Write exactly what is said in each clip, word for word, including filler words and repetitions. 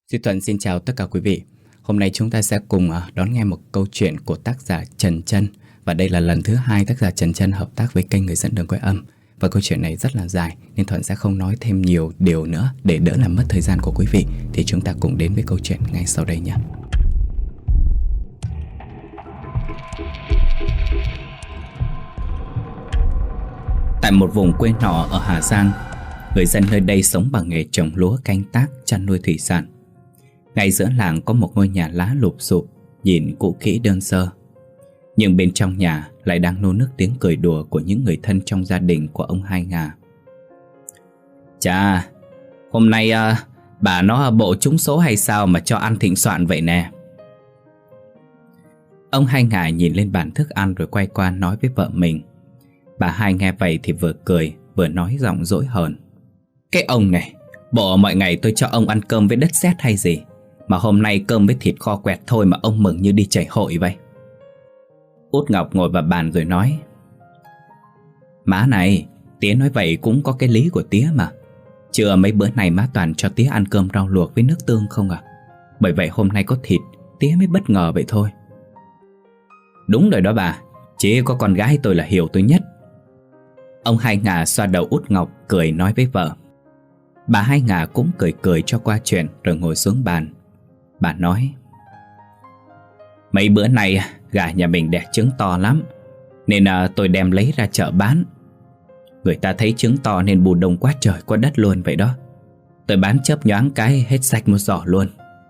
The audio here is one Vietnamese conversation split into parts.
Duy Thuận xin chào tất cả quý vị. Hôm nay chúng ta sẽ cùng đón nghe một câu chuyện của tác giả Trần Trân. Và đây là lần thứ hai tác giả Trần Trân hợp tác với kênh Người Dẫn Đường Quay Âm. Và câu chuyện này rất là dài nên Thuận sẽ không nói thêm nhiều điều nữa để đỡ làm mất thời gian của quý vị. Thì chúng ta cùng đến với câu chuyện ngay sau đây nhé. Tại một vùng quê nọ ở Hà Giang, người dân nơi đây sống bằng nghề trồng lúa, canh tác, chăn nuôi thủy sản. Ngay giữa làng có một ngôi nhà lá lụp xụp, nhìn cũ kỹ đơn sơ. Nhưng bên trong nhà lại đang nô nức tiếng cười đùa của những người thân trong gia đình của ông Hai Ngà. Chà, hôm nay uh, bà nó bộ trúng số hay sao mà cho ăn thịnh soạn vậy nè. Ông Hai Ngà nhìn lên bàn thức ăn rồi quay qua nói với vợ mình. Bà Hai nghe vậy thì vừa cười vừa nói giọng dỗi hờn. Cái ông này, bộ mọi ngày tôi cho ông ăn cơm với đất sét hay gì, mà hôm nay cơm với thịt kho quẹt thôi mà ông mừng như đi chảy hội vậy. Út Ngọc ngồi vào bàn rồi nói. Má này, tía nói vậy cũng có cái lý của tía mà. Chưa mấy bữa này má toàn cho tía ăn cơm rau luộc với nước tương không à. Bởi vậy hôm nay có thịt, tía mới bất ngờ vậy thôi. Đúng rồi đó bà, chỉ có con gái tôi là hiểu tôi nhất. Ông Hai Ngà xoa đầu Út Ngọc cười nói với vợ. Bà Hai Ngà cũng cười cười cho qua chuyện rồi ngồi xuống bàn. Bà nói. Mấy bữa nay gà nhà mình đẻ trứng to lắm, nên à, tôi đem lấy ra chợ bán. Người ta thấy trứng to nên bù đông quá trời quá đất luôn vậy đó. Tôi bán chớp nhoáng cái hết sạch một giỏ luôn.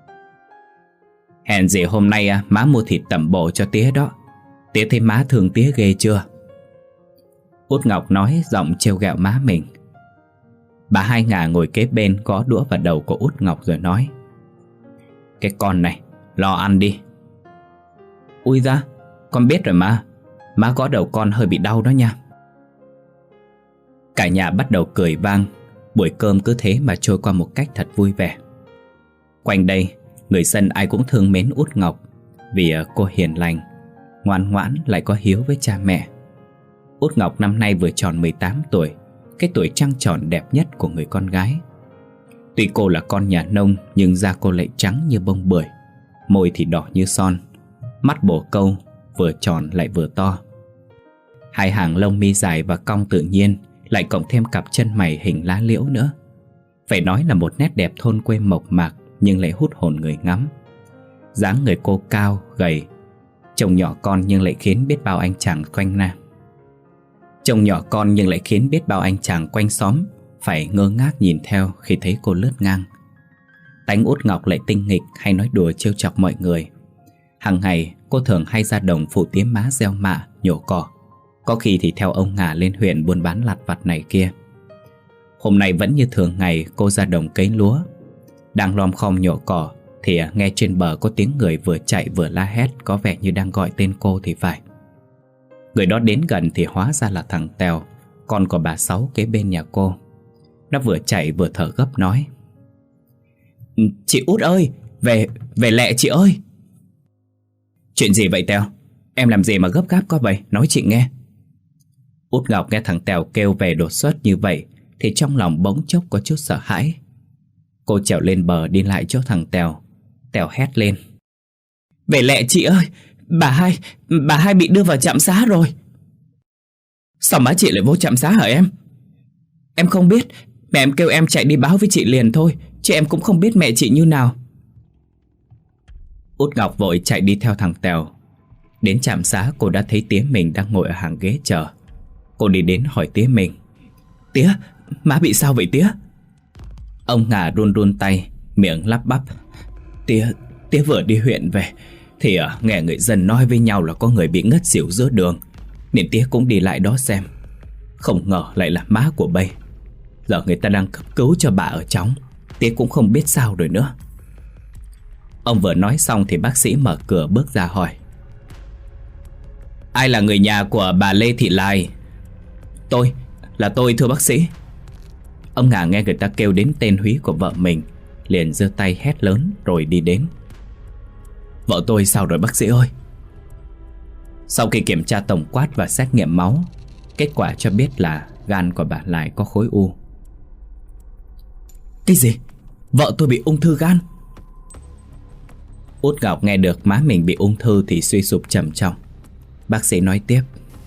Hèn gì hôm nay à, má mua thịt tẩm bổ cho tía đó. Tía thấy má thương tía ghê chưa? Út Ngọc nói giọng trêu ghẹo má mình. Bà Hai Ngà ngồi kế bên gõ đũa vào đầu của Út Ngọc rồi nói. Cái con này, lo ăn đi. Ui da, con biết rồi mà. Má gõ đầu con hơi bị đau đó nha. Cả nhà bắt đầu cười vang. Buổi cơm cứ thế mà trôi qua một cách thật vui vẻ. Quanh đây, người dân ai cũng thương mến Út Ngọc vì cô hiền lành, ngoan ngoãn lại có hiếu với cha mẹ. Út Ngọc năm nay vừa tròn mười tám tuổi, cái tuổi trăng tròn đẹp nhất của người con gái. Tuy cô là con nhà nông nhưng da cô lại trắng như bông bưởi, môi thì đỏ như son, mắt bổ câu, vừa tròn lại vừa to. Hai hàng lông mi dài và cong tự nhiên, lại cộng thêm cặp chân mày hình lá liễu nữa. Phải nói là một nét đẹp thôn quê mộc mạc nhưng lại hút hồn người ngắm. Dáng người cô cao, gầy, trông nhỏ con nhưng lại khiến biết bao anh chàng quanh nam Trông nhỏ con nhưng lại khiến biết bao anh chàng quanh xóm phải ngơ ngác nhìn theo khi thấy cô lướt ngang. Tánh Út Ngọc lại tinh nghịch hay nói đùa trêu chọc mọi người. Hàng ngày cô thường hay ra đồng phụ tía má gieo mạ, nhổ cỏ. Có khi thì theo ông Ngà lên huyện buôn bán lặt vặt này kia. Hôm nay vẫn như thường ngày cô ra đồng cấy lúa. Đang lom khom nhổ cỏ thì nghe trên bờ có tiếng người vừa chạy vừa la hét, có vẻ như đang gọi tên cô thì phải. Người đó đến gần thì hóa ra là thằng Tèo, con của bà Sáu kế bên nhà cô. Nó vừa chạy vừa thở gấp nói. Chị Út ơi, về, về lẹ chị ơi. Chuyện gì vậy Tèo? Em làm gì mà gấp gáp quá vậy? Nói chị nghe. Út Ngọc nghe thằng Tèo kêu về đột xuất như vậy thì trong lòng bỗng chốc có chút sợ hãi. Cô trèo lên bờ đi lại chỗ thằng Tèo. Tèo hét lên. Về lẹ chị ơi, bà hai, bà hai bị đưa vào trạm xá rồi. Sao má chị lại vô trạm xá hả em? Em không biết, mẹ em kêu em chạy đi báo với chị liền thôi, chứ em cũng không biết mẹ chị như nào. Út Ngọc vội chạy đi theo thằng Tèo. Đến trạm xá cô đã thấy tía mình đang ngồi ở hàng ghế chờ. Cô đi đến hỏi tía mình. Tía, má bị sao vậy tía? Ông Ngà run run tay, miệng lắp bắp. Tía, tía vừa đi huyện về thì à, nghe người dân nói với nhau là có người bị ngất xỉu giữa đường, nên tía cũng đi lại đó xem. Không ngờ lại là má của Bây. Giờ người ta đang cấp cứu cho bà ở trong, tía cũng không biết sao rồi nữa. Ông vừa nói xong thì bác sĩ mở cửa bước ra hỏi. Ai là người nhà của bà Lê Thị Lai? Tôi, là tôi thưa bác sĩ. Ông Ngà nghe người ta kêu đến tên húy của vợ mình, liền giơ tay hét lớn rồi đi đến. Vợ tôi sao rồi bác sĩ ơi? Sau khi kiểm tra tổng quát và xét nghiệm máu, kết quả cho biết là gan của bà Lai có khối u. Cái gì? Vợ tôi bị ung thư gan? Út Ngọc nghe được má mình bị ung thư thì suy sụp trầm trọng. Bác sĩ nói tiếp: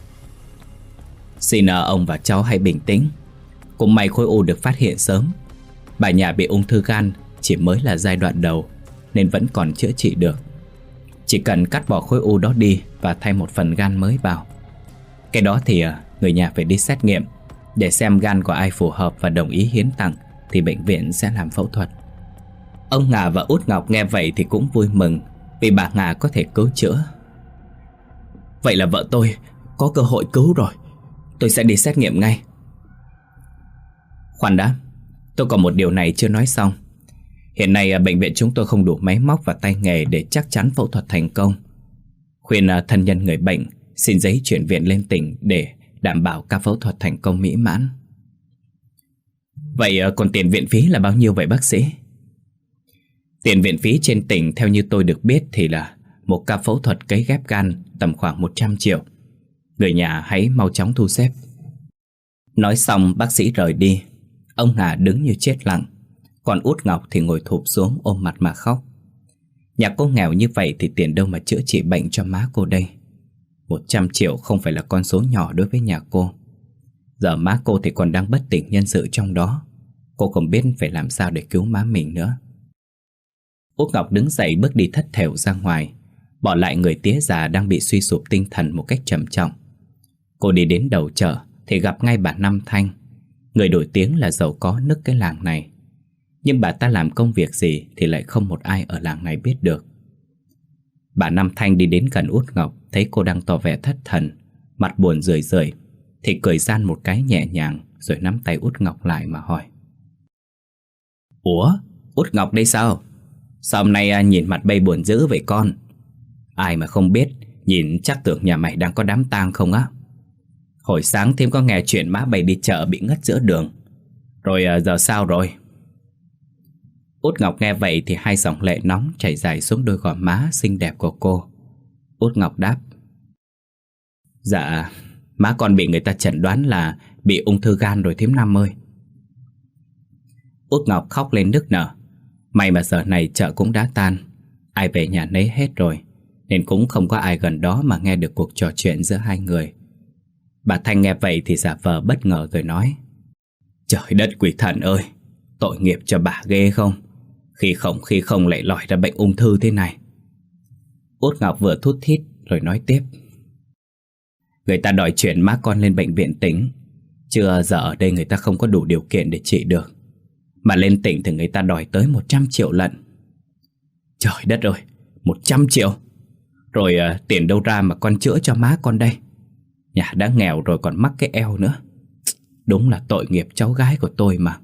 Xin ông và cháu hãy bình tĩnh. Cũng may khối u được phát hiện sớm. Bà nhà bị ung thư gan chỉ mới là giai đoạn đầu, nên vẫn còn chữa trị được. Chỉ cần cắt bỏ khối u đó đi và thay một phần gan mới vào. Cái đó thì người nhà phải đi xét nghiệm để xem gan của ai phù hợp và đồng ý hiến tặng thì bệnh viện sẽ làm phẫu thuật. Ông Ngà và Út Ngọc nghe vậy thì cũng vui mừng, vì bà Ngà có thể cứu chữa. Vậy là vợ tôi có cơ hội cứu rồi. Tôi sẽ đi xét nghiệm ngay. Khoan đã, tôi còn một điều này chưa nói xong. Hiện nay bệnh viện chúng tôi không đủ máy móc và tay nghề để chắc chắn phẫu thuật thành công. Khuyên thân nhân người bệnh xin giấy chuyển viện lên tỉnh để đảm bảo ca phẫu thuật thành công mỹ mãn. Vậy còn tiền viện phí là bao nhiêu vậy bác sĩ? Tiền viện phí trên tỉnh theo như tôi được biết thì là một ca phẫu thuật cấy ghép gan tầm khoảng một trăm triệu. Người nhà hãy mau chóng thu xếp. Nói xong bác sĩ rời đi. Ông Hà đứng như chết lặng, còn Út Ngọc thì ngồi thụp xuống ôm mặt mà khóc. Nhà cô nghèo như vậy thì tiền đâu mà chữa trị bệnh cho má cô đây. Một trăm triệu không phải là con số nhỏ đối với nhà cô. Giờ má cô thì còn đang bất tỉnh nhân sự trong đó. Cô không biết phải làm sao để cứu má mình nữa. Út Ngọc đứng dậy bước đi thất thểu ra ngoài, bỏ lại người tía già đang bị suy sụp tinh thần một cách trầm trọng. Cô đi đến đầu chợ thì gặp ngay bà Năm Thanh, người nổi tiếng là giàu có nức cái làng này. Nhưng bà ta làm công việc gì thì lại không một ai ở làng này biết được. Bà Năm Thanh đi đến gần Út Ngọc, thấy cô đang tỏ vẻ thất thần, mặt buồn rười rượi, thì cười gian một cái nhẹ nhàng rồi nắm tay Út Ngọc lại mà hỏi: Ủa, Út Ngọc đây sao? Sao hôm nay nhìn mặt bay buồn dữ vậy con? Ai mà không biết, nhìn chắc tưởng nhà mày đang có đám tang không á. Hồi sáng Thím có nghe chuyện má bay đi chợ bị ngất giữa đường. Rồi giờ sao rồi? Út Ngọc nghe vậy thì hai dòng lệ nóng chảy dài xuống đôi gò má xinh đẹp của cô. Út Ngọc đáp: Dạ, má con bị người ta chẩn đoán là bị ung thư gan rồi Thím Năm ơi. Út Ngọc khóc lên nức nở. May mà giờ này chợ cũng đã tan, ai về nhà nấy hết rồi, nên cũng không có ai gần đó mà nghe được cuộc trò chuyện giữa hai người. Bà Thanh nghe vậy thì giả vờ bất ngờ rồi nói: Trời đất quỷ thần ơi, tội nghiệp cho bà ghê không? Khi không khi không lại lòi ra bệnh ung thư thế này. Út Ngọc vừa thút thít rồi nói tiếp: Người ta đòi chuyển má con lên bệnh viện tỉnh, chứ giờ ở đây người ta không có đủ điều kiện để trị được. Mà lên tỉnh thì người ta đòi tới một trăm triệu lận. Trời đất ơi, một trăm triệu? Rồi à, tiền đâu ra mà con chữa cho má con đây? Nhà đã nghèo rồi còn mắc cái eo nữa. Đúng là tội nghiệp cháu gái của tôi mà.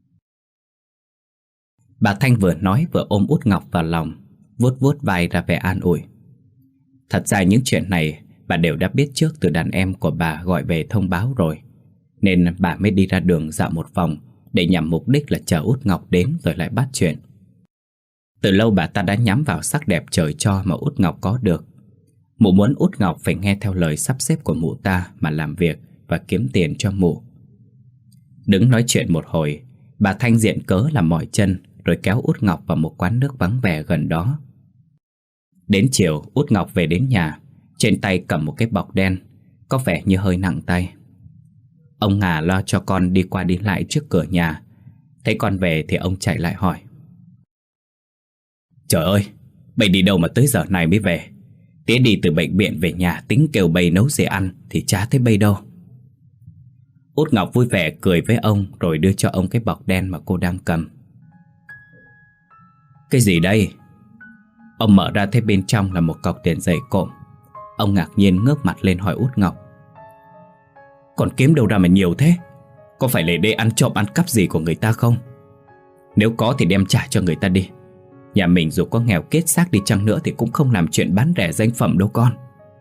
Bà Thanh vừa nói vừa ôm Út Ngọc vào lòng, vuốt vuốt vai ra vẻ an ủi. Thật ra những chuyện này bà đều đã biết trước từ đàn em của bà gọi về thông báo rồi, nên bà mới đi ra đường dạo một vòng để nhằm mục đích là chờ Út Ngọc đến rồi lại bắt chuyện. Từ lâu bà ta đã nhắm vào sắc đẹp trời cho mà Út Ngọc có được. Mụ muốn Út Ngọc phải nghe theo lời sắp xếp của mụ ta mà làm việc và kiếm tiền cho mụ. Đứng nói chuyện một hồi, bà Thanh diện cớ làm mỏi chân rồi kéo Út Ngọc vào một quán nước vắng vẻ gần đó. Đến chiều, Út Ngọc về đến nhà, trên tay cầm một cái bọc đen, có vẻ như hơi nặng tay. Ông Ngà lo cho con đi qua đi lại trước cửa nhà. Thấy con về thì ông chạy lại hỏi: Trời ơi, bây đi đâu mà tới giờ này mới về? Tía đi từ bệnh viện về nhà tính kêu bây nấu gì ăn thì chả thấy bây đâu. Út Ngọc vui vẻ cười với ông rồi đưa cho ông cái bọc đen mà cô đang cầm. Cái gì đây? Ông mở ra thấy bên trong là một cọc tiền dày cộm. Ông ngạc nhiên ngước mặt lên hỏi Út Ngọc: Còn kiếm đâu ra mà nhiều thế? Có phải lấy đây ăn trộm ăn cắp gì của người ta không? Nếu có thì đem trả cho người ta đi. Nhà mình dù có nghèo kết xác đi chăng nữa thì cũng không làm chuyện bán rẻ danh phẩm đâu con.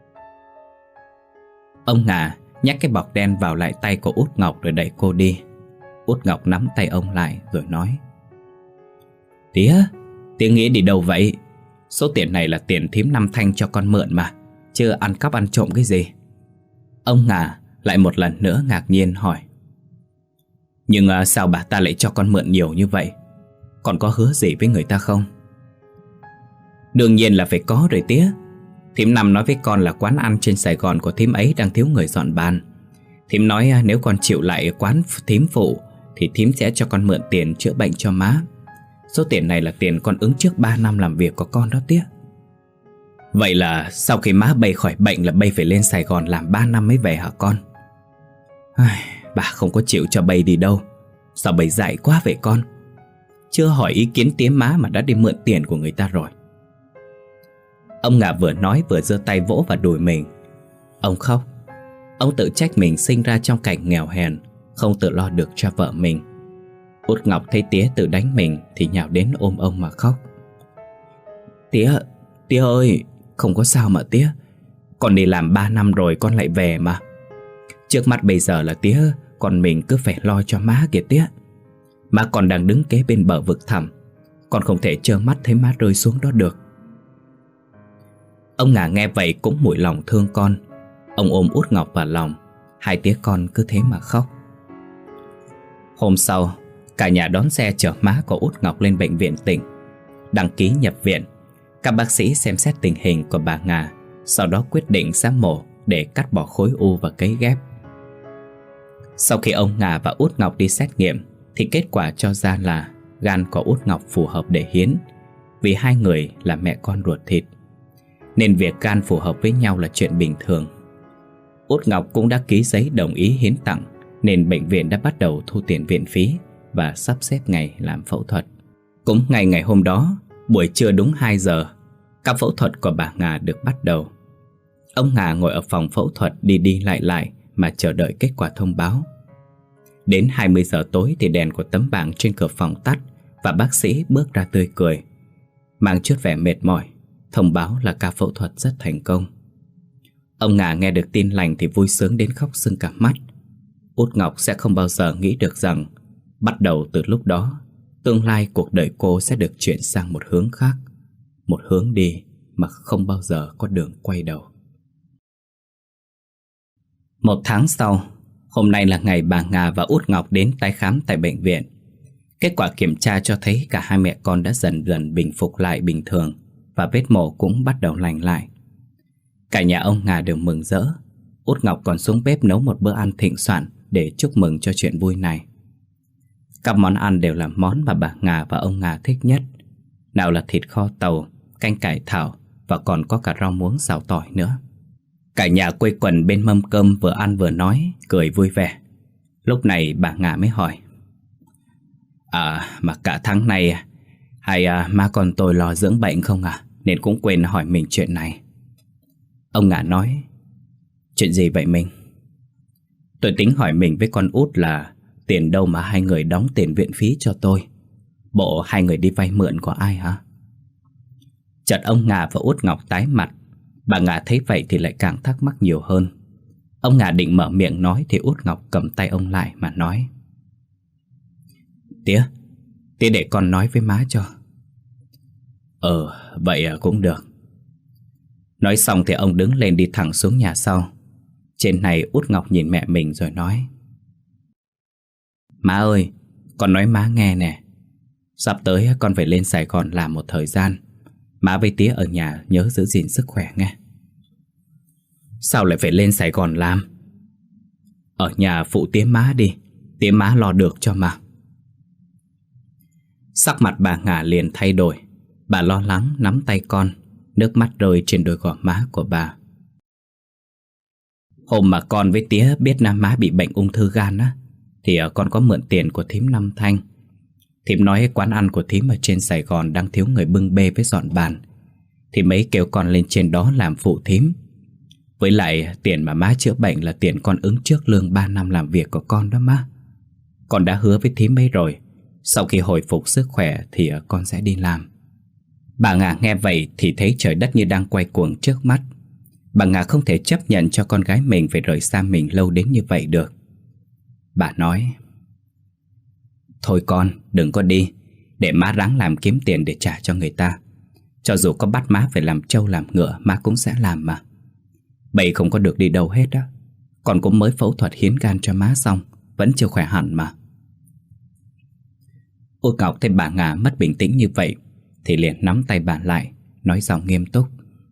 Ông Ngà nhét cái bọc đen vào lại tay của Út Ngọc rồi đẩy cô đi. Út Ngọc nắm tay ông lại rồi nói: Tía, tía nghĩ đi đâu vậy? Số tiền này là tiền thím Năm Thanh cho con mượn mà, chứ ăn cắp ăn trộm cái gì. Ông Ngà lại một lần nữa ngạc nhiên hỏi: Nhưng à, sao bà ta lại cho con mượn nhiều như vậy? Còn có hứa gì với người ta không? Đương nhiên là phải có rồi tía. Thím Năm nói với con là quán ăn trên Sài Gòn của thím ấy đang thiếu người dọn bàn. Thím nói nếu con chịu lại quán thím phụ thì thím sẽ cho con mượn tiền chữa bệnh cho má. Số tiền này là tiền con ứng trước ba năm làm việc của con đó tía. Vậy là sau khi má Bây khỏi bệnh là Bây phải lên Sài Gòn làm ba năm mới về hả con? Ai, bà không có chịu cho Bây đi đâu. Sao Bây dại quá vậy con? Chưa hỏi ý kiến tía má mà đã đi mượn tiền của người ta rồi. Ông Ngà vừa nói vừa giơ tay vỗ vào đùi mình. Ông khóc. Ông tự trách mình sinh ra trong cảnh nghèo hèn, không tự lo được cho vợ mình. Út Ngọc thấy tía tự đánh mình thì nhào đến ôm ông mà khóc. Tía, tía ơi, không có sao mà tía. Con đi làm ba năm rồi con lại về mà. Trước mắt bây giờ là tía, còn mình cứ phải lo cho má kìa tía. Má còn đang đứng kế bên bờ vực thẳm, con không thể trơ mắt thấy má rơi xuống đó được. Ông Ngà nghe vậy cũng mủi lòng thương con. Ông ôm Út Ngọc vào lòng. Hai tía con cứ thế mà khóc. Hôm sau, cả nhà đón xe chở má của Út Ngọc lên bệnh viện tỉnh, đăng ký nhập viện. Các bác sĩ xem xét tình hình của bà Ngà, sau đó quyết định sẽ mổ để cắt bỏ khối u và cấy ghép. Sau khi ông Ngà và Út Ngọc đi xét nghiệm thì kết quả cho ra là gan của Út Ngọc phù hợp để hiến. Vì hai người là mẹ con ruột thịt nên việc gan phù hợp với nhau là chuyện bình thường. Út Ngọc cũng đã ký giấy đồng ý hiến tặng, nên bệnh viện đã bắt đầu thu tiền viện phí và sắp xếp ngày làm phẫu thuật. Cũng ngày ngày hôm đó, buổi trưa đúng hai giờ, ca phẫu thuật của bà Ngà được bắt đầu. Ông Ngà ngồi ở phòng phẫu thuật đi đi lại lại mà chờ đợi kết quả thông báo. Đến hai mươi giờ tối thì đèn của tấm bảng trên cửa phòng tắt và bác sĩ bước ra tươi cười, mang chút vẻ mệt mỏi, thông báo là ca phẫu thuật rất thành công. Ông Ngà nghe được tin lành thì vui sướng đến khóc sưng cả mắt. Út Ngọc sẽ không bao giờ nghĩ được rằng bắt đầu từ lúc đó, tương lai cuộc đời cô sẽ được chuyển sang một hướng khác, một hướng đi mà không bao giờ có đường quay đầu. Một tháng sau, hôm nay là ngày bà Ngà và Út Ngọc đến tái khám tại bệnh viện. Kết quả kiểm tra cho thấy cả hai mẹ con đã dần dần bình phục lại bình thường và vết mổ cũng bắt đầu lành lại. Cả nhà ông Ngà đều mừng rỡ. Út Ngọc còn xuống bếp nấu một bữa ăn thịnh soạn để chúc mừng cho chuyện vui này. Các món ăn đều là món mà bà Ngà và ông Ngà thích nhất. Nào là thịt kho tàu, canh cải thảo và còn có cả rau muống xào tỏi nữa. Cả nhà quây quần bên mâm cơm vừa ăn vừa nói, cười vui vẻ. Lúc này bà Ngà mới hỏi: À mà cả tháng này hay à, má con tôi lo dưỡng bệnh không à, nên cũng quên hỏi mình chuyện này. Ông Ngà nói: Chuyện gì vậy mình? Tôi tính hỏi mình với con út là tiền đâu mà hai người đóng tiền viện phí cho tôi. Bộ hai người đi vay mượn của ai hả? Chợt ông Ngà và Út Ngọc tái mặt. Bà Ngà thấy vậy thì lại càng thắc mắc nhiều hơn. Ông Ngà định mở miệng nói thì Út Ngọc cầm tay ông lại mà nói: Tía, tía để con nói với má cho. Ờ, vậy cũng được. Nói xong thì ông đứng lên đi thẳng xuống nhà sau. Trên này Út Ngọc nhìn mẹ mình rồi nói: Má ơi, con nói má nghe nè. Sắp tới con phải lên Sài Gòn làm một thời gian. Má với tía ở nhà nhớ giữ gìn sức khỏe nghe. Sao lại phải lên Sài Gòn làm? Ở nhà phụ tía má đi, tía má lo được cho mà. Sắc mặt bà Ngà liền thay đổi. Bà lo lắng nắm tay con, nước mắt rơi trên đôi gò má của bà. Hôm mà con với tía biết Nam má bị bệnh ung thư gan á, thì con có mượn tiền của thím Năm Thanh. Thím nói quán ăn của thím ở trên Sài Gòn đang thiếu người bưng bê với dọn bàn, thì mấy kêu con lên trên đó làm phụ thím. Với lại tiền mà má chữa bệnh là tiền con ứng trước lương ba năm làm việc của con đó má. Con đã hứa với thím ấy rồi, sau khi hồi phục sức khỏe thì con sẽ đi làm. Bà Ngà nghe vậy thì thấy trời đất như đang quay cuồng trước mắt. Bà Ngà không thể chấp nhận cho con gái mình phải rời xa mình lâu đến như vậy được. Bà nói: Thôi con, đừng có đi, để má ráng làm kiếm tiền để trả cho người ta. Cho dù có bắt má phải làm trâu làm ngựa, má cũng sẽ làm mà. Bây không có được đi đâu hết á. Con cũng mới phẫu thuật hiến gan cho má xong, vẫn chưa khỏe hẳn mà. Út Ngọc thấy bà Ngà mất bình tĩnh như vậy thì liền nắm tay bà lại, nói giọng nghiêm túc.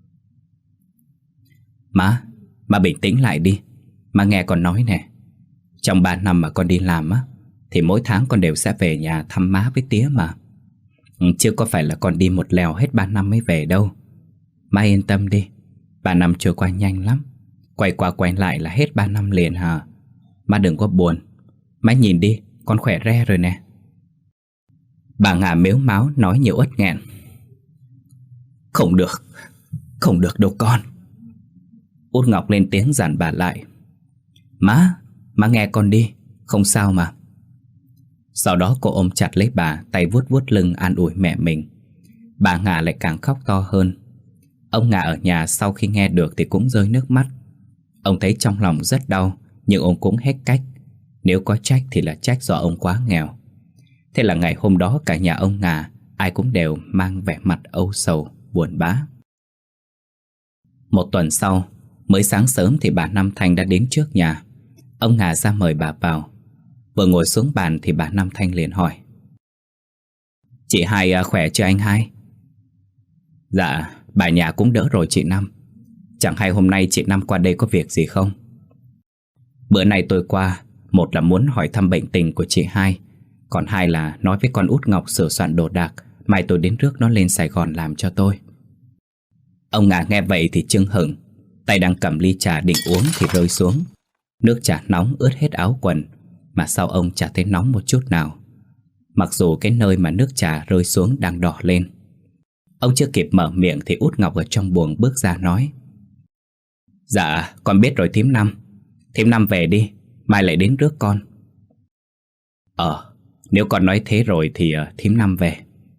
Má, má bình tĩnh lại đi. Má nghe con nói nè. Trong ba năm mà con đi làm á, thì mỗi tháng con đều sẽ về nhà thăm má với tía mà. Chứ có phải là con đi một lèo hết ba năm mới về đâu. Má yên tâm đi, ba năm trôi qua nhanh lắm. Quay qua quay lại là hết ba năm liền hả? Má đừng có buồn. Má nhìn đi, con khỏe re rồi nè. Bà Nga mếu máo nói nhiều uất nghẹn. Không được, không được đâu con. Út Ngọc lên tiếng dặn bà lại. Má, má nghe con đi, không sao mà. Sau đó cô ôm chặt lấy bà, tay vuốt vuốt lưng an ủi mẹ mình. Bà Nga lại càng khóc to hơn. Ông Nga ở nhà sau khi nghe được thì cũng rơi nước mắt. Ông thấy trong lòng rất đau, nhưng ông cũng hết cách. Nếu có trách thì là trách do ông quá nghèo. Thế là ngày hôm đó cả nhà ông Nga ai cũng đều mang vẻ mặt âu sầu, buồn bã. Một tuần sau, mới sáng sớm thì bà Năm Thanh đã đến trước nhà. Ông Nga ra mời bà vào. Vừa ngồi xuống bàn thì bà Năm Thanh liền hỏi. Chị Hai khỏe chưa anh Hai? Dạ, bà nhà cũng đỡ rồi chị Năm. Chẳng hay hôm nay chị Năm qua đây có việc gì không? Bữa nay tôi qua, một là muốn hỏi thăm bệnh tình của chị Hai, còn hai là nói với con út Ngọc sửa soạn đồ đạc, mai tôi đến rước nó lên Sài Gòn làm cho tôi. Ông Nga nghe vậy thì chưng hửng, tay đang cầm ly trà định uống thì rơi xuống. Nước trà nóng ướt hết áo quần, mà sao ông chả thấy nóng một chút nào, mặc dù cái nơi mà nước trà rơi xuống đang đỏ lên. Ông chưa kịp mở miệng thì út Ngọc ở trong buồng bước ra nói. Dạ, con biết rồi thím Năm. Thím Năm về đi, mai lại đến rước con. Ờ, nếu con nói thế rồi thì uh, thím Năm về.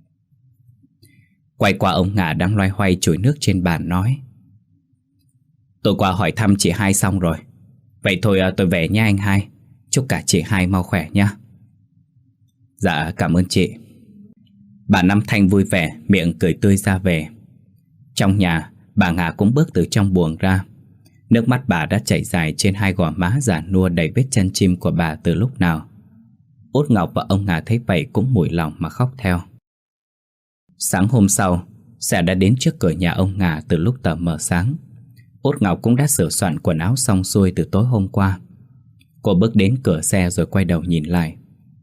Quay qua ông Nga đang loay hoay chùi nước trên bàn nói. Tôi qua hỏi thăm chị Hai xong rồi. Vậy thôi uh, tôi về nha anh Hai. Chúc cả chị Hai mau khỏe nhé. Dạ, cảm ơn chị. Bà Năm Thanh vui vẻ, miệng cười tươi ra về. Trong nhà, bà Nga cũng bước từ trong buồng ra. Nước mắt bà đã chảy dài trên hai gò má già nua đầy vết chân chim của bà từ lúc nào. Út Ngọc và ông Nga thấy vậy cũng mủi lòng mà khóc theo. Sáng hôm sau, xe đã đến trước cửa nhà ông Nga từ lúc tờ mờ sáng. Út Ngọc cũng đã sửa soạn quần áo xong xuôi từ tối hôm qua. Cô bước đến cửa xe rồi quay đầu nhìn lại.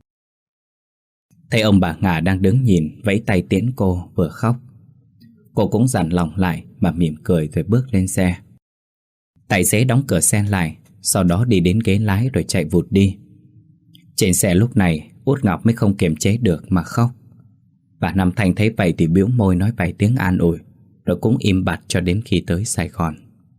Thấy ông bà Nga đang đứng nhìn, vẫy tay tiễn cô vừa khóc. Cô cũng dằn lòng lại mà mỉm cười rồi bước lên xe. Tài xế đóng cửa xe lại, sau đó đi đến ghế lái rồi chạy vụt đi. Trên xe lúc này, Út Ngọc mới không kiềm chế được mà khóc. Bà Năm Thanh thấy vậy thì bĩu môi nói vài tiếng an ủi, rồi cũng im bặt cho đến khi tới Sài Gòn.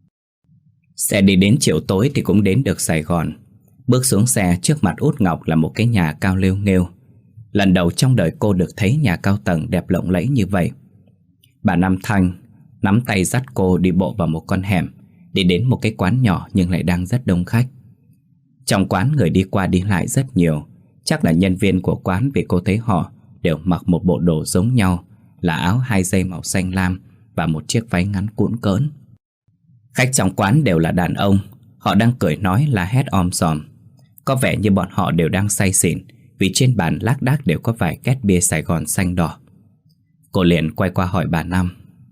Xe đi đến chiều tối thì cũng đến được Sài Gòn. Bước xuống xe, trước mặt Út Ngọc là một cái nhà cao lêu nghêu. Lần đầu trong đời cô được thấy nhà cao tầng đẹp lộng lẫy như vậy. Bà Năm Thanh nắm tay dắt cô đi bộ vào một con hẻm, đi đến một cái quán nhỏ nhưng lại đang rất đông khách. Trong quán người đi qua đi lại rất nhiều. Chắc là nhân viên của quán, vì cô thấy họ đều mặc một bộ đồ giống nhau, là áo hai dây màu xanh lam và một chiếc váy ngắn cũn cỡn. Khách trong quán đều là đàn ông. Họ đang cười nói la hét om sòm. Có vẻ như bọn họ đều đang say xỉn, vì trên bàn lác đác đều có vài két bia Sài Gòn xanh đỏ. Cô liền quay qua hỏi bà Năm.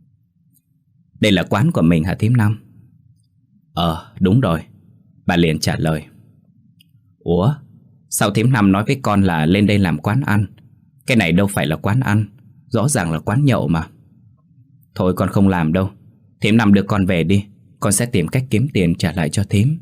Đây là quán của mình hả thím Năm? Ờ, đúng rồi. Bà liền trả lời. Ủa, sao thím Năm nói với con là lên đây làm quán ăn? Cái này đâu phải là quán ăn, rõ ràng là quán nhậu mà. Thôi con không làm đâu. Thím Năm đưa con về đi, con sẽ tìm cách kiếm tiền trả lại cho thím.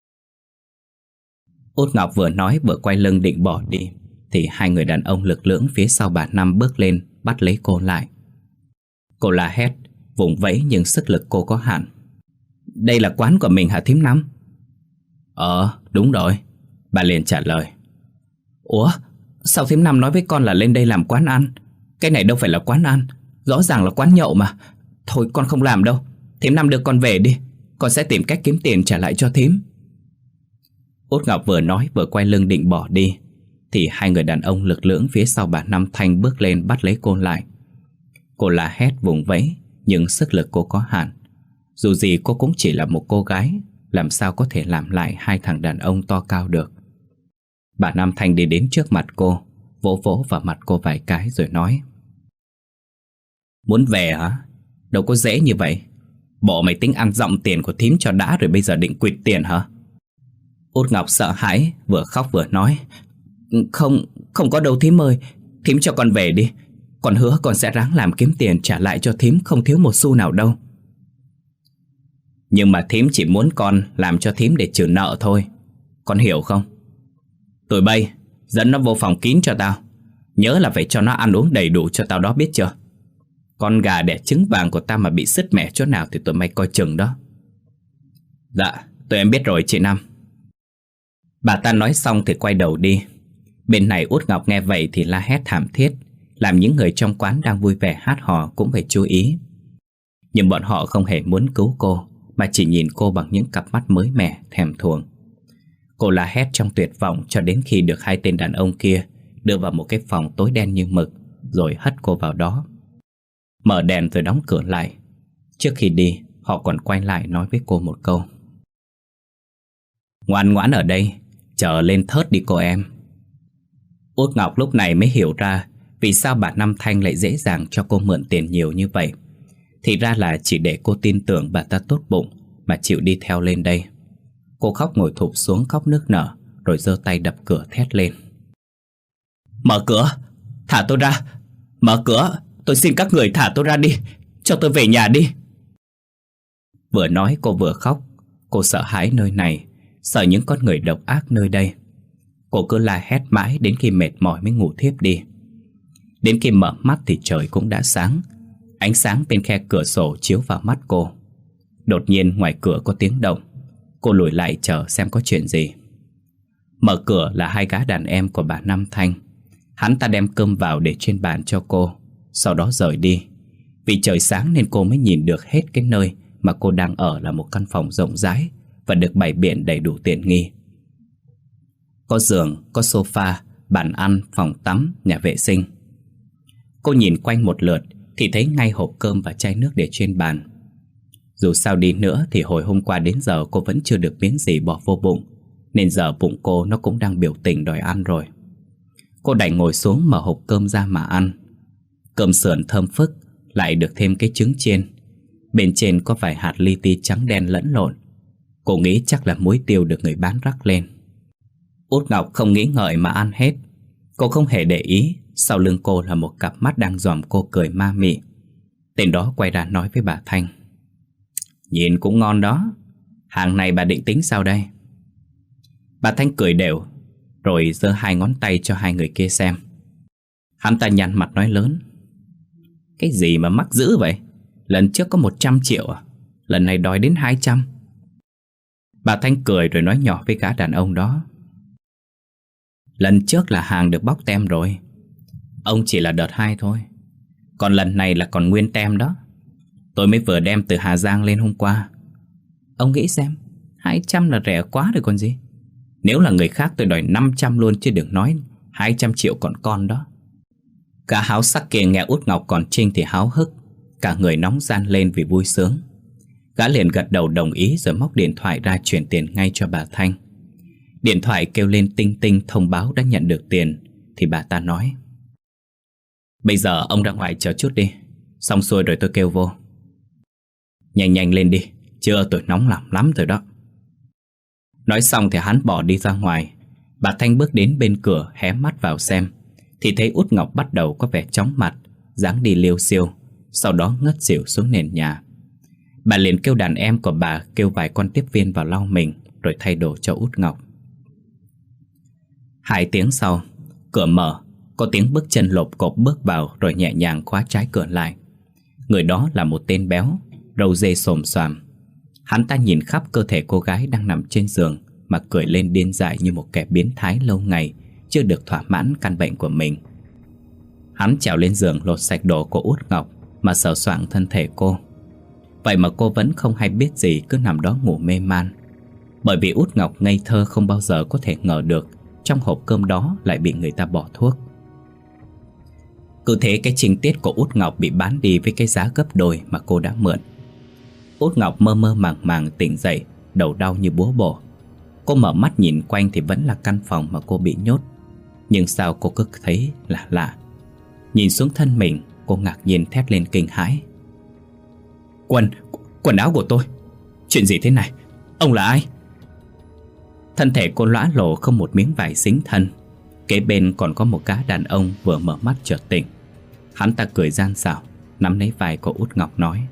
Út Ngọc vừa nói vừa quay lưng định bỏ đi thì hai người đàn ông lực lưỡng phía sau bà Năm bước lên bắt lấy cô lại. Cô la hét, vùng vẫy nhưng sức lực cô có hạn. Đây là quán của mình hả thím Năm? Ờ, đúng rồi. Bà liền trả lời. Ủa, sao thím Năm nói với con là lên đây làm quán ăn? Cái này đâu phải là quán ăn, rõ ràng là quán nhậu mà. Thôi con không làm đâu. Thím Năm đưa con về đi, con sẽ tìm cách kiếm tiền trả lại cho thím. Út Ngọc vừa nói vừa quay lưng định bỏ đi thì hai người đàn ông lực lưỡng phía sau bà Năm Thanh bước lên bắt lấy cô lại. Cô la hét vùng vẫy nhưng sức lực cô có hạn. Dù gì cô cũng chỉ là một cô gái, làm sao có thể làm lại hai thằng đàn ông to cao được. Bà Năm Thanh đi đến trước mặt cô, vỗ vỗ vào mặt cô vài cái rồi nói. Muốn về hả? Đâu có dễ như vậy. Bộ mày tính ăn dọng tiền của thím cho đã rồi bây giờ định quỵt tiền hả? Út Ngọc sợ hãi, vừa khóc vừa nói. Không, không có đâu thím ơi. Thím cho con về đi. Con hứa con sẽ ráng làm kiếm tiền trả lại cho thím, không thiếu một xu nào đâu. Nhưng mà thím chỉ muốn con làm cho thím để trừ nợ thôi. Con hiểu không? Tụi bay, dẫn nó vô phòng kín cho tao. Nhớ là phải cho nó ăn uống đầy đủ cho tao đó, biết chưa? Con gà đẻ trứng vàng của tao mà bị sứt mẻ chỗ nào thì tụi mày coi chừng đó. Dạ, tụi em biết rồi chị Năm. Bà ta nói xong thì quay đầu đi. Bên này Út Ngọc nghe vậy thì la hét thảm thiết, làm những người trong quán đang vui vẻ hát hò cũng phải chú ý. Nhưng bọn họ không hề muốn cứu cô, mà chỉ nhìn cô bằng những cặp mắt mới mẻ, thèm thuồng. Cô la hét trong tuyệt vọng cho đến khi được hai tên đàn ông kia đưa vào một cái phòng tối đen như mực, rồi hất cô vào đó. Mở đèn rồi đóng cửa lại. Trước khi đi, họ còn quay lại nói với cô một câu. Ngoan ngoãn ở đây, chờ lên thớt đi cô em. Út Ngọc lúc này mới hiểu ra vì sao bà Năm Thanh lại dễ dàng cho cô mượn tiền nhiều như vậy. Thì ra là chỉ để cô tin tưởng bà ta tốt bụng mà chịu đi theo lên đây. Cô khóc ngồi thụp xuống khóc nức nở, rồi giơ tay đập cửa thét lên. Mở cửa, thả tôi ra. Mở cửa, tôi xin các người thả tôi ra đi. Cho tôi về nhà đi. Vừa nói cô vừa khóc. Cô sợ hãi nơi này, sợ những con người độc ác nơi đây. Cô cứ la hét mãi đến khi mệt mỏi mới ngủ thiếp đi. Đến khi mở mắt thì trời cũng đã sáng. Ánh sáng bên khe cửa sổ chiếu vào mắt cô. Đột nhiên ngoài cửa có tiếng động. Cô lùi lại chờ xem có chuyện gì. Mở cửa là hai gã đàn em của bà Năm Thanh. Hắn ta đem cơm vào để trên bàn cho cô, sau đó rời đi. Vì trời sáng nên cô mới nhìn được hết cái nơi mà cô đang ở là một căn phòng rộng rãi và được bày biện đầy đủ tiện nghi. Có giường, có sofa, bàn ăn, phòng tắm, nhà vệ sinh. Cô nhìn quanh một lượt thì thấy ngay hộp cơm và chai nước để trên bàn. Dù sao đi nữa thì hồi hôm qua đến giờ cô vẫn chưa được miếng gì bỏ vô bụng, nên giờ bụng cô nó cũng đang biểu tình đòi ăn rồi. Cô đành ngồi xuống mở hộp cơm ra mà ăn. Cơm sườn thơm phức, lại được thêm cái trứng chiên. Bên trên có vài hạt li ti trắng đen lẫn lộn. Cô nghĩ chắc là muối tiêu được người bán rắc lên. Út Ngọc không nghĩ ngợi mà ăn hết. Cô không hề để ý sau lưng cô là một cặp mắt đang dòm cô cười ma mị. Tên đó quay ra nói với bà Thanh. Nhìn cũng ngon đó. Hàng này bà định tính sao đây? Bà Thanh cười đều, rồi giơ hai ngón tay cho hai người kia xem. Hắn ta nhăn mặt nói lớn. Cái gì mà mắc dữ vậy? Lần trước có một trăm triệu à? Lần này đòi đến hai trăm. Bà Thanh cười rồi nói nhỏ với gã đàn ông đó. Lần trước là hàng được bóc tem rồi. Ông chỉ là đợt hai thôi. Còn lần này là còn nguyên tem đó. Tôi mới vừa đem từ Hà Giang lên hôm qua. Ông nghĩ xem, hai trăm là rẻ quá rồi còn gì. Nếu là người khác tôi đòi năm trăm luôn, chứ đừng nói hai trăm triệu còn con đó. Cả háo sắc kia nghe Út Ngọc còn trinh thì háo hức. Cả người nóng ran lên vì vui sướng. Gã liền gật đầu đồng ý rồi móc điện thoại ra chuyển tiền ngay cho bà Thanh. Điện thoại kêu lên tinh tinh thông báo đã nhận được tiền. Thì bà ta nói. Bây giờ ông ra ngoài chờ chút đi. Xong xuôi rồi tôi kêu vô. Nhanh nhanh lên đi, chưa tôi nóng lòng lắm rồi đó. Nói xong thì hắn bỏ đi ra ngoài. Bà Thanh bước đến bên cửa hé mắt vào xem. Thì thấy Út Ngọc bắt đầu có vẻ chóng mặt, dáng đi liêu xiêu, sau đó ngất xỉu xuống nền nhà. Bà liền kêu đàn em của bà kêu vài con tiếp viên vào lau mình, rồi thay đồ cho Út Ngọc. Hai tiếng sau, cửa mở, có tiếng bước chân lộp cộp bước vào rồi nhẹ nhàng khóa trái cửa lại. Người đó là một tên béo, râu ria xồm xoàm. Hắn ta nhìn khắp cơ thể cô gái đang nằm trên giường mà cười lên điên dại như một kẻ biến thái lâu ngày chưa được thỏa mãn căn bệnh của mình. Hắn trèo lên giường lột sạch đồ của Út Ngọc mà sờ soạng thân thể cô. Vậy mà cô vẫn không hay biết gì, cứ nằm đó ngủ mê man. Bởi vì Út Ngọc ngây thơ không bao giờ có thể ngờ được trong hộp cơm đó lại bị người ta bỏ thuốc. Cứ thế cái trinh tiết của Út Ngọc bị bán đi với cái giá gấp đôi mà cô đã mượn. Út Ngọc mơ mơ màng màng tỉnh dậy, đầu đau như búa bổ. Cô mở mắt nhìn quanh thì vẫn là căn phòng mà cô bị nhốt. Nhưng sao cô cứ thấy lạ lạ. Nhìn xuống thân mình, cô ngạc nhiên thét lên kinh hãi. Quần, quần áo của tôi. Chuyện gì thế này? Ông là ai? Thân thể cô lõa lồ không một miếng vải dính thân. Kế bên còn có một gã đàn ông vừa mở mắt chợt tỉnh. Hắn ta cười gian xảo, nắm lấy vai của Út Ngọc nói: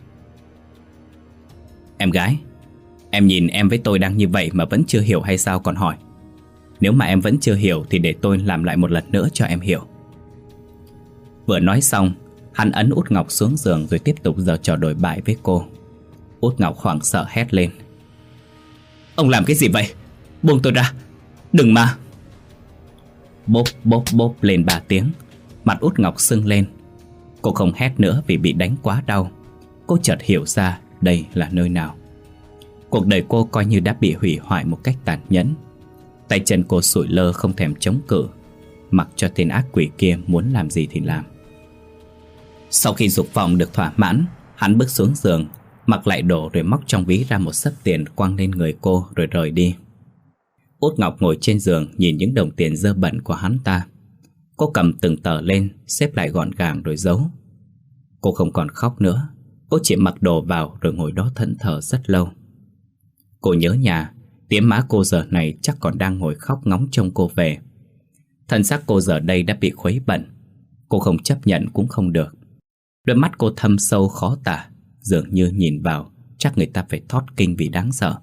Em gái, em nhìn em với tôi đang như vậy mà vẫn chưa hiểu hay sao còn hỏi? Nếu mà em vẫn chưa hiểu thì để tôi làm lại một lần nữa cho em hiểu. Vừa nói xong, hắn ấn Út Ngọc xuống giường rồi tiếp tục giở trò đổi bại với cô. Út Ngọc hoảng sợ hét lên: Ông làm cái gì vậy? Buông tôi ra, đừng mà! Bốp bốp bốp lên ba tiếng. Mặt Út Ngọc sưng lên. Cô không hét nữa vì bị đánh quá đau. Cô chợt hiểu ra đây là nơi nào. Cuộc đời cô coi như đã bị hủy hoại một cách tàn nhẫn. Tay chân cô sụi lơ không thèm chống cự, mặc cho tên ác quỷ kia muốn làm gì thì làm. Sau khi dục vọng được thỏa mãn, hắn bước xuống giường, mặc lại đồ rồi móc trong ví ra một xấp tiền quăng lên người cô rồi rời đi. Út Ngọc ngồi trên giường nhìn những đồng tiền dơ bẩn của hắn ta. Cô cầm từng tờ lên, xếp lại gọn gàng rồi giấu. Cô không còn khóc nữa. Cô chỉ mặc đồ vào rồi ngồi đó thẫn thờ rất lâu. Cô nhớ nhà. Tía má cô giờ này chắc còn đang ngồi khóc ngóng trông cô về. Thân xác cô giờ đây đã bị khuấy bẩn. Cô không chấp nhận cũng không được. Đôi mắt cô thâm sâu khó tả, dường như nhìn vào chắc người ta phải thót kinh vì đáng sợ.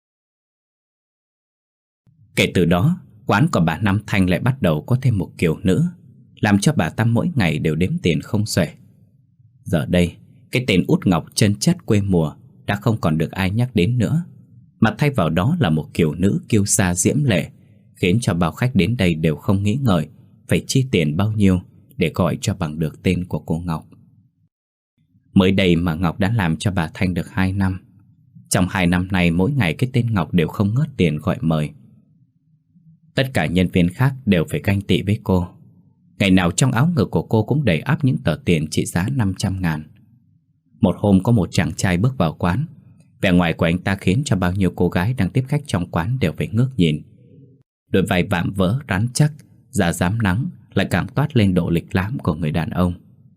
Kể từ đó, quán của bà Năm Thanh lại bắt đầu có thêm một kiểu nữ, làm cho bà ta mỗi ngày đều đếm tiền không xuể. Giờ đây, cái tên Út Ngọc chân chất quê mùa đã không còn được ai nhắc đến nữa, mà thay vào đó là một kiểu nữ kiêu sa diễm lệ, khiến cho bao khách đến đây đều không nghĩ ngợi phải chi tiền bao nhiêu để gọi cho bằng được tên của cô Ngọc. Mới đây mà Ngọc đã làm cho bà Thanh được hai năm. Trong hai năm này mỗi ngày cái tên Ngọc đều không ngớt tiền gọi mời. Tất cả nhân viên khác đều phải ganh tị với cô. Ngày nào trong áo ngực của cô cũng đầy ắp những tờ tiền trị giá năm trăm ngàn. Một hôm có một chàng trai bước vào quán. Vẻ ngoài của anh ta khiến cho bao nhiêu cô gái đang tiếp khách trong quán đều phải ngước nhìn. Đôi vai vạm vỡ rắn chắc, da rám nắng lại càng toát lên độ lịch lãm của người đàn ông.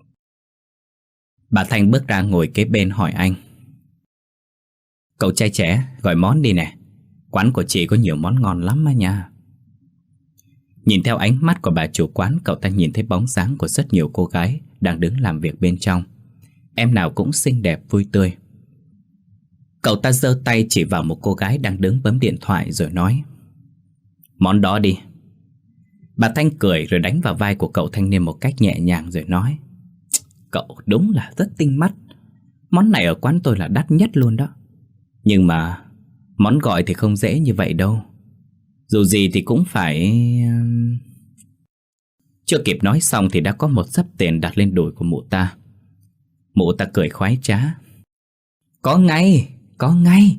Bà Thanh bước ra ngồi kế bên hỏi anh: Cậu trai trẻ, gọi món đi nè. Quán của chị có nhiều món ngon lắm á nha. Nhìn theo ánh mắt của bà chủ quán, cậu ta nhìn thấy bóng dáng của rất nhiều cô gái đang đứng làm việc bên trong. Em nào cũng xinh đẹp vui tươi. Cậu ta giơ tay chỉ vào một cô gái đang đứng bấm điện thoại rồi nói: Món đó đi. Bà Thanh cười rồi đánh vào vai của cậu thanh niên một cách nhẹ nhàng rồi nói: Cậu đúng là rất tinh mắt. Món này ở quán tôi là đắt nhất luôn đó. Nhưng mà món gọi thì không dễ như vậy đâu. Dù gì thì cũng phải... Chưa kịp nói xong thì đã có một xấp tiền đặt lên đùi của mụ ta. Mụ ta cười khoái trá: Có ngay, có ngay.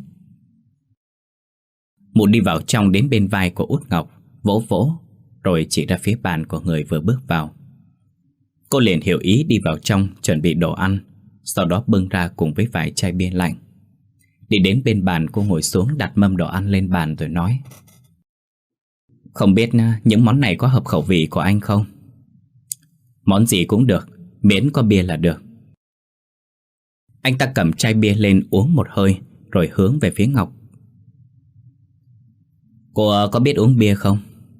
Mụ đi vào trong đến bên vai của Út Ngọc, vỗ vỗ, rồi chỉ ra phía bàn của người vừa bước vào. Cô liền hiểu ý đi vào trong chuẩn bị đồ ăn, sau đó bưng ra cùng với vài chai bia lạnh. Đi đến bên bàn, cô ngồi xuống đặt mâm đồ ăn lên bàn rồi nói: Không biết những món này có hợp khẩu vị của anh không? Món gì cũng được, miễn có bia là được. Anh ta cầm chai bia lên uống một hơi rồi hướng về phía Ngọc: Cô có biết uống bia không?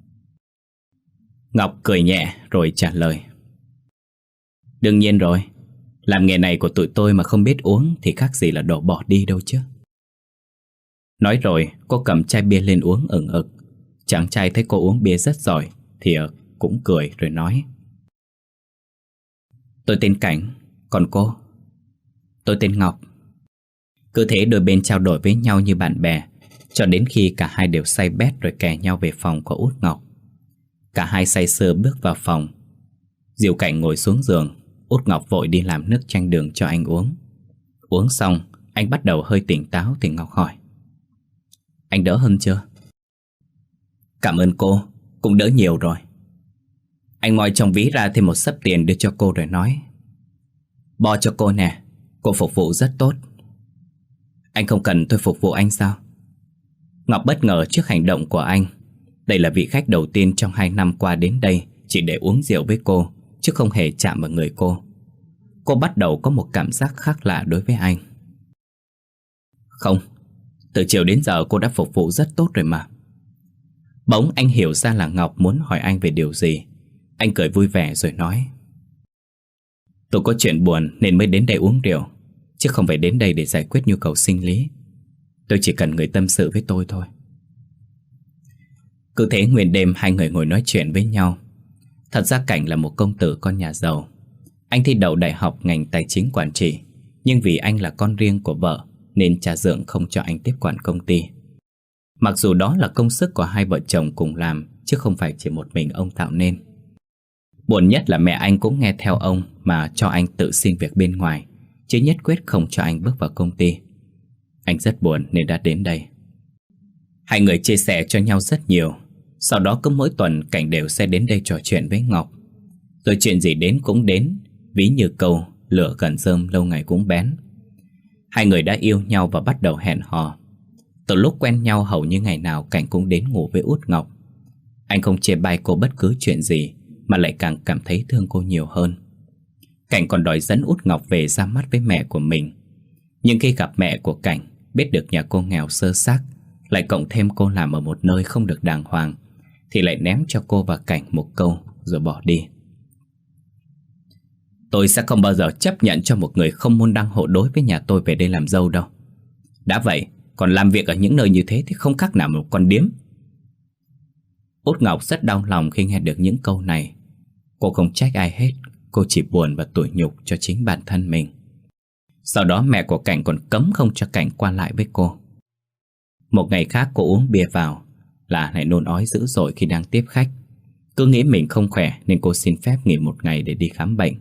Ngọc cười nhẹ rồi trả lời: Đương nhiên rồi. Làm nghề này của tụi tôi mà không biết uống thì khác gì là đổ bỏ đi đâu chứ. Nói rồi cô cầm chai bia lên uống ừng ực. Chàng trai thấy cô uống bia rất giỏi thì cũng cười rồi nói: Tôi tên Cảnh, còn cô? Tôi tên Ngọc. Cứ thế đôi bên trao đổi với nhau như bạn bè, cho đến khi cả hai đều say bét rồi kè nhau về phòng của Út Ngọc. Cả hai say sưa bước vào phòng. Dìu Cảnh ngồi xuống giường, Út Ngọc vội đi làm nước chanh đường cho anh uống. Uống xong, anh bắt đầu hơi tỉnh táo thì Ngọc hỏi: Anh đỡ hơn chưa? Cảm ơn cô, cũng đỡ nhiều rồi. Anh moi trong ví ra thêm một xấp tiền đưa cho cô rồi nói: Bo cho cô nè, cô phục vụ rất tốt. Anh không cần tôi phục vụ anh sao? Ngọc bất ngờ trước hành động của anh. Đây là vị khách đầu tiên trong hai năm qua đến đây chỉ để uống rượu với cô, chứ không hề chạm vào người cô. Cô bắt đầu có một cảm giác khác lạ đối với anh. Không, từ chiều đến giờ cô đã phục vụ rất tốt rồi mà. Bỗng anh hiểu ra là Ngọc muốn hỏi anh về điều gì. Anh cười vui vẻ rồi nói: Tôi có chuyện buồn nên mới đến đây uống rượu, chứ không phải đến đây để giải quyết nhu cầu sinh lý. Tôi chỉ cần người tâm sự với tôi thôi. Cứ thế nguyên đêm hai người ngồi nói chuyện với nhau. Thật ra Cảnh là một công tử con nhà giàu. Anh thi đậu đại học ngành tài chính quản trị, nhưng vì anh là con riêng của vợ nên cha dượng không cho anh tiếp quản công ty. Mặc dù đó là công sức của hai vợ chồng cùng làm, chứ không phải chỉ một mình ông tạo nên. Buồn nhất là mẹ anh cũng nghe theo ông mà cho anh tự xin việc bên ngoài, chứ nhất quyết không cho anh bước vào công ty. Anh rất buồn nên đã đến đây. Hai người chia sẻ cho nhau rất nhiều. Sau đó cứ mỗi tuần Cảnh đều sẽ đến đây trò chuyện với Ngọc. Rồi chuyện gì đến cũng đến, ví như câu lửa gần rơm lâu ngày cũng bén. Hai người đã yêu nhau và bắt đầu hẹn hò. Từ lúc quen nhau hầu như ngày nào Cảnh cũng đến ngủ với Út Ngọc. Anh không chê bai cô bất cứ chuyện gì, mà lại càng cảm thấy thương cô nhiều hơn. Cảnh còn đòi dẫn Út Ngọc về ra mắt với mẹ của mình. Nhưng khi gặp mẹ của Cảnh, biết được nhà cô nghèo sơ xác, lại cộng thêm cô làm ở một nơi không được đàng hoàng, thì lại ném cho cô và Cảnh một câu rồi bỏ đi: Tôi sẽ không bao giờ chấp nhận cho một người không môn đăng hộ đối với nhà tôi về đây làm dâu đâu. Đã vậy, còn làm việc ở những nơi như thế thì không khác nào một con điếm. Út Ngọc rất đau lòng khi nghe được những câu này. Cô không trách ai hết, cô chỉ buồn và tủi nhục cho chính bản thân mình. Sau đó mẹ của Cảnh còn cấm không cho Cảnh qua lại với cô. Một ngày khác cô uống bia vào là lại nôn ói dữ dội khi đang tiếp khách. Cứ nghĩ mình không khỏe nên cô xin phép nghỉ một ngày để đi khám bệnh.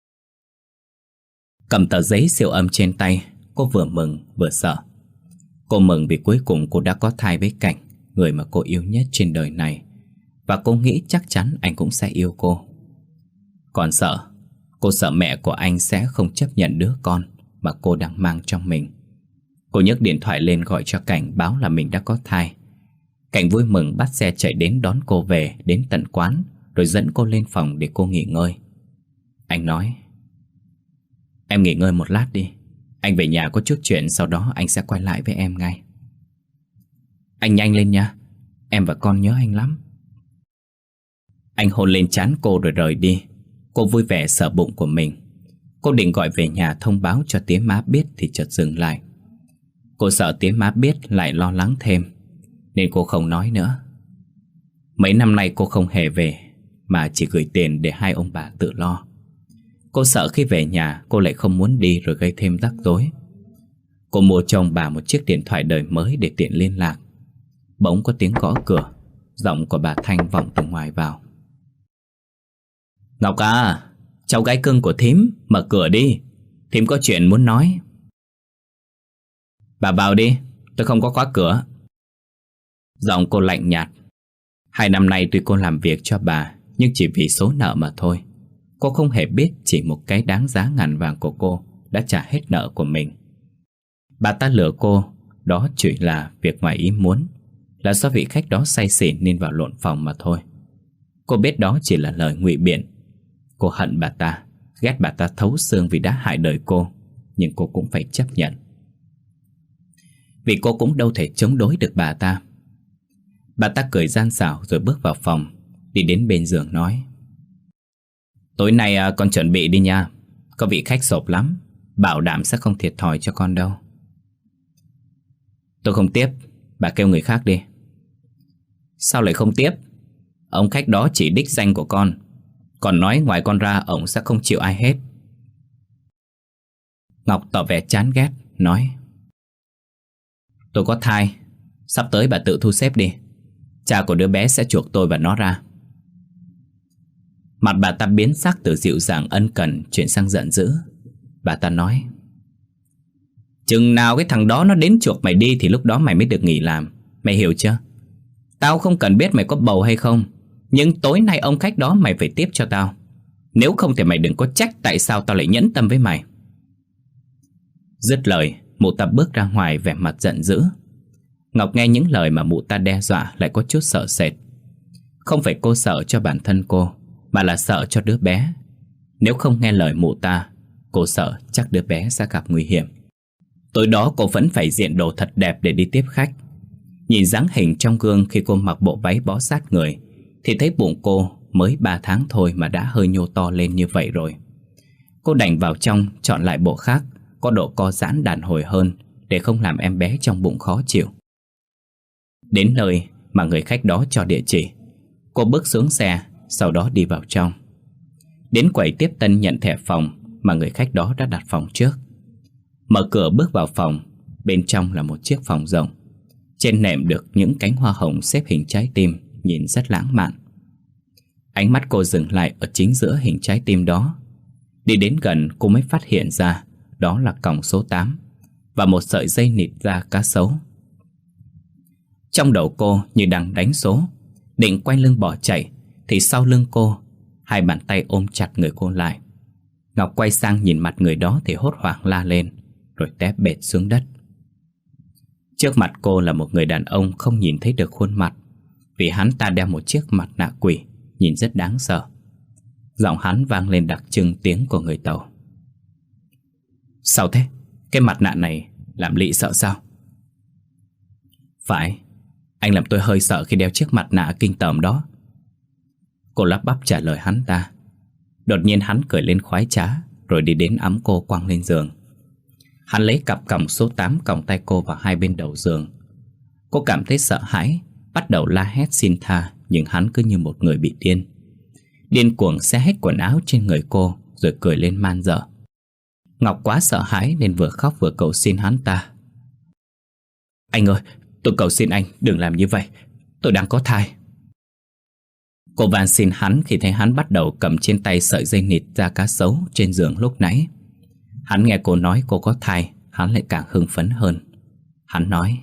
Cầm tờ giấy siêu âm trên tay, cô vừa mừng vừa sợ. Cô mừng vì cuối cùng cô đã có thai với Cảnh, người mà cô yêu nhất trên đời này. Và cô nghĩ chắc chắn anh cũng sẽ yêu cô. Còn sợ, cô sợ mẹ của anh sẽ không chấp nhận đứa con mà cô đang mang trong mình. Cô nhấc điện thoại lên gọi cho Cảnh báo là mình đã có thai. Cảnh vui mừng bắt xe chạy đến đón cô về đến tận quán, rồi dẫn cô lên phòng để cô nghỉ ngơi. Anh nói: Em nghỉ ngơi một lát đi, anh về nhà có chút chuyện, sau đó anh sẽ quay lại với em ngay. Anh nhanh lên nha, em và con nhớ anh lắm. Anh hôn lên trán cô rồi rời đi. Cô vui vẻ sợ bụng của mình. Cô định gọi về nhà thông báo cho tía má biết thì chợt dừng lại. Cô sợ tía má biết lại lo lắng thêm, nên cô không nói nữa. Mấy năm nay cô không hề về, mà chỉ gửi tiền để hai ông bà tự lo. Cô sợ khi về nhà cô lại không muốn đi rồi gây thêm rắc rối. Cô mua cho ông bà một chiếc điện thoại đời mới để tiện liên lạc. Bỗng có tiếng gõ cửa. Giọng của bà Thanh vọng từ ngoài vào: Ngọc à, cháu gái cưng của thím, mở cửa đi, thím có chuyện muốn nói. Bà vào đi, tôi không có khóa cửa. Giọng cô lạnh nhạt. Hai năm nay tuy cô làm việc cho bà, nhưng chỉ vì số nợ mà thôi. Cô không hề biết chỉ một cái đáng giá ngàn vàng của cô đã trả hết nợ của mình. Bà ta lừa cô, đó chỉ là việc ngoài ý muốn, là do vị khách đó say xỉn nên vào lộn phòng mà thôi. Cô biết đó chỉ là lời ngụy biện. Cô hận bà ta, ghét bà ta thấu xương vì đã hại đời cô, nhưng cô cũng phải chấp nhận. Vì cô cũng đâu thể chống đối được bà ta. Bà ta cười gian xảo rồi bước vào phòng, đi đến bên giường nói: Tối nay con chuẩn bị đi nha, có vị khách sộp lắm, bảo đảm sẽ không thiệt thòi cho con đâu. Tôi không tiếp, bà kêu người khác đi. Sao lại không tiếp? Ông khách đó chỉ đích danh của con, còn nói ngoài con ra ông sẽ không chịu ai hết. Ngọc tỏ vẻ chán ghét, nói: Tôi có thai, sắp tới bà tự thu xếp đi, cha của đứa bé sẽ chuộc tôi và nó ra. Mặt bà ta biến sắc từ dịu dàng ân cần chuyển sang giận dữ. Bà ta nói: Chừng nào cái thằng đó nó đến chuộc mày đi thì lúc đó mày mới được nghỉ làm. Mày hiểu chưa? Tao không cần biết mày có bầu hay không, nhưng tối nay ông khách đó mày phải tiếp cho tao. Nếu không thì mày đừng có trách tại sao tao lại nhẫn tâm với mày. Dứt lời, mụ ta bước ra ngoài vẻ mặt giận dữ. Ngọc nghe những lời mà mụ ta đe dọa lại có chút sợ sệt. Không phải cô sợ cho bản thân cô, mà là sợ cho đứa bé. Nếu không nghe lời mụ ta, cô sợ chắc đứa bé sẽ gặp nguy hiểm. Tối đó cô vẫn phải diện đồ thật đẹp để đi tiếp khách. Nhìn dáng hình trong gương khi cô mặc bộ váy bó sát người thì thấy bụng cô mới ba tháng thôi mà đã hơi nhô to lên như vậy rồi. Cô đành vào trong chọn lại bộ khác, có độ co giãn đàn hồi hơn, để không làm em bé trong bụng khó chịu. Đến nơi mà người khách đó cho địa chỉ, cô bước xuống xe, sau đó đi vào trong. Đến quầy tiếp tân nhận thẻ phòng mà người khách đó đã đặt phòng trước. Mở cửa bước vào phòng, bên trong là một chiếc phòng rộng. Trên nệm được những cánh hoa hồng xếp hình trái tim, nhìn rất lãng mạn. Ánh mắt cô dừng lại ở chính giữa hình trái tim đó. Đi đến gần cô mới phát hiện ra đó là còng số tám và một sợi dây nịt da cá sấu. Trong đầu cô như đang đánh số, định quay lưng bỏ chạy thì sau lưng cô, hai bàn tay ôm chặt người cô lại. Ngọc quay sang nhìn mặt người đó thì hốt hoảng la lên, rồi té bệt xuống đất. Trước mặt cô là một người đàn ông không nhìn thấy được khuôn mặt, vì hắn ta đeo một chiếc mặt nạ quỷ, nhìn rất đáng sợ. Giọng hắn vang lên đặc trưng tiếng của người Tàu. Sao thế? Cái mặt nạ này làm Lị sợ sao? Phải, anh làm tôi hơi sợ khi đeo chiếc mặt nạ kinh tởm đó. Cô lắp bắp trả lời hắn ta. Đột nhiên hắn cười lên khoái trá, rồi đi đến ẵm cô quăng lên giường. Hắn lấy cặp còng số tám còng tay cô vào hai bên đầu giường. Cô cảm thấy sợ hãi, bắt đầu la hét xin tha, nhưng hắn cứ như một người bị điên. Điên cuồng xé hết quần áo trên người cô, rồi cười lên man dợ. Ngọc quá sợ hãi nên vừa khóc vừa cầu xin hắn ta. Anh ơi, tôi cầu xin anh đừng làm như vậy, tôi đang có thai. Cô van xin hắn khi thấy hắn bắt đầu cầm trên tay sợi dây nịt da cá sấu trên giường lúc nãy. Hắn nghe cô nói cô có thai, hắn lại càng hưng phấn hơn. Hắn nói: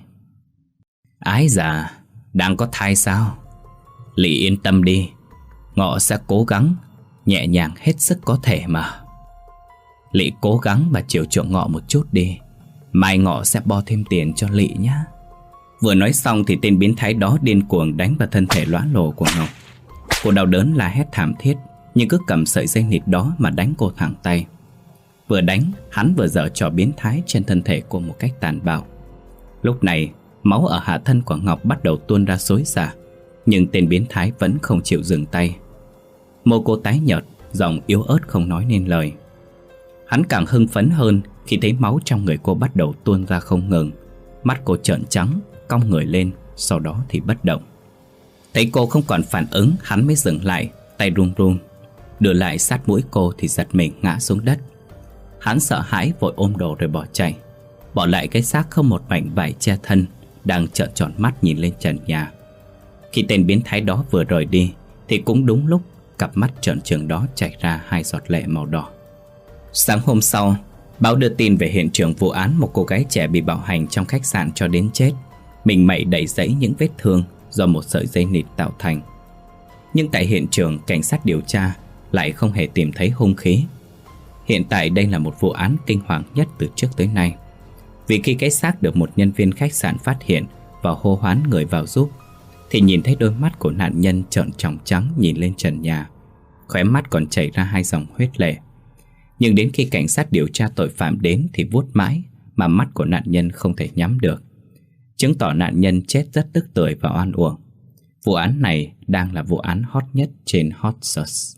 Ái già, đang có thai sao? Lị yên tâm đi, Ngọ sẽ cố gắng, nhẹ nhàng hết sức có thể mà. Lị cố gắng mà chiều chuộng Ngọ một chút đi, mai Ngọ sẽ bo thêm tiền cho Lị nhá. Vừa nói xong thì tên biến thái đó điên cuồng đánh vào thân thể lõa lồ của Ngọc. Cô đau đớn la hét thảm thiết, nhưng cứ cầm sợi dây nịt đó mà đánh cô thẳng tay. Vừa đánh, hắn vừa giở trò biến thái trên thân thể cô một cách tàn bạo. Lúc này, máu ở hạ thân của Ngọc bắt đầu tuôn ra xối xả, nhưng tên biến thái vẫn không chịu dừng tay. Môi cô tái nhợt, giọng yếu ớt không nói nên lời. Hắn càng hưng phấn hơn khi thấy máu trong người cô bắt đầu tuôn ra không ngừng. Mắt cô trợn trắng, cong người lên, sau đó thì bất động. Thấy cô không còn phản ứng, hắn mới dừng lại, tay run run. Đưa lại sát mũi cô thì giật mình ngã xuống đất. Hắn sợ hãi vội ôm đồ rồi bỏ chạy, bỏ lại cái xác không một mảnh vải che thân, đang trợn tròn mắt nhìn lên trần nhà. Khi tên biến thái đó vừa rời đi thì cũng đúng lúc cặp mắt trợn trừng đó chảy ra hai giọt lệ màu đỏ. Sáng hôm sau, báo đưa tin về hiện trường vụ án một cô gái trẻ bị bạo hành trong khách sạn cho đến chết, mình mẩy đầy dẫy những vết thương do một sợi dây nịt tạo thành. Nhưng tại hiện trường, cảnh sát điều tra lại không hề tìm thấy hung khí. Hiện tại đây là một vụ án kinh hoàng nhất từ trước tới nay. Vì khi cái xác được một nhân viên khách sạn phát hiện và hô hoán người vào giúp, thì nhìn thấy đôi mắt của nạn nhân trợn tròng trắng nhìn lên trần nhà, khóe mắt còn chảy ra hai dòng huyết lệ. Nhưng đến khi cảnh sát điều tra tội phạm đến thì vuốt mãi mà mắt của nạn nhân không thể nhắm được, chứng tỏ nạn nhân chết rất tức tưởi và oan uổng. Vụ án này đang là vụ án hot nhất trên Hot Search.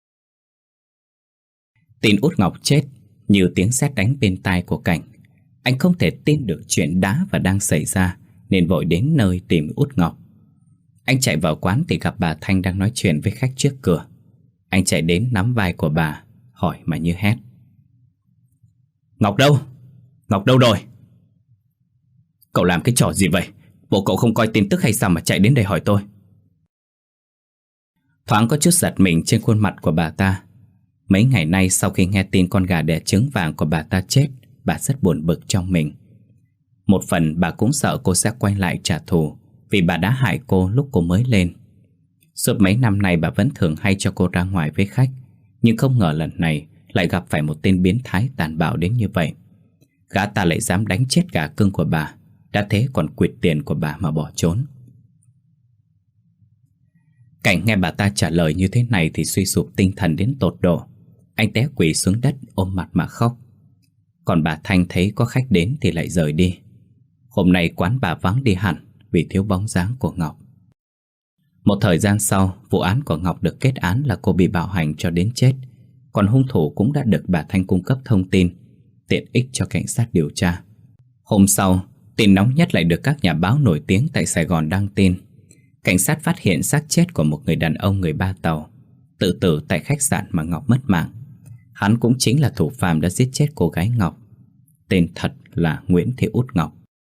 Tin Út Ngọc chết như tiếng sét đánh bên tai của Cảnh. Anh không thể tin được chuyện đã và đang xảy ra, nên vội đến nơi tìm Út Ngọc. Anh chạy vào quán thì gặp bà Thanh đang nói chuyện với khách trước cửa. Anh chạy đến nắm vai của bà, hỏi mà như hét: Ngọc đâu? Ngọc đâu rồi? Cậu làm cái trò gì vậy? Bộ cậu không coi tin tức hay sao mà chạy đến đây hỏi tôi? Thoáng có chút giật mình trên khuôn mặt của bà ta. Mấy ngày nay sau khi nghe tin con gà đẻ trứng vàng của bà ta chết, bà rất buồn bực trong mình. Một phần bà cũng sợ cô sẽ quay lại trả thù, vì bà đã hại cô lúc cô mới lên. Suốt mấy năm nay bà vẫn thường hay cho cô ra ngoài với khách, nhưng không ngờ lần này lại gặp phải một tên biến thái tàn bạo đến như vậy. Gã ta lại dám đánh chết gà cưng của bà, đã thế còn quỵt tiền của bà mà bỏ trốn. Cảnh nghe bà ta trả lời như thế này thì suy sụp tinh thần đến tột độ. Anh té quỵ xuống đất ôm mặt mà khóc. Còn bà Thanh thấy có khách đến thì lại rời đi. Hôm nay quán bà vắng đi hẳn vì thiếu bóng dáng của Ngọc. Một thời gian sau, vụ án của Ngọc được kết án là cô bị bạo hành cho đến chết. Còn hung thủ cũng đã được bà Thanh cung cấp thông tin, tiện ích cho cảnh sát điều tra. Hôm sau, tin nóng nhất lại được các nhà báo nổi tiếng tại Sài Gòn đăng tin. Cảnh sát phát hiện xác chết của một người đàn ông người Ba Tàu, tự tử tại khách sạn mà Ngọc mất mạng. Hắn cũng chính là thủ phạm đã giết chết cô gái Ngọc. Tên thật là Nguyễn Thị Út Ngọc.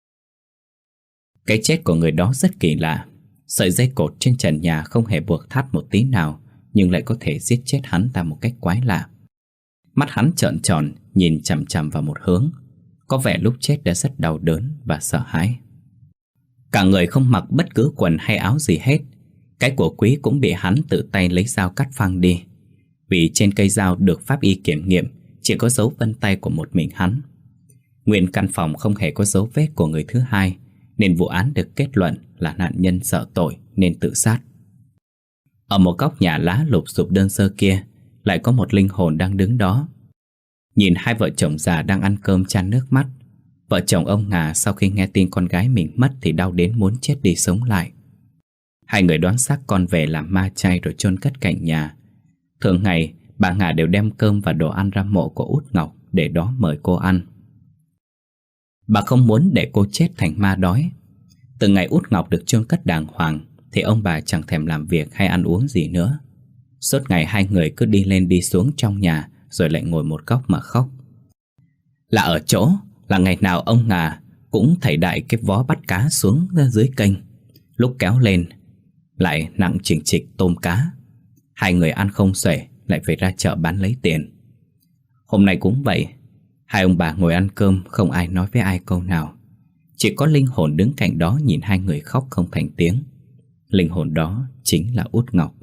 Cái chết của người đó rất kỳ lạ. Sợi dây cột trên trần nhà không hề buộc thắt một tí nào, nhưng lại có thể giết chết hắn ta một cách quái lạ. Mắt hắn trợn tròn, nhìn chằm chằm vào một hướng. Có vẻ lúc chết đã rất đau đớn và sợ hãi. Cả người không mặc bất cứ quần hay áo gì hết. Cái của Quý cũng bị hắn tự tay lấy dao cắt phăng đi. Vì trên cây dao được pháp y kiểm nghiệm chỉ có dấu vân tay của một mình hắn. Nguyên căn phòng không hề có dấu vết của người thứ hai, nên vụ án được kết luận là nạn nhân sợ tội nên tự sát. Ở một góc nhà lá lụp xụp đơn sơ kia lại có một linh hồn đang đứng đó. Nhìn hai vợ chồng già đang ăn cơm chan nước mắt. Vợ chồng ông Ngà sau khi nghe tin con gái mình mất thì đau đến muốn chết đi sống lại. Hai người đón xác con về làm ma chay rồi chôn cất cạnh nhà. Thường ngày bà Ngà đều đem cơm và đồ ăn ra mộ của Út Ngọc để đó mời cô ăn. Bà không muốn để cô chết thành ma đói. Từ ngày Út Ngọc được chôn cất đàng hoàng thì ông bà chẳng thèm làm việc hay ăn uống gì nữa. Suốt ngày hai người cứ đi lên đi xuống trong nhà, rồi lại ngồi một góc mà khóc. Là ở chỗ là ngày nào ông Ngà cũng thảy đại cái vó bắt cá xuống dưới kênh. Lúc kéo lên lại nặng chỉnh trịch tôm cá. Hai người ăn không xuể, lại phải ra chợ bán lấy tiền. Hôm nay cũng vậy. Hai ông bà ngồi ăn cơm, không ai nói với ai câu nào. Chỉ có linh hồn đứng cạnh đó nhìn hai người khóc không thành tiếng. Linh hồn đó chính là Út Ngọc.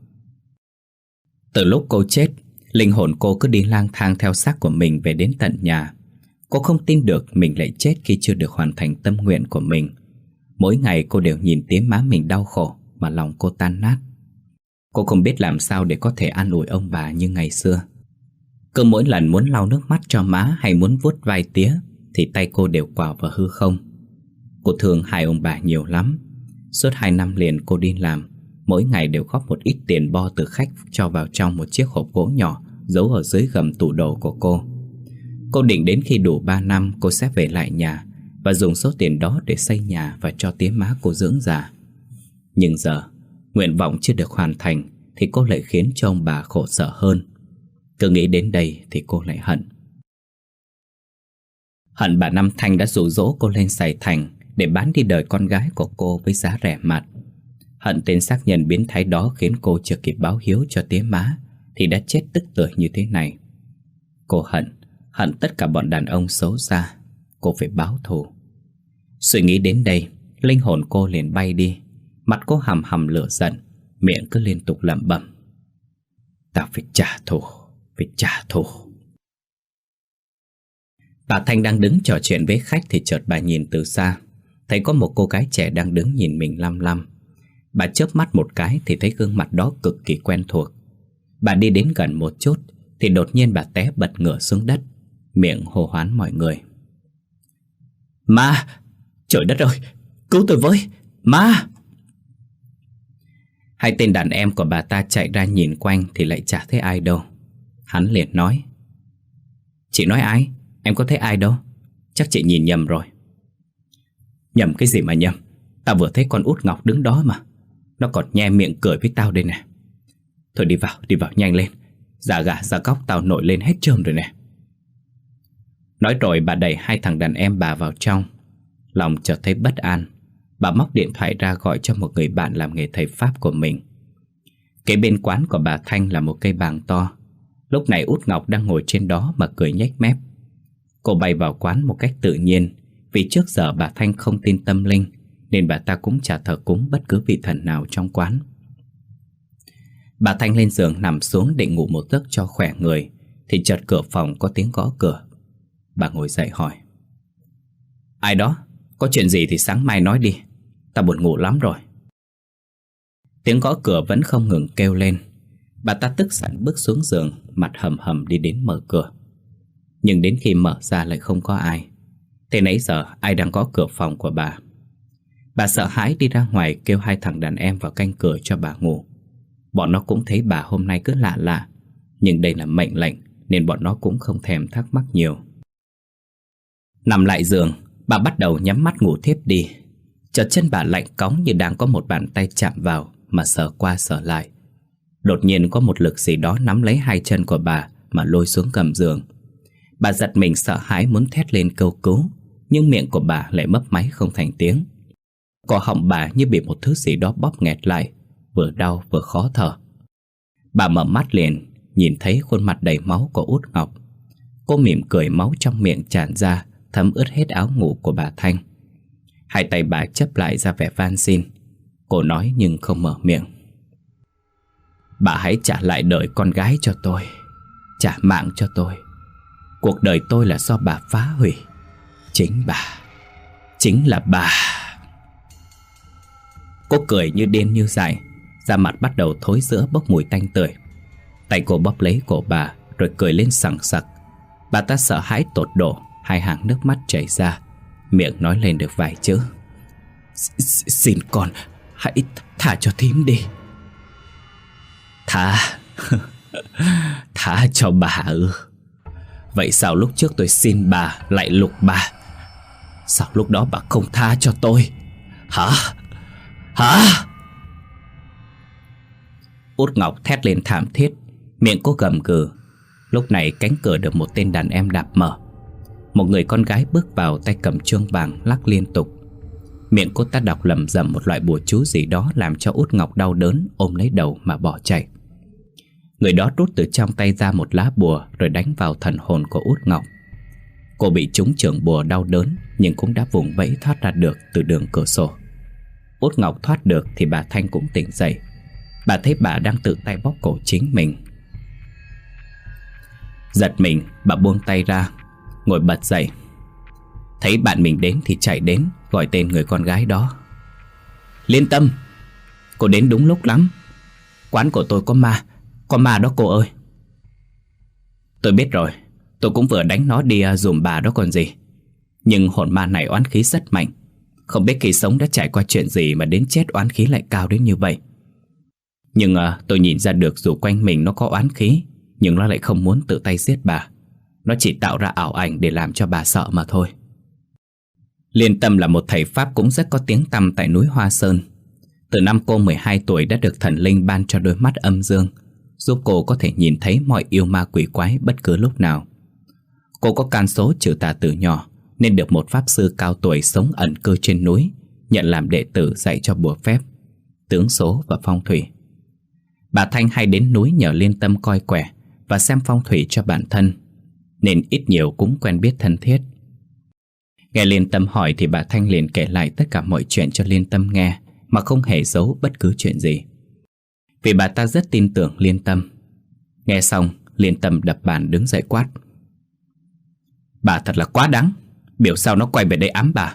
Từ lúc cô chết, linh hồn cô cứ đi lang thang theo xác của mình về đến tận nhà. Cô không tin được mình lại chết khi chưa được hoàn thành tâm nguyện của mình. Mỗi ngày cô đều nhìn tía má mình đau khổ mà lòng cô tan nát. Cô không biết làm sao để có thể an ủi ông bà như ngày xưa. Cứ mỗi lần muốn lau nước mắt cho má hay muốn vuốt vai tía thì tay cô đều quào vào hư không. Cô thương hai ông bà nhiều lắm. Suốt hai năm liền cô đi làm, mỗi ngày đều góp một ít tiền bo từ khách cho vào trong một chiếc hộp gỗ nhỏ giấu ở dưới gầm tủ đồ của cô. Cô định đến khi đủ ba năm cô sẽ về lại nhà và dùng số tiền đó để xây nhà và cho tía má cô dưỡng già. Nhưng giờ, nguyện vọng chưa được hoàn thành thì cô lại khiến cho ông bà khổ sở hơn. Cứ nghĩ đến đây thì cô lại hận. Hận bà Năm Thanh đã dụ dỗ cô lên Sài Thành để bán đi đời con gái của cô với giá rẻ mạt. Hận tên xác nhân biến thái đó khiến cô chưa kịp báo hiếu cho tía má thì đã chết tức tưởi như thế này. Cô hận, hận tất cả bọn đàn ông xấu xa. Cô phải báo thù. Suy nghĩ đến đây, linh hồn cô liền bay đi. Mặt cô hầm hầm lửa giận, miệng cứ liên tục lẩm bẩm: tao phải trả thù, phải trả thù. Bà Thanh đang đứng trò chuyện với khách thì chợt bà nhìn từ xa, thấy có một cô gái trẻ đang đứng nhìn mình lăm lăm. Bà chớp mắt một cái thì thấy gương mặt đó cực kỳ quen thuộc. Bà đi đến gần một chút thì đột nhiên bà té bật ngửa xuống đất, miệng hô hoán mọi người: Ma! Trời đất ơi! Cứu tôi với! Ma! Hai tên đàn em của bà ta chạy ra nhìn quanh thì lại chả thấy ai đâu. Hắn liền nói: Chị nói ai? Em có thấy ai đâu. Chắc chị nhìn nhầm rồi. Nhầm cái gì mà nhầm? Tao vừa thấy con Út Ngọc đứng đó mà. Nó còn nhe miệng cười với tao đây nè. Thôi đi vào, đi vào nhanh lên. Da gà da góc tao nổi lên hết trơn rồi nè. Nói rồi bà đẩy hai thằng đàn em bà vào trong. Lòng chợt thấy bất an. Bà móc điện thoại ra gọi cho một người bạn làm nghề thầy Pháp của mình. Kế bên quán của bà Thanh là một cây bàng to. Lúc này Út Ngọc đang ngồi trên đó mà cười nhếch mép. Cô bay vào quán một cách tự nhiên, vì trước giờ bà Thanh không tin tâm linh nên bà ta cũng chả thờ cúng bất cứ vị thần nào trong quán. Bà Thanh lên giường nằm xuống định ngủ một giấc cho khỏe người thì chợt cửa phòng có tiếng gõ cửa. Bà ngồi dậy hỏi: Ai đó? Có chuyện gì thì sáng mai nói đi. Ta buồn ngủ lắm rồi. Tiếng gõ cửa vẫn không ngừng kêu lên. Bà ta tức giận bước xuống giường, mặt hầm hầm đi đến mở cửa. Nhưng đến khi mở ra lại không có ai. Thế nãy giờ ai đang có cửa phòng của bà? Bà sợ hãi đi ra ngoài kêu hai thằng đàn em vào canh cửa cho bà ngủ. Bọn nó cũng thấy bà hôm nay cứ lạ lạ, nhưng đây là mệnh lệnh nên bọn nó cũng không thèm thắc mắc nhiều. Nằm lại giường, bà bắt đầu nhắm mắt ngủ thiếp đi. Chợt chân bà lạnh cóng như đang có một bàn tay chạm vào mà sờ qua sờ lại. Đột nhiên có một lực gì đó nắm lấy hai chân của bà mà lôi xuống gầm giường. Bà giật mình sợ hãi muốn thét lên kêu cứu, nhưng miệng của bà lại mấp máy không thành tiếng. Cổ họng bà như bị một thứ gì đó bóp nghẹt lại, vừa đau vừa khó thở. Bà mở mắt liền, nhìn thấy khuôn mặt đầy máu của Út Ngọc. Cô mỉm cười, máu trong miệng tràn ra, thấm ướt hết áo ngủ của bà Thanh. Hai tay bà chắp lại ra vẻ van xin. Cô nói nhưng không mở miệng. Bà hãy trả lại đời con gái cho tôi, trả mạng cho tôi. Cuộc đời tôi là do bà phá hủy. Chính bà, chính là bà. Cô cười như điên như dại, da mặt bắt đầu thối rữa bốc mùi tanh tưởi. Tay cô bóp lấy cổ bà rồi cười lên sằng sặc. Bà ta sợ hãi tột độ, hai hàng nước mắt chảy ra, miệng nói lên được vài chữ. Xin con hãy thả cho thím đi. Thả? Thả cho bà ư? Vậy sao lúc trước tôi xin bà lại lục bà? Sao lúc đó bà không tha cho tôi? Hả? Hả? Út Ngọc thét lên thảm thiết, miệng cô gầm gừ. Lúc này cánh cửa được một tên đàn em đạp mở. Một người con gái bước vào, tay cầm chuông vàng lắc liên tục. Miệng cô ta đọc lẩm rẩm một loại bùa chú gì đó, làm cho Út Ngọc đau đớn ôm lấy đầu mà bỏ chạy. Người đó rút từ trong tay ra một lá bùa rồi đánh vào thần hồn của Út Ngọc. Cô bị trúng chưởng bùa đau đớn nhưng cũng đã vùng vẫy thoát ra được từ đường cửa sổ. Út Ngọc thoát được thì bà Thanh cũng tỉnh dậy. Bà thấy bà đang tự tay bóp cổ chính mình. Giật mình, bà buông tay ra, ngồi bật dậy. Thấy bạn mình đến thì chạy đến, gọi tên người con gái đó. Liên Tâm, cô đến đúng lúc lắm. Quán của tôi có ma, có ma đó cô ơi. Tôi biết rồi, tôi cũng vừa đánh nó đi dùm bà đó còn gì. Nhưng hồn ma này oán khí rất mạnh. Không biết khi sống đã trải qua chuyện gì mà đến chết oán khí lại cao đến như vậy. Nhưng à, tôi nhìn ra được dù quanh mình nó có oán khí, nhưng nó lại không muốn tự tay giết bà. Nó chỉ tạo ra ảo ảnh để làm cho bà sợ mà thôi. Liên Tâm là một thầy Pháp cũng rất có tiếng tăm tại núi Hoa Sơn. Từ năm cô mười hai tuổi đã được thần linh ban cho đôi mắt âm dương, giúp cô có thể nhìn thấy mọi yêu ma quỷ quái bất cứ lúc nào. Cô có can số trừ tà từ nhỏ, nên được một pháp sư cao tuổi sống ẩn cư trên núi nhận làm đệ tử dạy cho bùa phép, tướng số và phong thủy. Bà Thanh hay đến núi nhờ Liên Tâm coi quẻ và xem phong thủy cho bản thân, nên ít nhiều cũng quen biết thân thiết. Nghe Liên Tâm hỏi thì bà Thanh liền kể lại tất cả mọi chuyện cho Liên Tâm nghe, mà không hề giấu bất cứ chuyện gì, vì bà ta rất tin tưởng Liên Tâm. Nghe xong, Liên Tâm đập bàn đứng dậy quát. Bà thật là quá đáng, biểu sao nó quay về đây ám bà.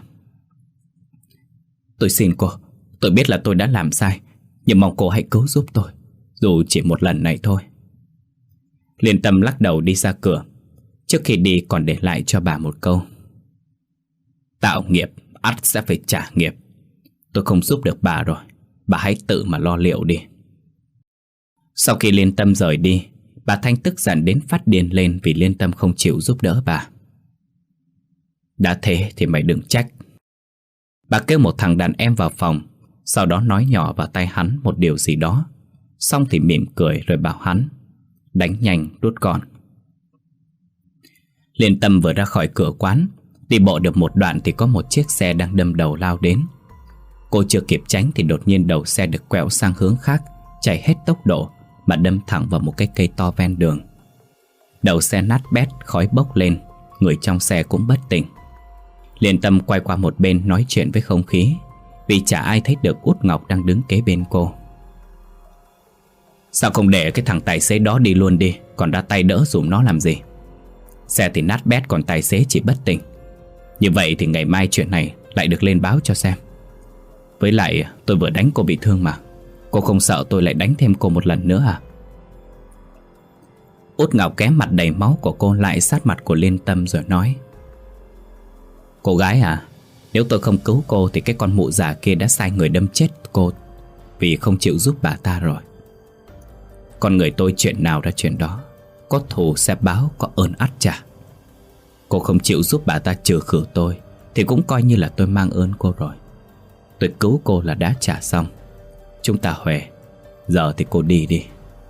Tôi xin cô, tôi biết là tôi đã làm sai, nhưng mong cô hãy cứu giúp tôi, dù chỉ một lần này thôi. Liên Tâm lắc đầu đi ra cửa. Trước khi đi còn để lại cho bà một câu. Tạo nghiệp ắt sẽ phải trả nghiệp. Tôi không giúp được bà rồi, bà hãy tự mà lo liệu đi. Sau khi Liên Tâm rời đi, bà Thanh tức giận đến phát điên lên vì Liên Tâm không chịu giúp đỡ bà. Đã thế thì mày đừng trách. Bà kêu một thằng đàn em vào phòng, sau đó nói nhỏ vào tai hắn một điều gì đó. Xong thì mỉm cười rồi bảo hắn đánh nhanh rút gọn. Liên Tâm vừa ra khỏi cửa quán, đi bộ được một đoạn thì có một chiếc xe đang đâm đầu lao đến. Cô chưa kịp tránh thì đột nhiên đầu xe được quẹo sang hướng khác, chạy hết tốc độ mà đâm thẳng vào một cái cây to ven đường. Đầu xe nát bét, khói bốc lên, người trong xe cũng bất tỉnh. Liên Tâm quay qua một bên nói chuyện với không khí, vì chả ai thấy được Út Ngọc đang đứng kế bên cô. Sao không để cái thằng tài xế đó đi luôn đi, còn ra tay đỡ dùm nó làm gì? Xe thì nát bét còn tài xế chỉ bất tỉnh. Như vậy thì ngày mai chuyện này lại được lên báo cho xem. Với lại tôi vừa đánh cô bị thương mà, cô không sợ tôi lại đánh thêm cô một lần nữa à? Út Ngọc ghé mặt đầy máu của cô lại sát mặt của Liên Tâm rồi nói: Cô gái à, nếu tôi không cứu cô thì cái con mụ già kia đã sai người đâm chết cô vì không chịu giúp bà ta rồi. Con người tôi chuyện nào ra chuyện đó, có thù sẽ báo, có ơn ắt trả. Cô không chịu giúp bà ta trừ khử tôi thì cũng coi như là tôi mang ơn cô rồi. Tôi cứu cô là đã trả xong. Chúng ta huề. Giờ thì cô đi đi.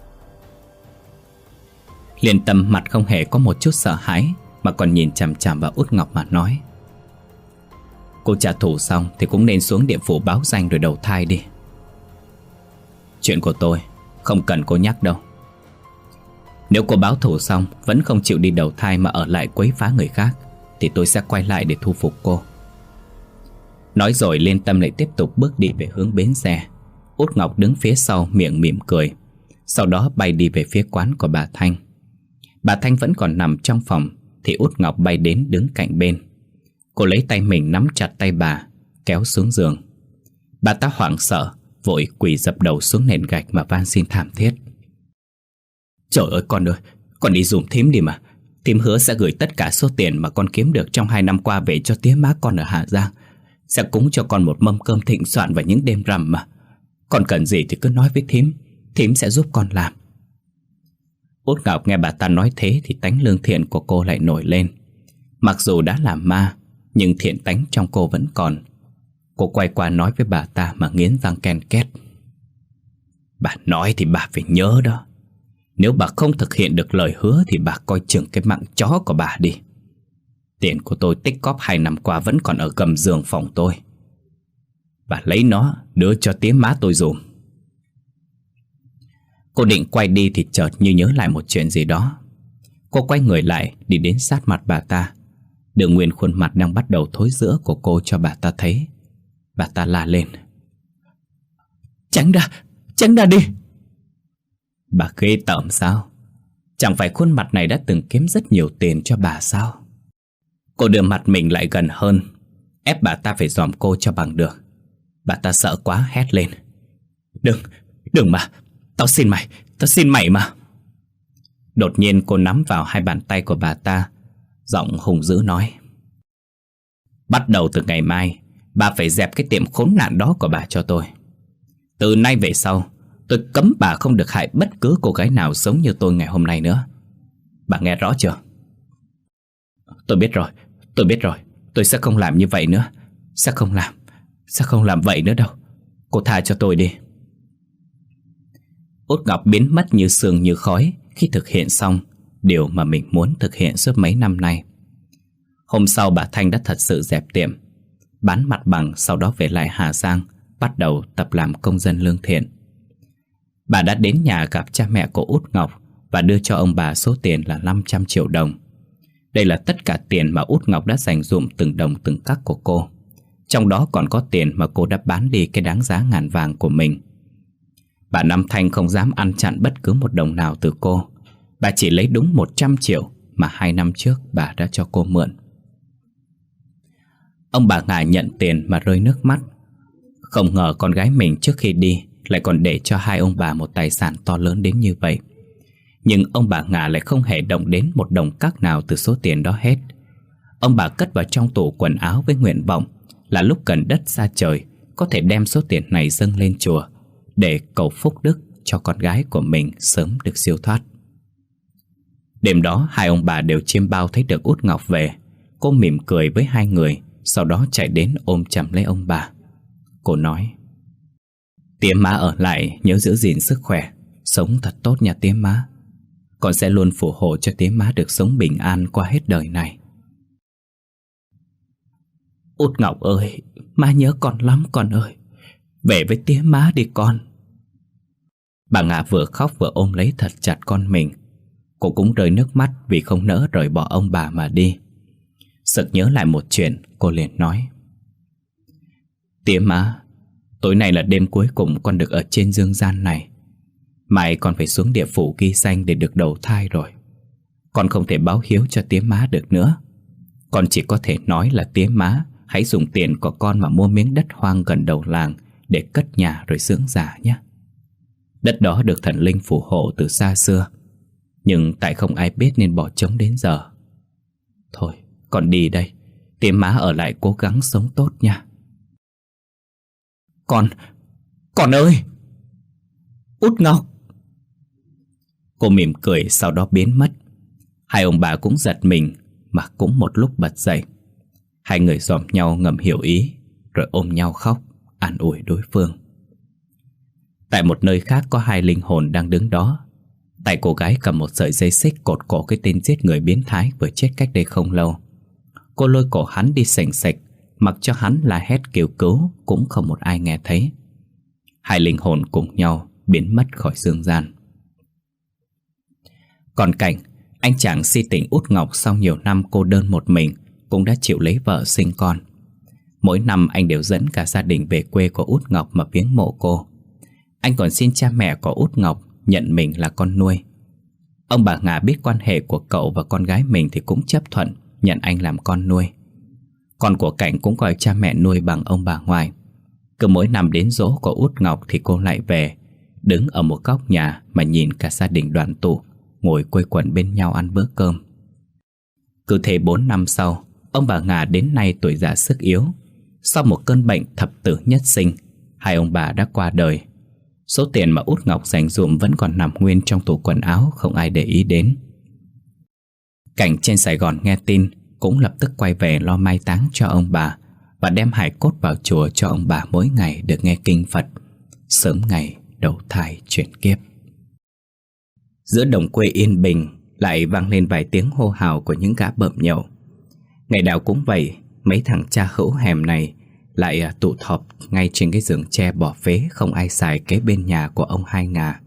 Liên Tâm mặt không hề có một chút sợ hãi, mà còn nhìn chằm chằm vào Út Ngọc mà nói: Cô trả thù xong thì cũng nên xuống địa phủ báo danh rồi đầu thai đi. Chuyện của tôi không cần cô nhắc đâu. Nếu cô báo thù xong vẫn không chịu đi đầu thai mà ở lại quấy phá người khác thì tôi sẽ quay lại để thu phục cô. Nói rồi Liên Tâm lại tiếp tục bước đi về hướng bến xe. Út Ngọc đứng phía sau miệng mỉm cười. Sau đó bay đi về phía quán của bà Thanh. Bà Thanh vẫn còn nằm trong phòng thì Út Ngọc bay đến đứng cạnh bên. Cô lấy tay mình nắm chặt tay bà, kéo xuống giường. Bà ta hoảng sợ, vội quỳ dập đầu xuống nền gạch mà van xin thảm thiết: Trời ơi con ơi, con đi giùm thím đi mà. Thím hứa sẽ gửi tất cả số tiền mà con kiếm được trong hai năm qua về cho tía má con ở Hà Giang. Sẽ cúng cho con một mâm cơm thịnh soạn vào những đêm rằm mà. Con cần gì thì cứ nói với thím, thím sẽ giúp con làm. Út Ngọc nghe bà ta nói thế thì tánh lương thiện của cô lại nổi lên. Mặc dù đã làm ma, nhưng thiện tánh trong cô vẫn còn. Cô quay qua nói với bà ta mà nghiến răng ken két: Bà nói thì bà phải nhớ đó. Nếu bà không thực hiện được lời hứa thì bà coi chừng cái mạng chó của bà đi. Tiền của tôi tích cóp hai năm qua vẫn còn ở gầm giường phòng tôi. Bà lấy nó đưa cho tía má tôi dùm. Cô định quay đi thì chợt như nhớ lại một chuyện gì đó. Cô quay người lại đi đến sát mặt bà ta, đưa nguyên khuôn mặt đang bắt đầu thối rữa của cô cho bà ta thấy. Bà ta la lên: Tránh ra, tránh ra đi. Bà ghê tởm sao? Chẳng phải khuôn mặt này đã từng kiếm rất nhiều tiền cho bà sao? Cô đưa mặt mình lại gần hơn, ép bà ta phải dòm cô cho bằng được. Bà ta sợ quá hét lên: Đừng, đừng mà, tao xin mày, tao xin mày mà. Đột nhiên cô nắm vào hai bàn tay của bà ta, giọng hùng dữ nói: Bắt đầu từ ngày mai, bà phải dẹp cái tiệm khốn nạn đó của bà cho tôi. Từ nay về sau, tôi cấm bà không được hại bất cứ cô gái nào sống như tôi ngày hôm nay nữa. Bà nghe rõ chưa? Tôi biết rồi, tôi biết rồi. Tôi sẽ không làm như vậy nữa. Sẽ không làm, sẽ không làm vậy nữa đâu. Cô tha cho tôi đi. Út Ngọc biến mất như sương như khói khi thực hiện xong điều mà mình muốn thực hiện suốt mấy năm nay. Hôm sau bà Thanh đã thật sự dẹp tiệm, bán mặt bằng, sau đó về lại Hà Giang, bắt đầu tập làm công dân lương thiện. Bà đã đến nhà gặp cha mẹ của Út Ngọc và đưa cho ông bà số tiền là năm trăm triệu đồng. Đây là tất cả tiền mà Út Ngọc đã dành dụm từng đồng từng cắc của cô. Trong đó còn có tiền mà cô đã bán đi cái đáng giá ngàn vàng của mình. Bà Năm Thanh không dám ăn chặn bất cứ một đồng nào từ cô. Bà chỉ lấy đúng một trăm triệu mà hai năm trước bà đã cho cô mượn. Ông bà Ngà nhận tiền mà rơi nước mắt. Không ngờ con gái mình trước khi đi lại còn để cho hai ông bà một tài sản to lớn đến như vậy. Nhưng ông bà Ngà lại không hề động đến một đồng cắc nào từ số tiền đó hết. Ông bà cất vào trong tủ quần áo với nguyện vọng là lúc cần đất xa trời có thể đem số tiền này dâng lên chùa để cầu phúc đức cho con gái của mình sớm được siêu thoát. Đêm đó hai ông bà đều chiêm bao thấy được Út Ngọc về. Cô mỉm cười với hai người, sau đó chạy đến ôm chầm lấy ông bà. Cô nói: Tía má ở lại nhớ giữ gìn sức khỏe, sống thật tốt nha tía má. Con sẽ luôn phù hộ cho tía má được sống bình an qua hết đời này. Út Ngọc ơi, má nhớ con lắm con ơi. Về với tía má đi con. Bà Ngà vừa khóc vừa ôm lấy thật chặt con mình. Cô cũng rơi nước mắt vì không nỡ rời bỏ ông bà mà đi. Sực nhớ lại một chuyện, cô liền nói: Tía má, tối nay là đêm cuối cùng con được ở trên dương gian này. Mai con phải xuống địa phủ ghi danh để được đầu thai rồi. Con không thể báo hiếu cho tía má được nữa. Con chỉ có thể nói là tía má hãy dùng tiền của con mà mua miếng đất hoang gần đầu làng để cất nhà rồi dưỡng già nhé. Đất đó được thần linh phù hộ từ xa xưa. Nhưng tại không ai biết nên bỏ trống đến giờ. Thôi, con đi đây. Tía má ở lại cố gắng sống tốt nha. Con, con ơi! Út Ngọc! Cô mỉm cười sau đó biến mất. Hai ông bà cũng giật mình mà cũng một lúc bật dậy. Hai người dòm nhau ngầm hiểu ý, rồi ôm nhau khóc, an ủi đối phương. Tại một nơi khác có hai linh hồn đang đứng đó. Tay cô gái cầm một sợi dây xích cột cổ cái tên giết người biến thái vừa chết cách đây không lâu. Cô lôi cổ hắn đi xềnh xệch, mặc cho hắn la hét kêu cứu cũng không một ai nghe thấy. Hai linh hồn cùng nhau biến mất khỏi dương gian. Còn Cảnh, anh chàng si tình Út Ngọc sau nhiều năm cô đơn một mình, cũng đã chịu lấy vợ sinh con. Mỗi năm anh đều dẫn cả gia đình về quê của Út Ngọc mà viếng mộ cô. Anh còn xin cha mẹ của Út Ngọc nhận mình là con nuôi. Ông bà Ngà biết quan hệ của cậu và con gái mình thì cũng chấp thuận nhận anh làm con nuôi. Con của Cảnh cũng coi cha mẹ nuôi bằng ông bà ngoại. Cứ mỗi năm đến giỗ của Út Ngọc thì cô lại về, đứng ở một góc nhà mà nhìn cả gia đình đoàn tụ, ngồi quây quần bên nhau ăn bữa cơm. Cứ thế bốn năm sau, ông bà Ngà đến nay tuổi già sức yếu. Sau một cơn bệnh thập tử nhất sinh, hai ông bà đã qua đời. Số tiền mà Út Ngọc dành dụm vẫn còn nằm nguyên trong tủ quần áo, không ai để ý đến. Cảnh trên Sài Gòn nghe tin cũng lập tức quay về lo mai táng cho ông bà và đem hài cốt vào chùa cho ông bà mỗi ngày được nghe kinh Phật, sớm ngày đầu thai chuyển kiếp. Giữa đồng quê yên bình lại vang lên vài tiếng hô hào của những gã bợm nhậu. Ngày nào cũng vậy, mấy thằng cha hữu hèm này lại tụ họp ngay trên cái giường tre bỏ phế không ai xài kế bên nhà của ông Hai Ngà.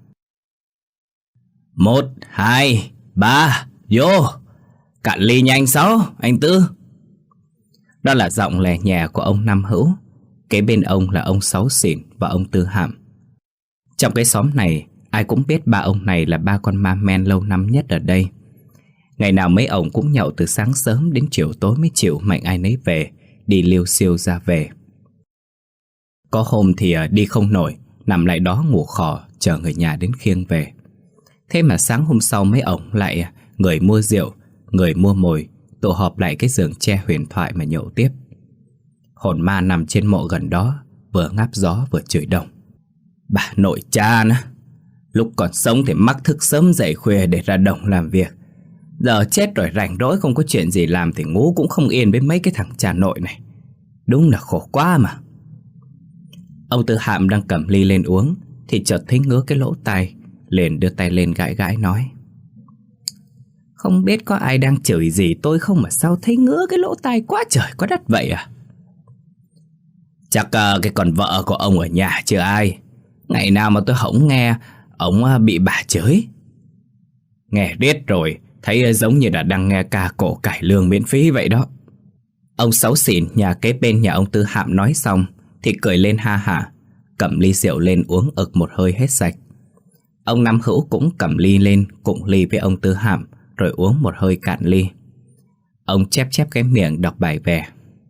Một, hai, ba, vô! Cạn ly nhanh Sáu, anh Tư! Đó là giọng lè nhè của ông Năm Hữu. Kế bên ông là ông Sáu Xỉn và ông Tư Hạm. Trong cái xóm này, ai cũng biết ba ông này là ba con ma men lâu năm nhất ở đây. Ngày nào mấy ông cũng nhậu từ sáng sớm đến chiều tối mới chịu mạnh ai nấy về, đi liêu xiêu ra về. Có hôm thì đi không nổi, nằm lại đó ngủ khò chờ người nhà đến khiêng về. Thế mà sáng hôm sau mấy ông lại người mua rượu, người mua mồi, tụ họp lại cái giường tre huyền thoại mà nhậu tiếp. Hồn ma nằm trên mộ gần đó, vừa ngáp gió vừa chửi đồng. Bà nội cha nó, lúc còn sống thì mắc thức sớm dậy khuya để ra đồng làm việc. Giờ chết rồi rảnh rỗi không có chuyện gì làm thì ngủ cũng không yên với mấy cái thằng cha nội này. Đúng là khổ quá mà. Ông Tư Hạm đang cầm ly lên uống thì chợt thấy ngứa cái lỗ tai, liền đưa tay lên gãi gãi nói: Không biết có ai đang chửi gì tôi không mà sao thấy ngứa cái lỗ tai quá trời quá đất vậy à? Chắc uh, cái con vợ của ông ở nhà chưa ai. Ngày nào mà tôi không nghe ông uh, bị bà chửi. Nghe riết rồi, thấy uh, giống như là đang nghe ca cổ cải lương miễn phí vậy đó. Ông Sáu Xỉn nhà kế bên nhà ông Tư Hạm nói xong thì cười lên ha hả, cầm ly rượu lên uống ực một hơi hết sạch. Ông Năm Hữu cũng cầm ly lên cụng ly với ông Tư Hạm, rồi uống một hơi cạn ly. Ông chép chép cái miệng đọc bài về.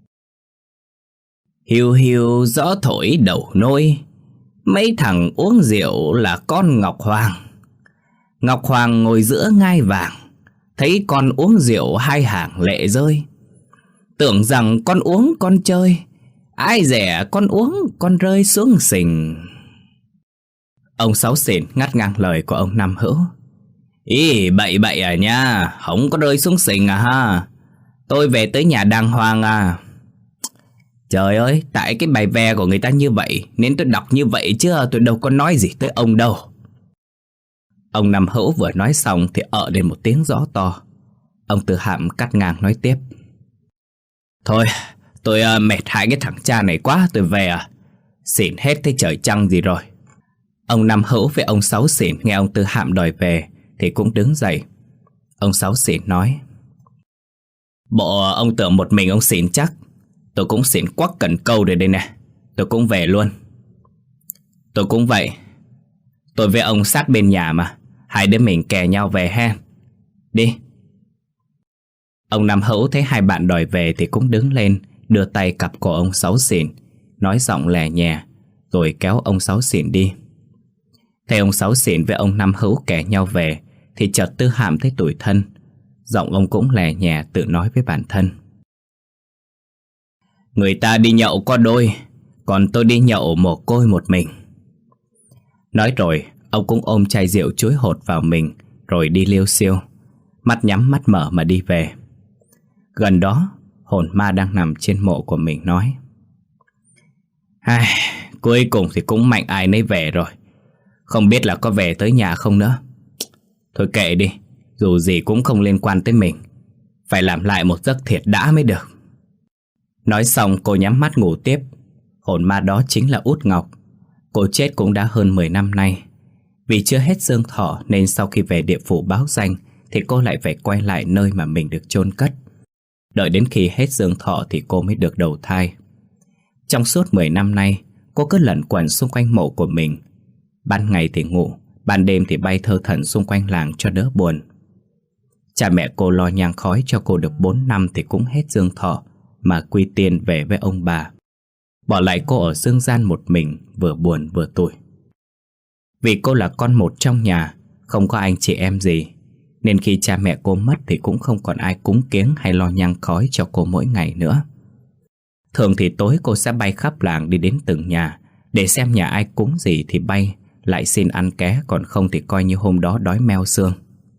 Hiu hiu gió thổi đầu nôi, mấy thằng uống rượu là con Ngọc Hoàng. Ngọc Hoàng ngồi giữa ngai vàng, thấy con uống rượu hai hàng lệ rơi. Tưởng rằng con uống con chơi, ai dè con uống con rơi xuống sình. Ông Sáu Xỉn ngắt ngang lời của ông Năm Hữu. Ý bậy bậy à nha, không có rơi xuống sình à ha. Tôi về tới nhà đàng hoàng à. Trời ơi, tại cái bài ve của người ta như vậy nên tôi đọc như vậy chứ tôi đâu có nói gì tới ông đâu. Ông Năm Hữu vừa nói xong thì ợ lên một tiếng gió to. Ông Tư Hạm cắt ngang nói tiếp. Thôi, tôi uh, mệt hại cái thằng cha này quá, tôi về à. Xỉn hết thấy trời trăng gì rồi. Ông Năm Hữu với ông Sáu Xỉn nghe ông Tư Hạm đòi về thì cũng đứng dậy. Ông Sáu Xỉn nói: Bộ ông tưởng một mình ông xỉn chắc. Tôi cũng xỉn quắc cần câu rồi đây nè. Tôi cũng về luôn. Tôi cũng vậy. Tôi với ông sát bên nhà mà, hai đứa mình kè nhau về ha. Đi. Ông Năm Hữu thấy hai bạn đòi về thì cũng đứng lên, đưa tay cặp cổ ông Sáu Xỉn, nói giọng lè nhè, rồi kéo ông Sáu Xỉn đi. Thấy ông Sáu Xỉn với ông Năm Hữu kè nhau về thì chợt Tư Hạm thấy tủi thân. Giọng ông cũng lè nhẹ tự nói với bản thân: người ta đi nhậu có đôi, còn tôi đi nhậu mồ côi một mình. Nói rồi ông cũng ôm chai rượu chuối hột vào mình, rồi đi liêu xiêu, mắt nhắm mắt mở mà đi về. Gần đó, hồn ma đang nằm trên mộ của mình nói: Ai, cuối cùng thì cũng mạnh ai nấy về rồi. Không biết là có về tới nhà không nữa. Thôi kệ đi, dù gì cũng không liên quan tới mình. Phải làm lại một giấc thiệt đã mới được. Nói xong cô nhắm mắt ngủ tiếp. Hồn ma đó chính là Út Ngọc. Cô chết cũng đã hơn mười năm nay. Vì chưa hết dương thọ nên sau khi về địa phủ báo danh thì cô lại phải quay lại nơi mà mình được chôn cất. Đợi đến khi hết dương thọ thì cô mới được đầu thai. Trong suốt mười năm nay, cô cứ lẩn quẩn xung quanh mộ của mình. Ban ngày thì ngủ, ban đêm thì bay thơ thẩn xung quanh làng cho đỡ buồn. Cha mẹ cô lo nhang khói cho cô được bốn năm thì cũng hết dương thọ mà quy tiên về với ông bà, bỏ lại cô ở dương gian một mình, vừa buồn vừa tủi. Vì cô là con một trong nhà, không có anh chị em gì, nên khi cha mẹ cô mất thì cũng không còn ai cúng kiếng hay lo nhang khói cho cô mỗi ngày nữa. Thường thì tối cô sẽ bay khắp làng đi đến từng nhà để xem nhà ai cúng gì thì bay lại xin ăn ké, còn không thì coi như hôm đó đói meo xương.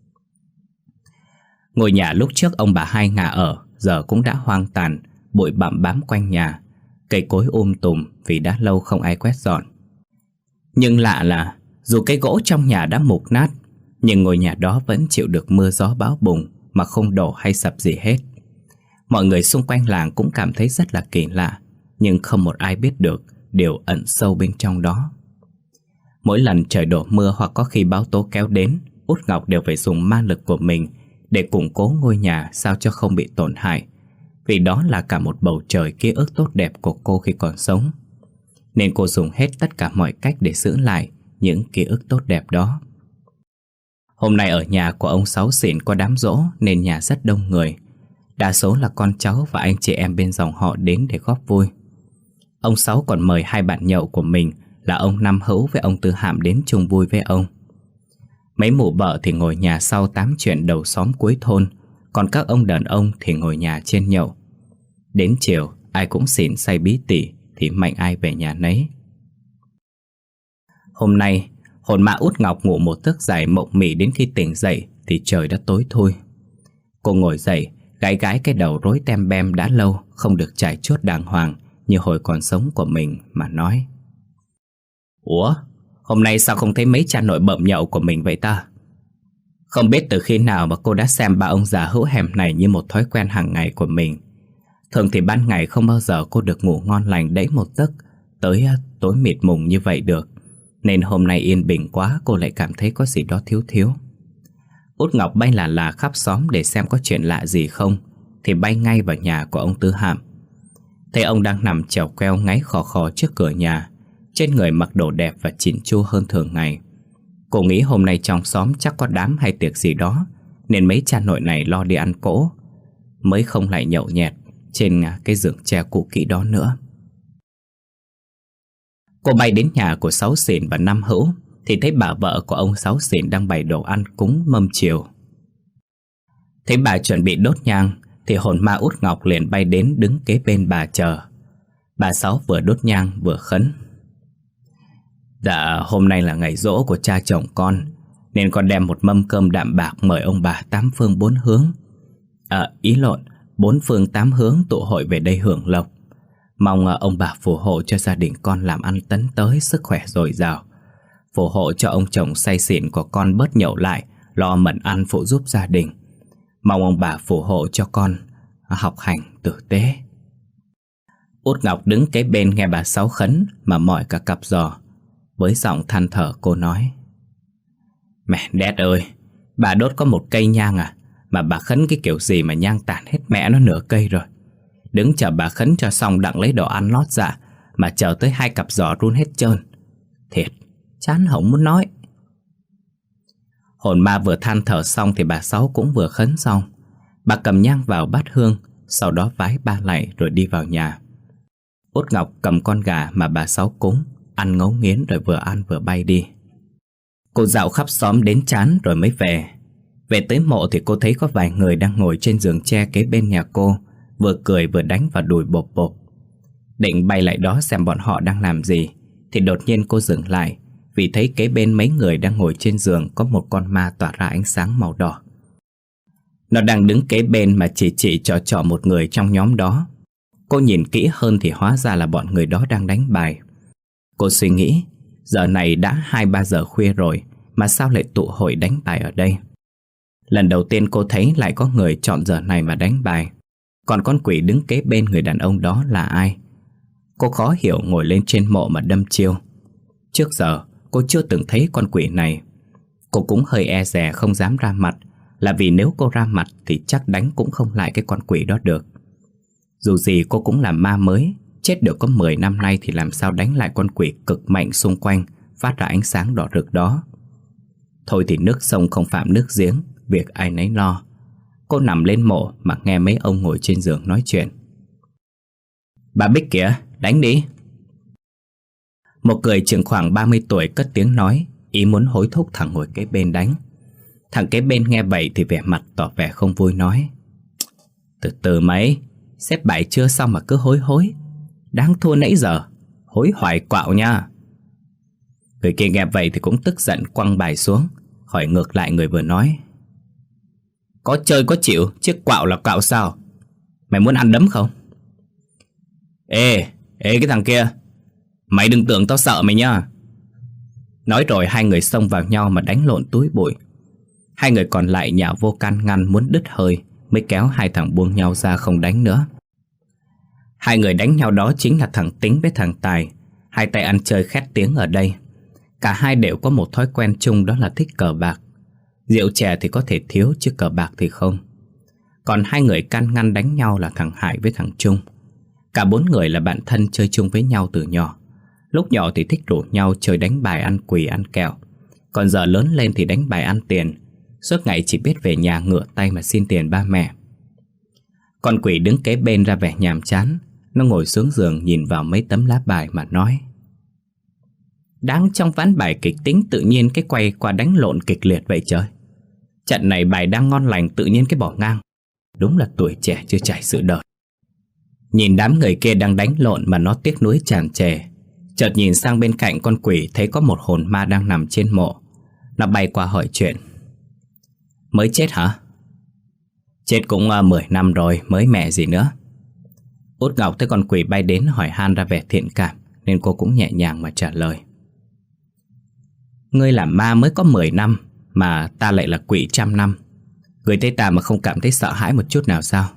Ngôi nhà lúc trước ông bà Hai Ngà ở giờ cũng đã hoang tàn, bụi bặm bám quanh nhà, cây cối um tùm vì đã lâu không ai quét dọn. Nhưng lạ là dù cây gỗ trong nhà đã mục nát, nhưng ngôi nhà đó vẫn chịu được mưa gió bão bùng mà không đổ hay sập gì hết. Mọi người xung quanh làng cũng cảm thấy rất là kỳ lạ, nhưng không một ai biết được điều ẩn sâu bên trong đó. Mỗi lần trời đổ mưa hoặc có khi báo tố kéo đến, Út Ngọc đều phải dùng ma lực của mình để củng cố ngôi nhà sao cho không bị tổn hại, vì đó là cả một bầu trời ký ức tốt đẹp của cô khi còn sống. Nên cô dùng hết tất cả mọi cách để giữ lại những ký ức tốt đẹp đó. Hôm nay ở nhà của ông Sáu Xỉn có đám giỗ nên nhà rất đông người. Đa số là con cháu và anh chị em bên dòng họ đến để góp vui. Ông Sáu còn mời hai bạn nhậu của mình là ông Năm Hữu với ông Tư Hạm đến chung vui với ông. Mấy mụ vợ thì ngồi nhà sau tám chuyện đầu xóm cuối thôn, còn các ông đàn ông thì ngồi nhà trên nhậu. Đến chiều ai cũng xỉn say bí tỉ thì mạnh ai về nhà nấy. Hôm nay hồn ma Út Ngọc ngủ một giấc dài mộng mị, đến khi tỉnh dậy thì trời đã tối thui. Cô ngồi dậy gãi gãi cái đầu rối tem bem đã lâu không được chải chuốt đàng hoàng như hồi còn sống của mình mà nói: Ủa, hôm nay sao không thấy mấy cha nội bợm nhậu của mình vậy ta? Không biết từ khi nào mà cô đã xem ba ông già hữu hèm này như một thói quen hàng ngày của mình. Thường thì ban ngày không bao giờ cô được ngủ ngon lành đẫy một giấc tới tối mịt mùng như vậy được, nên hôm nay yên bình quá cô lại cảm thấy có gì đó thiếu thiếu. Út Ngọc bay là là khắp xóm để xem có chuyện lạ gì không, thì bay ngay vào nhà của ông Tư Hạm. Thấy ông đang nằm chèo queo ngáy khò khò trước cửa nhà, trên người mặc đồ đẹp và chỉn chu hơn thường ngày. Cô nghĩ hôm nay trong xóm chắc có đám hay tiệc gì đó, nên mấy cha nội này lo đi ăn cỗ, mới không lại nhậu nhẹt trên cái giường tre cũ kỹ đó nữa. Cô bay đến nhà của Sáu Xỉn và Năm Hữu thì thấy bà vợ của ông Sáu Xỉn đang bày đồ ăn cúng mâm chiều. Thấy bà chuẩn bị đốt nhang thì hồn ma Út Ngọc liền bay đến đứng kế bên bà chờ. Bà Sáu vừa đốt nhang vừa khấn: Dạ, hôm nay là ngày giỗ của cha chồng con, nên con đem một mâm cơm đạm bạc mời ông bà tám phương bốn hướng. À, ý lộn, bốn phương tám hướng tụ hội về đây hưởng lộc. Mong ông bà phù hộ cho gia đình con làm ăn tấn tới, sức khỏe dồi dào. Phù hộ cho ông chồng say xỉn của con bớt nhậu lại, lo mần ăn phụ giúp gia đình. Mong ông bà phù hộ cho con học hành tử tế. Út Ngọc đứng kế bên nghe bà Sáu khấn mà mỏi cả cặp giò. Với giọng than thở cô nói: Mẹ đét ơi, bà đốt có một cây nhang à, mà bà khấn cái kiểu gì mà nhang tàn hết mẹ nó nửa cây rồi. Đứng chờ bà khấn cho xong đặng lấy đồ ăn lót dạ, mà chờ tới hai cặp giò run hết trơn. Thiệt, chán hổng muốn nói. Hồn ma vừa than thở xong thì bà Sáu cũng vừa khấn xong. Bà cầm nhang vào bát hương, sau đó vái ba lạy rồi đi vào nhà. Út Ngọc cầm con gà mà bà Sáu cúng, ăn ngấu nghiến rồi vừa ăn vừa bay đi. Cô dạo khắp xóm đến chán rồi mới về. Về tới mộ thì cô thấy có vài người đang ngồi trên giường tre kế bên nhà cô, vừa cười vừa đánh vào đùi bộp bộp. Định bay lại đó xem bọn họ đang làm gì thì đột nhiên cô dừng lại, vì thấy kế bên mấy người đang ngồi trên giường có một con ma tỏa ra ánh sáng màu đỏ. Nó đang đứng kế bên mà chỉ chỉ trò trò một người trong nhóm đó. Cô nhìn kỹ hơn thì hóa ra là bọn người đó đang đánh bài. Cô suy nghĩ, giờ này đã hai ba giờ khuya rồi mà sao lại tụ hội đánh bài ở đây. Lần đầu tiên cô thấy lại có người chọn giờ này mà đánh bài. Còn con quỷ đứng kế bên người đàn ông đó là ai? Cô khó hiểu ngồi lên trên mộ mà đâm chiêu. Trước giờ cô chưa từng thấy con quỷ này. Cô cũng hơi e dè không dám ra mặt, là vì nếu cô ra mặt thì chắc đánh cũng không lại cái con quỷ đó được. Dù gì cô cũng là ma mới, chết được có mười năm nay thì làm sao đánh lại con quỷ cực mạnh xung quanh phát ra ánh sáng đỏ rực đó. Thôi thì nước sông không phạm nước giếng, việc ai nấy lo. Cô nằm lên mộ mà nghe mấy ông ngồi trên giường nói chuyện. Bà Bích kìa, đánh đi. Một người chừng khoảng ba mươi tuổi cất tiếng nói, ý muốn hối thúc thằng ngồi kế bên đánh. Thằng kế bên nghe vậy thì vẻ mặt tỏ vẻ không vui nói, từ từ mấy, xếp bài chưa xong mà cứ hối hối, đáng thua nãy giờ, hối hoài quạo nha. Người kia nghe vậy thì cũng tức giận quăng bài xuống, hỏi ngược lại người vừa nói, có chơi có chịu, chứ quạo là quạo sao? Mày muốn ăn đấm không? Ê, ê cái thằng kia, mày đừng tưởng tao sợ mày nha. Nói rồi hai người xông vào nhau mà đánh lộn túi bụi. Hai người còn lại nhào vô can ngăn muốn đứt hơi, mới kéo hai thằng buông nhau ra không đánh nữa. Hai người đánh nhau đó chính là thằng Tính với thằng Tài, hai tay ăn chơi khét tiếng ở đây. Cả hai đều có một thói quen chung, đó là thích cờ bạc. Rượu chè thì có thể thiếu chứ cờ bạc thì không. Còn hai người can ngăn đánh nhau là thằng Hải với thằng Trung. Cả bốn người là bạn thân chơi chung với nhau từ nhỏ. Lúc nhỏ thì thích rủ nhau chơi đánh bài ăn quỳ ăn kẹo. Còn giờ lớn lên thì đánh bài ăn tiền. Suốt ngày chỉ biết về nhà ngửa tay mà xin tiền ba mẹ. Con quỷ đứng kế bên ra vẻ nhàm chán. Nó ngồi xuống giường nhìn vào mấy tấm lá bài mà nói, đáng trong ván bài kịch tính tự nhiên cái quay qua đánh lộn kịch liệt vậy trời. Trận này bài đang ngon lành tự nhiên cái bỏ ngang. Đúng là tuổi trẻ chưa trải sự đời. Nhìn đám người kia đang đánh lộn mà nó tiếc nuối tràn trề. Chợt nhìn sang bên cạnh con quỷ thấy có một hồn ma đang nằm trên mộ. Nó bay qua hỏi chuyện, mới chết hả? Chết cũng uh, mười năm rồi, mới mẹ gì nữa. Út Ngọc thấy con quỷ bay đến hỏi han ra vẻ thiện cảm, nên cô cũng nhẹ nhàng mà trả lời, ngươi làm ma mới có mười năm mà ta lại là quỷ trăm năm. Người thấy ta mà không cảm thấy sợ hãi một chút nào sao?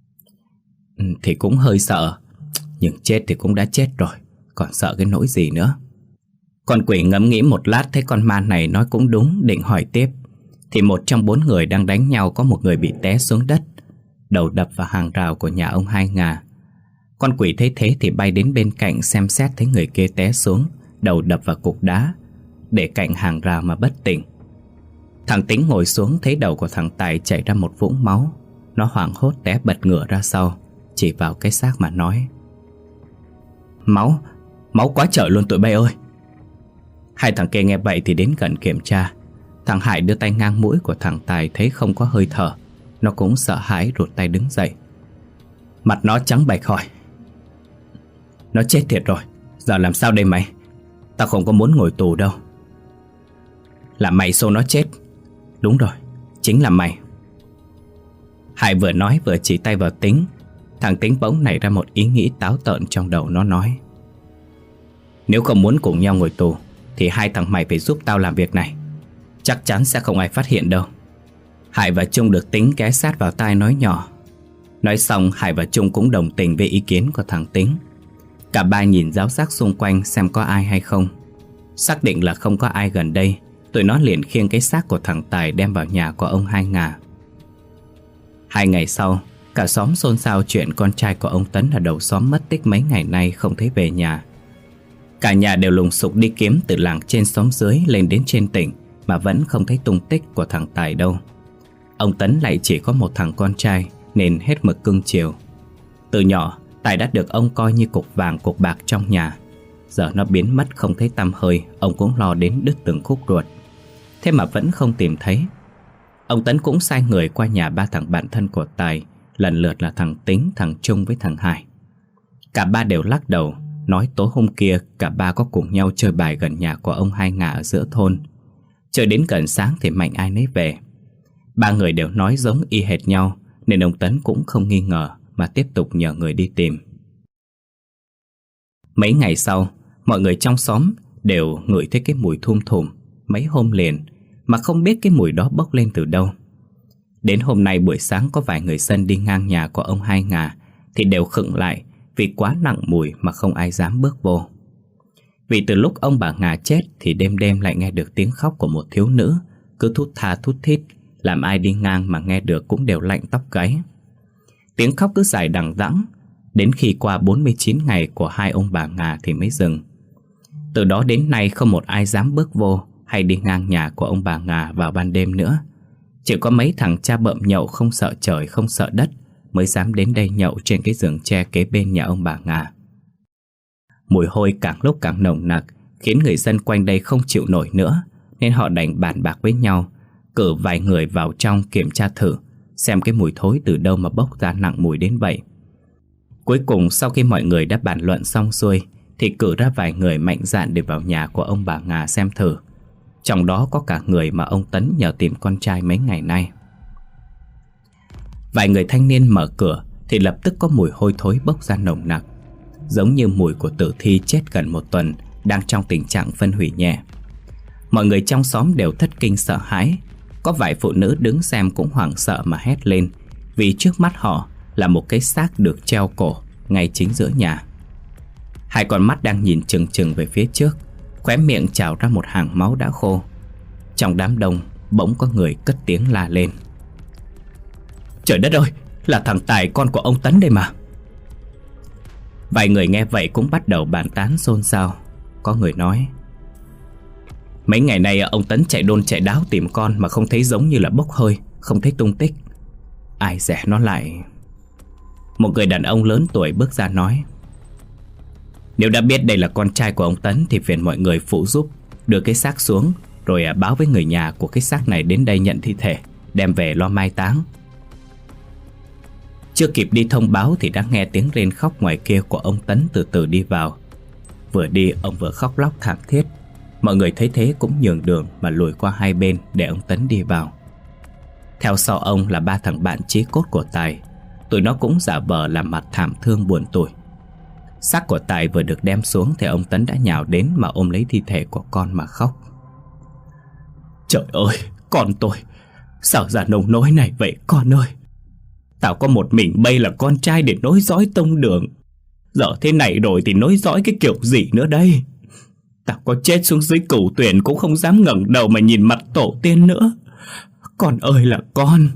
Ừ, thì cũng hơi sợ, nhưng chết thì cũng đã chết rồi, còn sợ cái nỗi gì nữa. Con quỷ ngẫm nghĩ một lát thấy con ma này nói cũng đúng, định hỏi tiếp thì một trong bốn người đang đánh nhau có một người bị té xuống đất, đầu đập vào hàng rào của nhà ông Hai Ngà. Con quỷ thấy thế thì bay đến bên cạnh xem xét, thấy người kia té xuống, đầu đập vào cục đá để cạnh hàng rào mà bất tỉnh. Thằng Tính ngồi xuống thấy đầu của thằng Tài chảy ra một vũng máu. Nó hoảng hốt té bật ngửa ra sau, chỉ vào cái xác mà nói, máu, máu quá trời luôn tụi bay ơi. Hai thằng kia nghe vậy thì đến gần kiểm tra. Thằng Hải đưa tay ngang mũi của thằng Tài, thấy không có hơi thở, nó cũng sợ hãi rụt tay đứng dậy. Mặt nó trắng bệch hỏi, nó chết thiệt rồi, giờ làm sao đây mày? Tao không có muốn ngồi tù đâu. Là mày xô nó chết. Đúng rồi, chính là mày. Hải vừa nói vừa chỉ tay vào Tính. Thằng Tính bỗng nảy ra một ý nghĩ táo tợn trong đầu. Nó nói, nếu không muốn cùng nhau ngồi tù thì hai thằng mày phải giúp tao làm việc này. Chắc chắn sẽ không ai phát hiện đâu. Hải và Trung được Tính ghé sát vào tai nói nhỏ. Nói xong Hải và Trung cũng đồng tình với ý kiến của thằng Tính. Cả ba nhìn ráo rác xung quanh xem có ai hay không. Xác định là không có ai gần đây, tụi nó liền khiêng cái xác của thằng Tài đem vào nhà của ông Hai Ngà. Hai ngày sau, cả xóm xôn xao chuyện con trai của ông Tấn ở đầu xóm mất tích mấy ngày nay không thấy về nhà. Cả nhà đều lùng sục đi kiếm từ làng trên xóm dưới lên đến trên tỉnh mà vẫn không thấy tung tích của thằng Tài đâu. Ông Tấn lại chỉ có một thằng con trai nên hết mực cưng chiều. Từ nhỏ, Tài đã được ông coi như cục vàng cục bạc trong nhà. Giờ nó biến mất không thấy tăm hơi, ông cũng lo đến đứt từng khúc ruột. Thế mà vẫn không tìm thấy. Ông Tấn cũng sai người qua nhà ba thằng bạn thân của Tài, lần lượt là thằng Tính, thằng Trung với thằng Hải. Cả ba đều lắc đầu, nói tối hôm kia cả ba có cùng nhau chơi bài gần nhà của ông Hai Ngà ở giữa thôn. Chơi đến gần sáng thì mạnh ai nấy về. Ba người đều nói giống y hệt nhau, nên ông Tấn cũng không nghi ngờ mà tiếp tục nhờ người đi tìm. Mấy ngày sau, mọi người trong xóm đều ngửi thấy cái mùi thum thùm mấy hôm liền, mà không biết cái mùi đó bốc lên từ đâu. Đến hôm nay buổi sáng có vài người dân đi ngang nhà của ông Hai Ngà thì đều khựng lại vì quá nặng mùi mà không ai dám bước vô. Vì từ lúc ông bà Ngà chết thì đêm đêm lại nghe được tiếng khóc của một thiếu nữ, cứ thút tha thút thít, làm ai đi ngang mà nghe được cũng đều lạnh tóc gáy. Tiếng khóc cứ dài đằng đẵng, đến khi qua bốn mươi chín ngày của hai ông bà Ngà thì mới dừng. Từ đó đến nay không một ai dám bước vô hay đi ngang nhà của ông bà Ngà vào ban đêm nữa. Chỉ có mấy thằng cha bợm nhậu không sợ trời không sợ đất mới dám đến đây nhậu trên cái giường tre kế bên nhà ông bà Ngà. Mùi hôi càng lúc càng nồng nặc, khiến người dân quanh đây không chịu nổi nữa, nên họ đành bàn bạc với nhau, cử vài người vào trong kiểm tra thử xem cái mùi thối từ đâu mà bốc ra nặng mùi đến vậy. Cuối cùng sau khi mọi người đã bàn luận xong xuôi thì cử ra vài người mạnh dạn để vào nhà của ông bà Ngà xem thử. Trong đó có cả người mà ông Tấn nhờ tìm con trai mấy ngày nay. Vài người thanh niên mở cửa thì lập tức có mùi hôi thối bốc ra nồng nặc, giống như mùi của tử thi chết gần một tuần đang trong tình trạng phân hủy nhẹ. Mọi người trong xóm đều thất kinh sợ hãi. Có vài phụ nữ đứng xem cũng hoảng sợ mà hét lên, vì trước mắt họ là một cái xác được treo cổ ngay chính giữa nhà. Hai con mắt đang nhìn chừng chừng về phía trước, khóe miệng trào ra một hàng máu đã khô. Trong đám đông bỗng có người cất tiếng la lên: "Trời đất ơi, là thằng Tài con của ông Tấn đây mà!" Vài người nghe vậy cũng bắt đầu bàn tán xôn xao. Có người nói: "Mấy ngày nay ông Tấn chạy đôn chạy đáo tìm con mà không thấy, giống như là bốc hơi, không thấy tung tích. Ai dè nó lại..." Một người đàn ông lớn tuổi bước ra nói: "Nếu đã biết đây là con trai của ông Tấn thì phiền mọi người phụ giúp đưa cái xác xuống, rồi báo với người nhà của cái xác này đến đây nhận thi thể, đem về lo mai táng." Chưa kịp đi thông báo thì đã nghe tiếng rên khóc ngoài kia của ông Tấn từ từ đi vào. Vừa đi ông vừa khóc lóc thảm thiết. Mọi người thấy thế cũng nhường đường mà lùi qua hai bên để ông Tấn đi vào. Theo sau ông là ba thằng bạn chí cốt của Tài. Tụi nó cũng giả vờ làm mặt thảm thương buồn tủi. Xác của Tài vừa được đem xuống thì ông Tấn đã nhào đến mà ôm lấy thi thể của con mà khóc: "Trời ơi, con tôi, sao ra nông nỗi này vậy con ơi? Tao có một mình bây là con trai để nối dõi tông đường. Giờ thế này rồi thì nối dõi cái kiểu gì nữa đây? Tao có chết xuống dưới cửu tuyển cũng không dám ngẩng đầu mà nhìn mặt tổ tiên nữa. Con ơi là con!"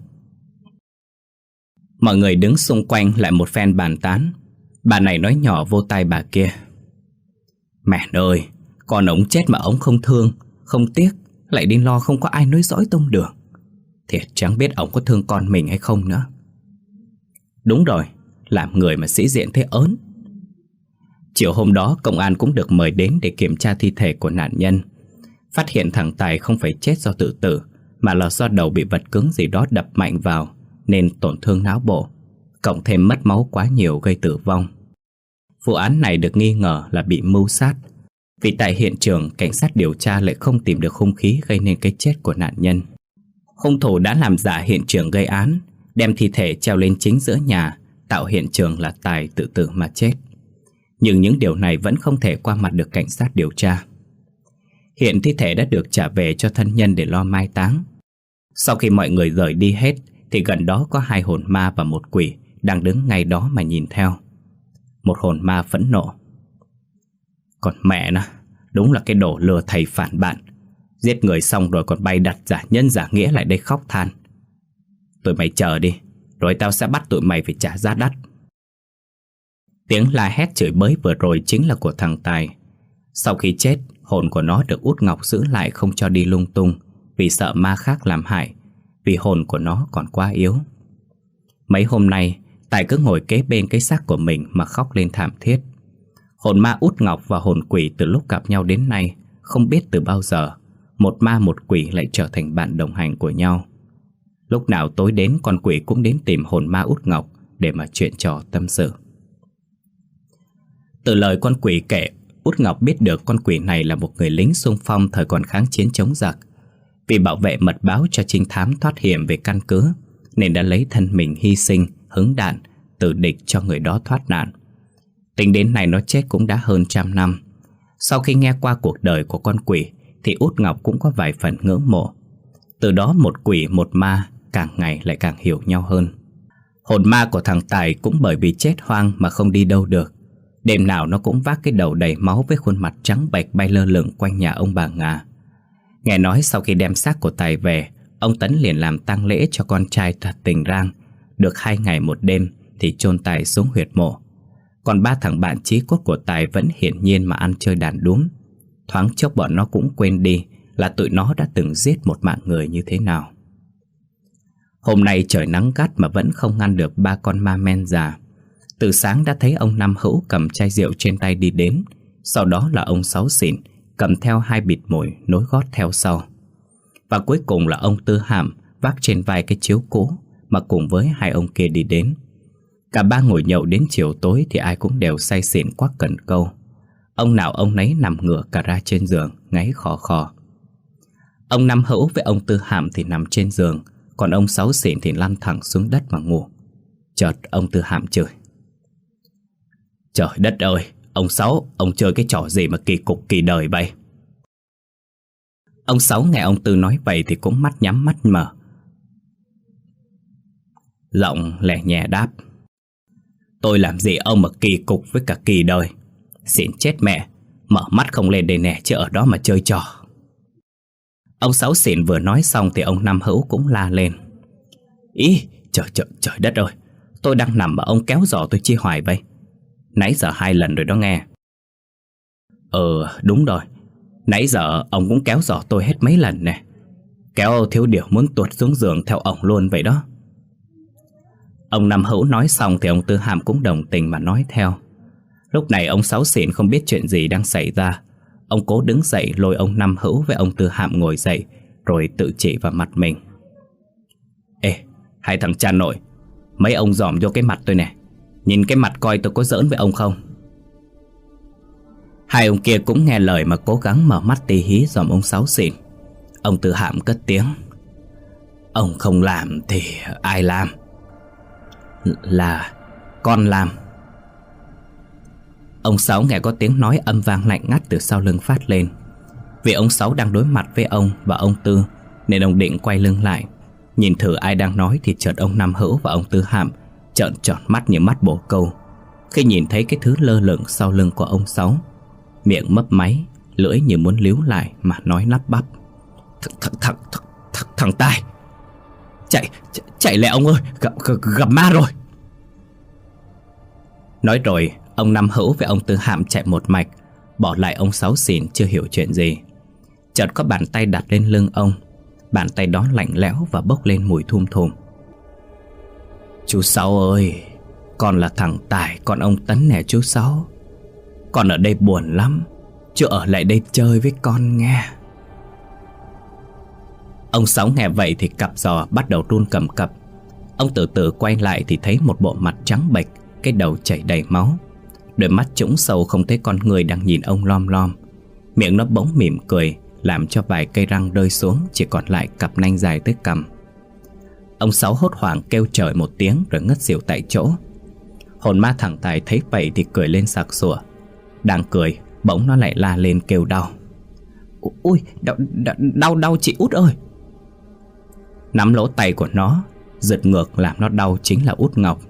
Mọi người đứng xung quanh lại một phen bàn tán. Bà này nói nhỏ vô tai bà kia: "Mẹ ơi, con ống chết mà ống không thương, không tiếc, lại đi lo không có ai nối dõi tông đường. Thiệt chẳng biết ổng có thương con mình hay không nữa." Đúng rồi, làm người mà sĩ diện thế ớn. Chiều hôm đó công an cũng được mời đến để kiểm tra thi thể của nạn nhân. Phát hiện thằng Tài không phải chết do tự tử, mà là do đầu bị vật cứng gì đó đập mạnh vào nên tổn thương não bộ, cộng thêm mất máu quá nhiều gây tử vong. Vụ án này được nghi ngờ là bị mưu sát, vì tại hiện trường cảnh sát điều tra lại không tìm được hung khí gây nên cái chết của nạn nhân. Hung thủ đã làm giả hiện trường gây án, đem thi thể treo lên chính giữa nhà, tạo hiện trường là Tài tự tử mà chết. Nhưng những điều này vẫn không thể qua mặt được cảnh sát điều tra. Hiện thi thể đã được trả về cho thân nhân để lo mai táng. Sau khi mọi người rời đi hết thì gần đó có hai hồn ma và một quỷ đang đứng ngay đó mà nhìn theo. Một hồn ma phẫn nộ: "Còn mẹ nó, đúng là cái đồ lừa thầy phản bạn. Giết người xong rồi còn bày đặt giả nhân giả nghĩa lại đây khóc than. Tụi mày chờ đi, rồi tao sẽ bắt tụi mày phải trả giá đắt." Tiếng la hét chửi bới vừa rồi chính là của thằng Tài. Sau khi chết, hồn của nó được Út Ngọc giữ lại không cho đi lung tung, vì sợ ma khác làm hại, vì hồn của nó còn quá yếu. Mấy hôm nay Tài cứ ngồi kế bên cái xác của mình mà khóc lên thảm thiết. Hồn ma Út Ngọc và hồn quỷ từ lúc gặp nhau đến nay, không biết từ bao giờ một ma một quỷ lại trở thành bạn đồng hành của nhau. Lúc nào tối đến con quỷ cũng đến tìm hồn ma Út Ngọc để mà chuyện trò tâm sự. Từ lời con quỷ kể, Út Ngọc biết được con quỷ này là một người lính xung phong thời còn kháng chiến chống giặc. Vì bảo vệ mật báo cho trinh thám thoát hiểm về căn cứ, nên đã lấy thân mình hy sinh, hứng đạn, tử địch cho người đó thoát nạn. Tính đến nay nó chết cũng đã hơn trăm năm. Sau khi nghe qua cuộc đời của con quỷ thì Út Ngọc cũng có vài phần ngưỡng mộ. Từ đó một quỷ một ma càng ngày lại càng hiểu nhau hơn. Hồn ma của thằng Tài cũng bởi vì chết hoang mà không đi đâu được. Đêm nào nó cũng vác cái đầu đầy máu với khuôn mặt trắng bệch bay lơ lửng quanh nhà ông bà Ngà. Nghe nói sau khi đem xác của Tài về, ông Tấn liền làm tang lễ cho con trai thật tình rang. Được hai ngày một đêm thì chôn Tài xuống huyệt mộ. Còn ba thằng bạn chí cốt của Tài vẫn hiển nhiên mà ăn chơi đàn đúm. Thoáng chốc bọn nó cũng quên đi là tụi nó đã từng giết một mạng người như thế nào. Hôm nay trời nắng gắt mà vẫn không ngăn được ba con ma men già. Từ sáng đã thấy ông Năm Hữu cầm chai rượu trên tay đi đến. Sau đó là ông Sáu Xỉn cầm theo hai bịt mồi nối gót theo sau. Và cuối cùng là ông Tư Hàm vác trên vai cái chiếu cũ mà cùng với hai ông kia đi đến. Cả ba ngồi nhậu đến chiều tối thì ai cũng đều say xỉn quắc cần câu. Ông nào ông nấy nằm ngửa cả ra trên giường, ngáy khò khò. Ông Năm Hữu với ông Tư Hàm thì nằm trên giường, còn ông Sáu Xỉn thì lăn thẳng xuống đất mà ngủ. Chợt ông Tư Hàm chửi: "Trời đất ơi, ông Sáu, ông chơi cái trò gì mà kỳ cục kỳ đời vậy?" Ông Sáu nghe ông Tư nói vậy thì cũng mắt nhắm mắt mở, giọng lẻ nhẹ đáp: "Tôi làm gì ông mà kỳ cục với cả kỳ đời. Xỉn chết mẹ, mở mắt không lên đây nè chứ ở đó mà chơi trò." Ông Sáu Xỉn vừa nói xong thì ông Năm Hữu cũng la lên: "Ý, trời trời trời đất ơi, tôi đang nằm mà ông kéo giò tôi chi hoài vậy? Nãy giờ hai lần rồi đó nghe." "Ừ đúng rồi, nãy giờ ông cũng kéo giò tôi hết mấy lần nè. Kéo thiếu điều muốn tuột xuống giường theo ổng luôn vậy đó." Ông Năm Hữu nói xong thì ông Tư Hàm cũng đồng tình mà nói theo. Lúc này ông Sáu Xỉn không biết chuyện gì đang xảy ra. Ông cố đứng dậy lôi ông Năm Hữu với ông Tư Hàm ngồi dậy, rồi tự chỉ vào mặt mình: "Ê, hai thằng cha nội, mấy ông dòm vô cái mặt tôi nè. Nhìn cái mặt coi tôi có giỡn với ông không?" Hai ông kia cũng nghe lời mà cố gắng mở mắt tí hí dòm ông Sáu Xỉn. Ông Tư Hàm cất tiếng: "Ông không làm thì ai làm?" "Là con làm." Ông Sáu nghe có tiếng nói âm vang lạnh ngắt từ sau lưng phát lên. Vì ông Sáu đang đối mặt với ông và ông Tư nên ông định quay lưng lại nhìn thử ai đang nói thì chợt ông Năm Hữu và ông Tư Hàm trợn tròn mắt như mắt bồ câu khi nhìn thấy cái thứ lơ lửng sau lưng của ông Sáu. Miệng mấp máy, lưỡi như muốn líu lại mà nói lắp bắp: Thằng thằng thằng thằng, thằng Tài, chạy, chạy chạy lại ông ơi, gặp, gặp gặp ma rồi." Nói rồi ông Năm Hữu với ông Tư Hàm chạy một mạch, bỏ lại ông Sáu Xỉn chưa hiểu chuyện gì. Chợt có bàn tay đặt lên lưng ông. Bàn tay đó lạnh lẽo và bốc lên mùi thum thùm. "Chú Sáu ơi, con là thằng Tài, con ông Tấn nè chú Sáu. Con ở đây buồn lắm, chú ở lại đây chơi với con nghe." Ông Sáu nghe vậy thì cặp giò bắt đầu run cầm cập. Ông từ từ quay lại thì thấy một bộ mặt trắng bệch, cái đầu chảy đầy máu, đôi mắt trũng sâu không thấy con người đang nhìn ông lom lom. Miệng nó bỗng mỉm cười, làm cho vài cây răng rơi xuống, chỉ còn lại cặp nanh dài tới cằm. Ông Sáu hốt hoảng kêu trời một tiếng rồi ngất xỉu tại chỗ. Hồn ma thằng Tài thấy vậy thì cười lên sặc sụa. Đang cười, bỗng nó lại la lên kêu đau: "Ui, đau, đau, đau, đau chị Út ơi!" Nắm lỗ tay của nó, giật ngược làm nó đau chính là Út Ngọc.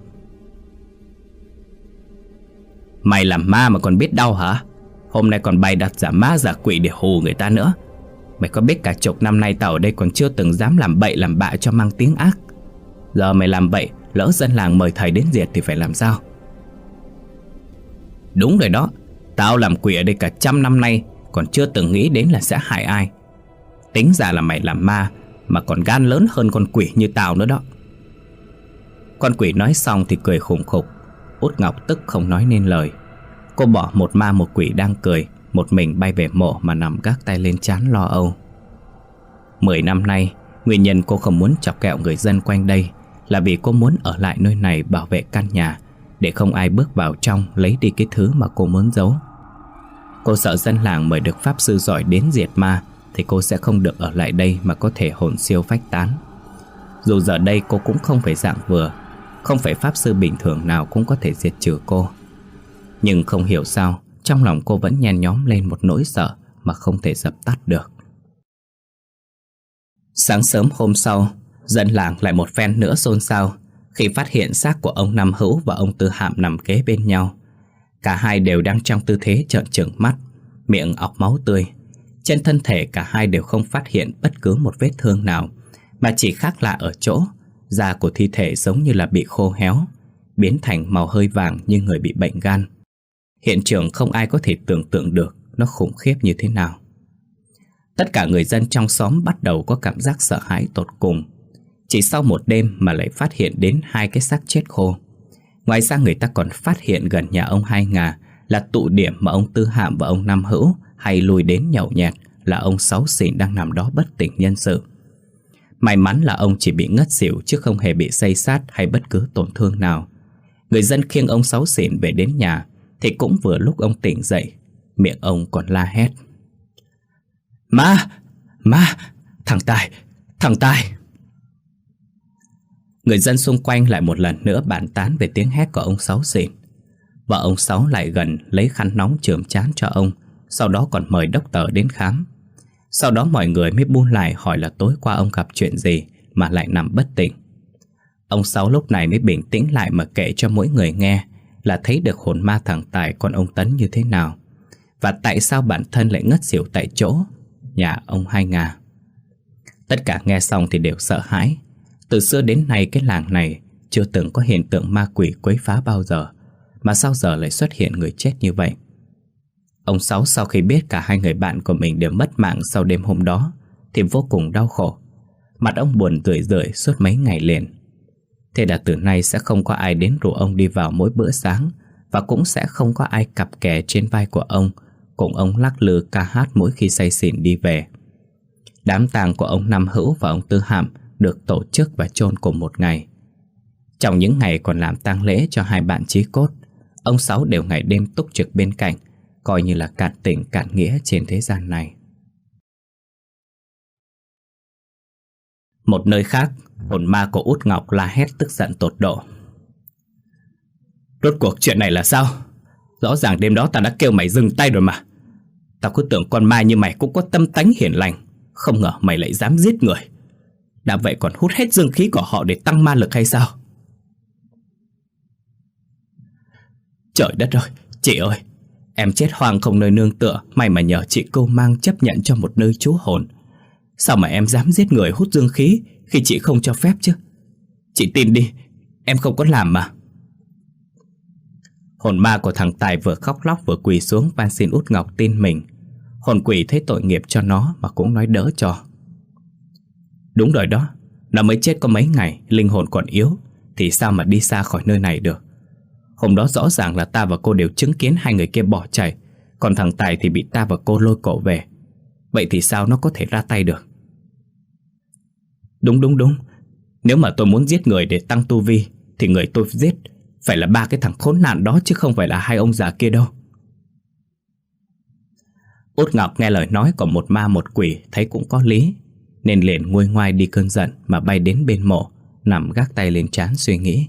"Mày làm ma mà còn biết đau hả? Hôm nay còn bày đặt giả ma giả quỷ để hù người ta nữa. Mày có biết cả chục năm nay tao ở đây còn chưa từng dám làm bậy làm bạ cho mang tiếng ác. Giờ mày làm bậy, lỡ dân làng mời thầy đến diệt thì phải làm sao?" "Đúng rồi đó, tao làm quỷ ở đây cả trăm năm nay còn chưa từng nghĩ đến là sẽ hại ai. Tính ra là mày làm ma mà còn gan lớn hơn con quỷ như tao nữa đó." Con quỷ nói xong thì cười khủng khục. Út Ngọc tức không nói nên lời. Cô bỏ một ma một quỷ đang cười, một mình bay về mộ mà nằm gác tay lên trán lo âu. Mười năm nay Nguyên nhân cô không muốn chọc ghẹo người dân quanh đây là vì cô muốn ở lại nơi này bảo vệ căn nhà, để không ai bước vào trong lấy đi cái thứ mà cô muốn giấu. Cô sợ dân làng mời được pháp sư giỏi đến diệt ma thì cô sẽ không được ở lại đây mà có thể hồn siêu phách tán. Dù giờ đây cô cũng không phải dạng vừa, không phải pháp sư bình thường nào cũng có thể diệt trừ cô. Nhưng không hiểu sao trong lòng cô vẫn nhen nhóm lên một nỗi sợ mà không thể dập tắt được. Sáng sớm hôm sau, dân làng lại một phen nữa xôn xao khi phát hiện xác của ông Năm Hữu và ông Tư Hạm nằm kế bên nhau. Cả hai đều đang trong tư thế trợn trừng mắt, miệng ọc máu tươi. Trên thân thể cả hai đều không phát hiện bất cứ một vết thương nào, mà chỉ khác lạ ở chỗ da của thi thể giống như là bị khô héo, biến thành màu hơi vàng như người bị bệnh gan. Hiện trường không ai có thể tưởng tượng được nó khủng khiếp như thế nào. Tất cả người dân trong xóm bắt đầu có cảm giác sợ hãi tột cùng. Chỉ sau một đêm mà lại phát hiện đến hai cái xác chết khô. Ngoài ra người ta còn phát hiện gần nhà ông Hai Ngà là tụ điểm mà ông Tư Hạm và ông Năm Hữu hay lui đến nhậu nhẹt, là ông Sáu Xỉn đang nằm đó bất tỉnh nhân sự. May mắn là ông chỉ bị ngất xỉu chứ không hề bị xây xát hay bất cứ tổn thương nào. Người dân khiêng ông Sáu Xỉn về đến nhà thì cũng vừa lúc ông tỉnh dậy, miệng ông còn la hét: Ma! Ma! Thằng Tài! Thằng Tài! Người dân xung quanh lại một lần nữa bàn tán về tiếng hét của ông Sáu Xỉn. Vợ ông Sáu lại gần lấy khăn nóng chườm trán cho ông, sau đó còn mời đốc tờ đến khám. Sau đó mọi người mới buôn lại hỏi là tối qua ông gặp chuyện gì mà lại nằm bất tỉnh. Ông Sáu lúc này mới bình tĩnh lại mà kể cho mỗi người nghe là thấy được hồn ma thằng Tài con ông Tấn như thế nào, và tại sao bản thân lại ngất xỉu tại chỗ nhà ông Hai Ngà. Tất cả nghe xong thì đều sợ hãi. Từ xưa đến nay cái làng này chưa từng có hiện tượng ma quỷ quấy phá bao giờ, mà sao giờ lại xuất hiện người chết như vậy. Ông Sáu sau khi biết cả hai người bạn của mình đều mất mạng sau đêm hôm đó thì vô cùng đau khổ. Mặt ông buồn rười rượi suốt mấy ngày liền. Thế là từ nay sẽ không có ai đến rủ ông đi vào mỗi bữa sáng, và cũng sẽ không có ai cặp kè trên vai của ông cùng ông lắc lư ca hát mỗi khi say xỉn đi về. Đám tang của ông Năm Hữu và ông Tư Hạm được tổ chức và chôn cùng một ngày. Trong những ngày còn làm tang lễ cho hai bạn chí cốt, ông Sáu đều ngày đêm túc trực bên cạnh, coi như là cạn tình cạn nghĩa trên thế gian này. Một nơi khác, hồn ma của Út Ngọc la hét tức giận tột độ: Rốt cuộc chuyện này là sao? Rõ ràng đêm đó ta đã kêu mày dừng tay rồi mà. Tao cứ tưởng con ma như mày cũng có tâm tánh hiền lành, không ngờ mày lại dám giết người. Đã vậy còn hút hết dương khí của họ để tăng ma lực hay sao? Trời đất ơi, chị ơi, em chết hoang không nơi nương tựa, may mà nhờ chị Câu Mang chấp nhận cho một nơi trú hồn. Sao mà em dám giết người hút dương khí khi chị không cho phép chứ? Chị tin đi, em không có làm mà. Hồn ma của thằng Tài vừa khóc lóc vừa quỳ xuống van xin Út Ngọc tin mình. Hồn quỷ thấy tội nghiệp cho nó mà cũng nói đỡ cho. Đúng rồi đó, nó mới chết có mấy ngày, linh hồn còn yếu, thì sao mà đi xa khỏi nơi này được. Hôm đó rõ ràng là ta và cô đều chứng kiến hai người kia bỏ chạy, còn thằng Tài thì bị ta và cô lôi cổ về. Vậy thì sao nó có thể ra tay được? Đúng đúng đúng, nếu mà tôi muốn giết người để tăng tu vi thì người tôi giết phải là ba cái thằng khốn nạn đó, chứ không phải là hai ông già kia đâu. Út Ngọc nghe lời nói của một ma một quỷ thấy cũng có lý, nên liền nguôi ngoai đi cơn giận mà bay đến bên mộ, nằm gác tay lên trán suy nghĩ.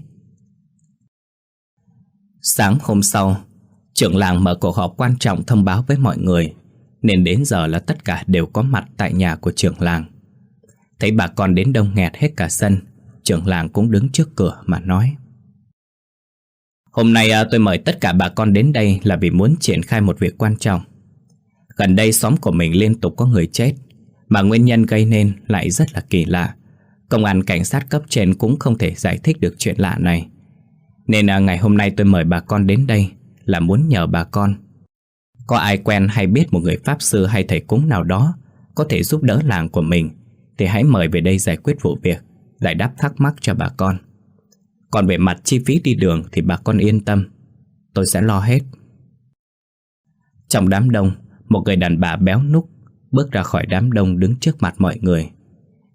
Sáng hôm sau, trưởng làng mở cuộc họp quan trọng thông báo với mọi người, nên đến giờ là tất cả đều có mặt tại nhà của trưởng làng. Thấy bà con đến đông nghẹt hết cả sân, trưởng làng cũng đứng trước cửa mà nói: Hôm nay tôi mời tất cả bà con đến đây là vì muốn triển khai một việc quan trọng. Gần đây xóm của mình liên tục có người chết, mà nguyên nhân gây nên lại rất là kỳ lạ. Công an cảnh sát cấp trên cũng không thể giải thích được chuyện lạ này. Nên ngày hôm nay tôi mời bà con đến đây là muốn nhờ bà con, có ai quen hay biết một người pháp sư hay thầy cúng nào đó có thể giúp đỡ làng của mình thì hãy mời về đây giải quyết vụ việc, giải đáp thắc mắc cho bà con. Còn về mặt chi phí đi đường thì bà con yên tâm, tôi sẽ lo hết. Trong đám đông, một người đàn bà béo núc bước ra khỏi đám đông đứng trước mặt mọi người.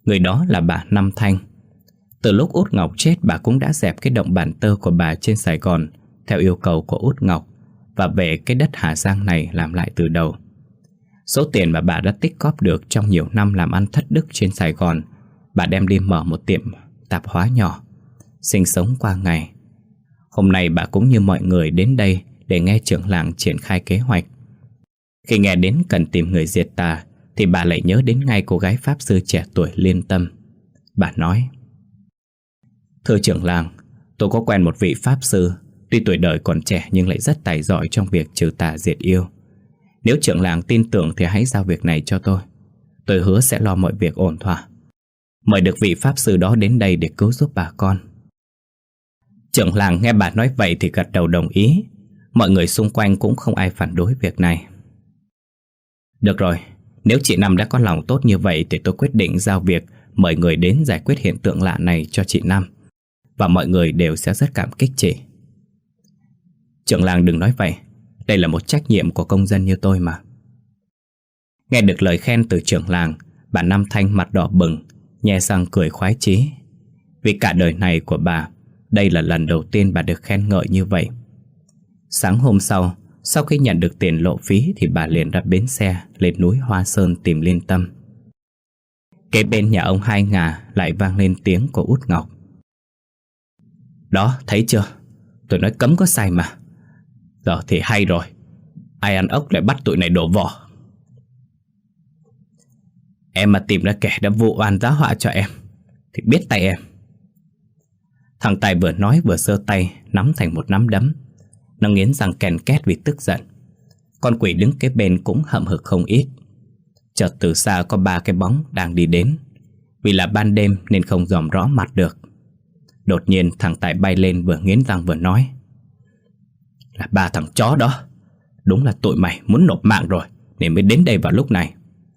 Người đó là bà Năm Thanh. Từ lúc Út Ngọc chết, bà cũng đã dẹp cái động bàn tơ của bà trên Sài Gòn theo yêu cầu của Út Ngọc và về cái đất Hà Giang này làm lại từ đầu. Số tiền mà bà đã tích góp được trong nhiều năm làm ăn thất đức trên Sài Gòn, bà đem đi mở một tiệm tạp hóa nhỏ, sinh sống qua ngày. Hôm nay bà cũng như mọi người đến đây để nghe trưởng làng triển khai kế hoạch. Khi nghe đến cần tìm người diệt tà thì bà lại nhớ đến ngay cô gái pháp sư trẻ tuổi Liên Tâm. Bà nói: "Thưa trưởng làng, tôi có quen một vị pháp sư, tuy tuổi đời còn trẻ nhưng lại rất tài giỏi trong việc trừ tà diệt yêu. Nếu trưởng làng tin tưởng thì hãy giao việc này cho tôi. Tôi hứa sẽ lo mọi việc ổn thỏa. Mời được vị pháp sư đó đến đây để cứu giúp bà con." Trưởng làng nghe bà nói vậy thì gật đầu đồng ý. Mọi người xung quanh cũng không ai phản đối việc này. "Được rồi, nếu chị Năm đã có lòng tốt như vậy thì tôi quyết định giao việc mời người đến giải quyết hiện tượng lạ này cho chị Năm, và mọi người đều sẽ rất cảm kích chị." "Trưởng làng đừng nói vậy, đây là một trách nhiệm của công dân như tôi mà." Nghe được lời khen từ trưởng làng, bà Năm Thanh mặt đỏ bừng, nhe răng cười khoái chí. Vì cả đời này của bà, đây là lần đầu tiên bà được khen ngợi như vậy. Sáng hôm sau, sau khi nhận được tiền lộ phí thì bà liền ra bến xe lên núi Hoa Sơn tìm Liên Tâm. Kế bên nhà ông Hai Ngà lại vang lên tiếng của Út Ngọc: "Đó, thấy chưa? Tôi nói cấm có sai mà. Giờ thì hay rồi, ai ăn ốc lại bắt tụi này đổ vỏ. Em mà tìm ra kẻ đã vụ oan giá họa cho em thì biết tay em." Thằng Tài vừa nói vừa giơ tay nắm thành một nắm đấm. Nó nghiến răng ken két vì tức giận. Con quỷ đứng kế bên cũng hậm hực không ít. Chợt từ xa có ba cái bóng đang đi đến. Vì là ban đêm nên không dòm rõ mặt được. Đột nhiên thằng Tài bay lên vừa nghiến răng vừa nói: "Là ba thằng chó đó. Đúng là tụi mày muốn nộp mạng rồi nên mới đến đây vào lúc này."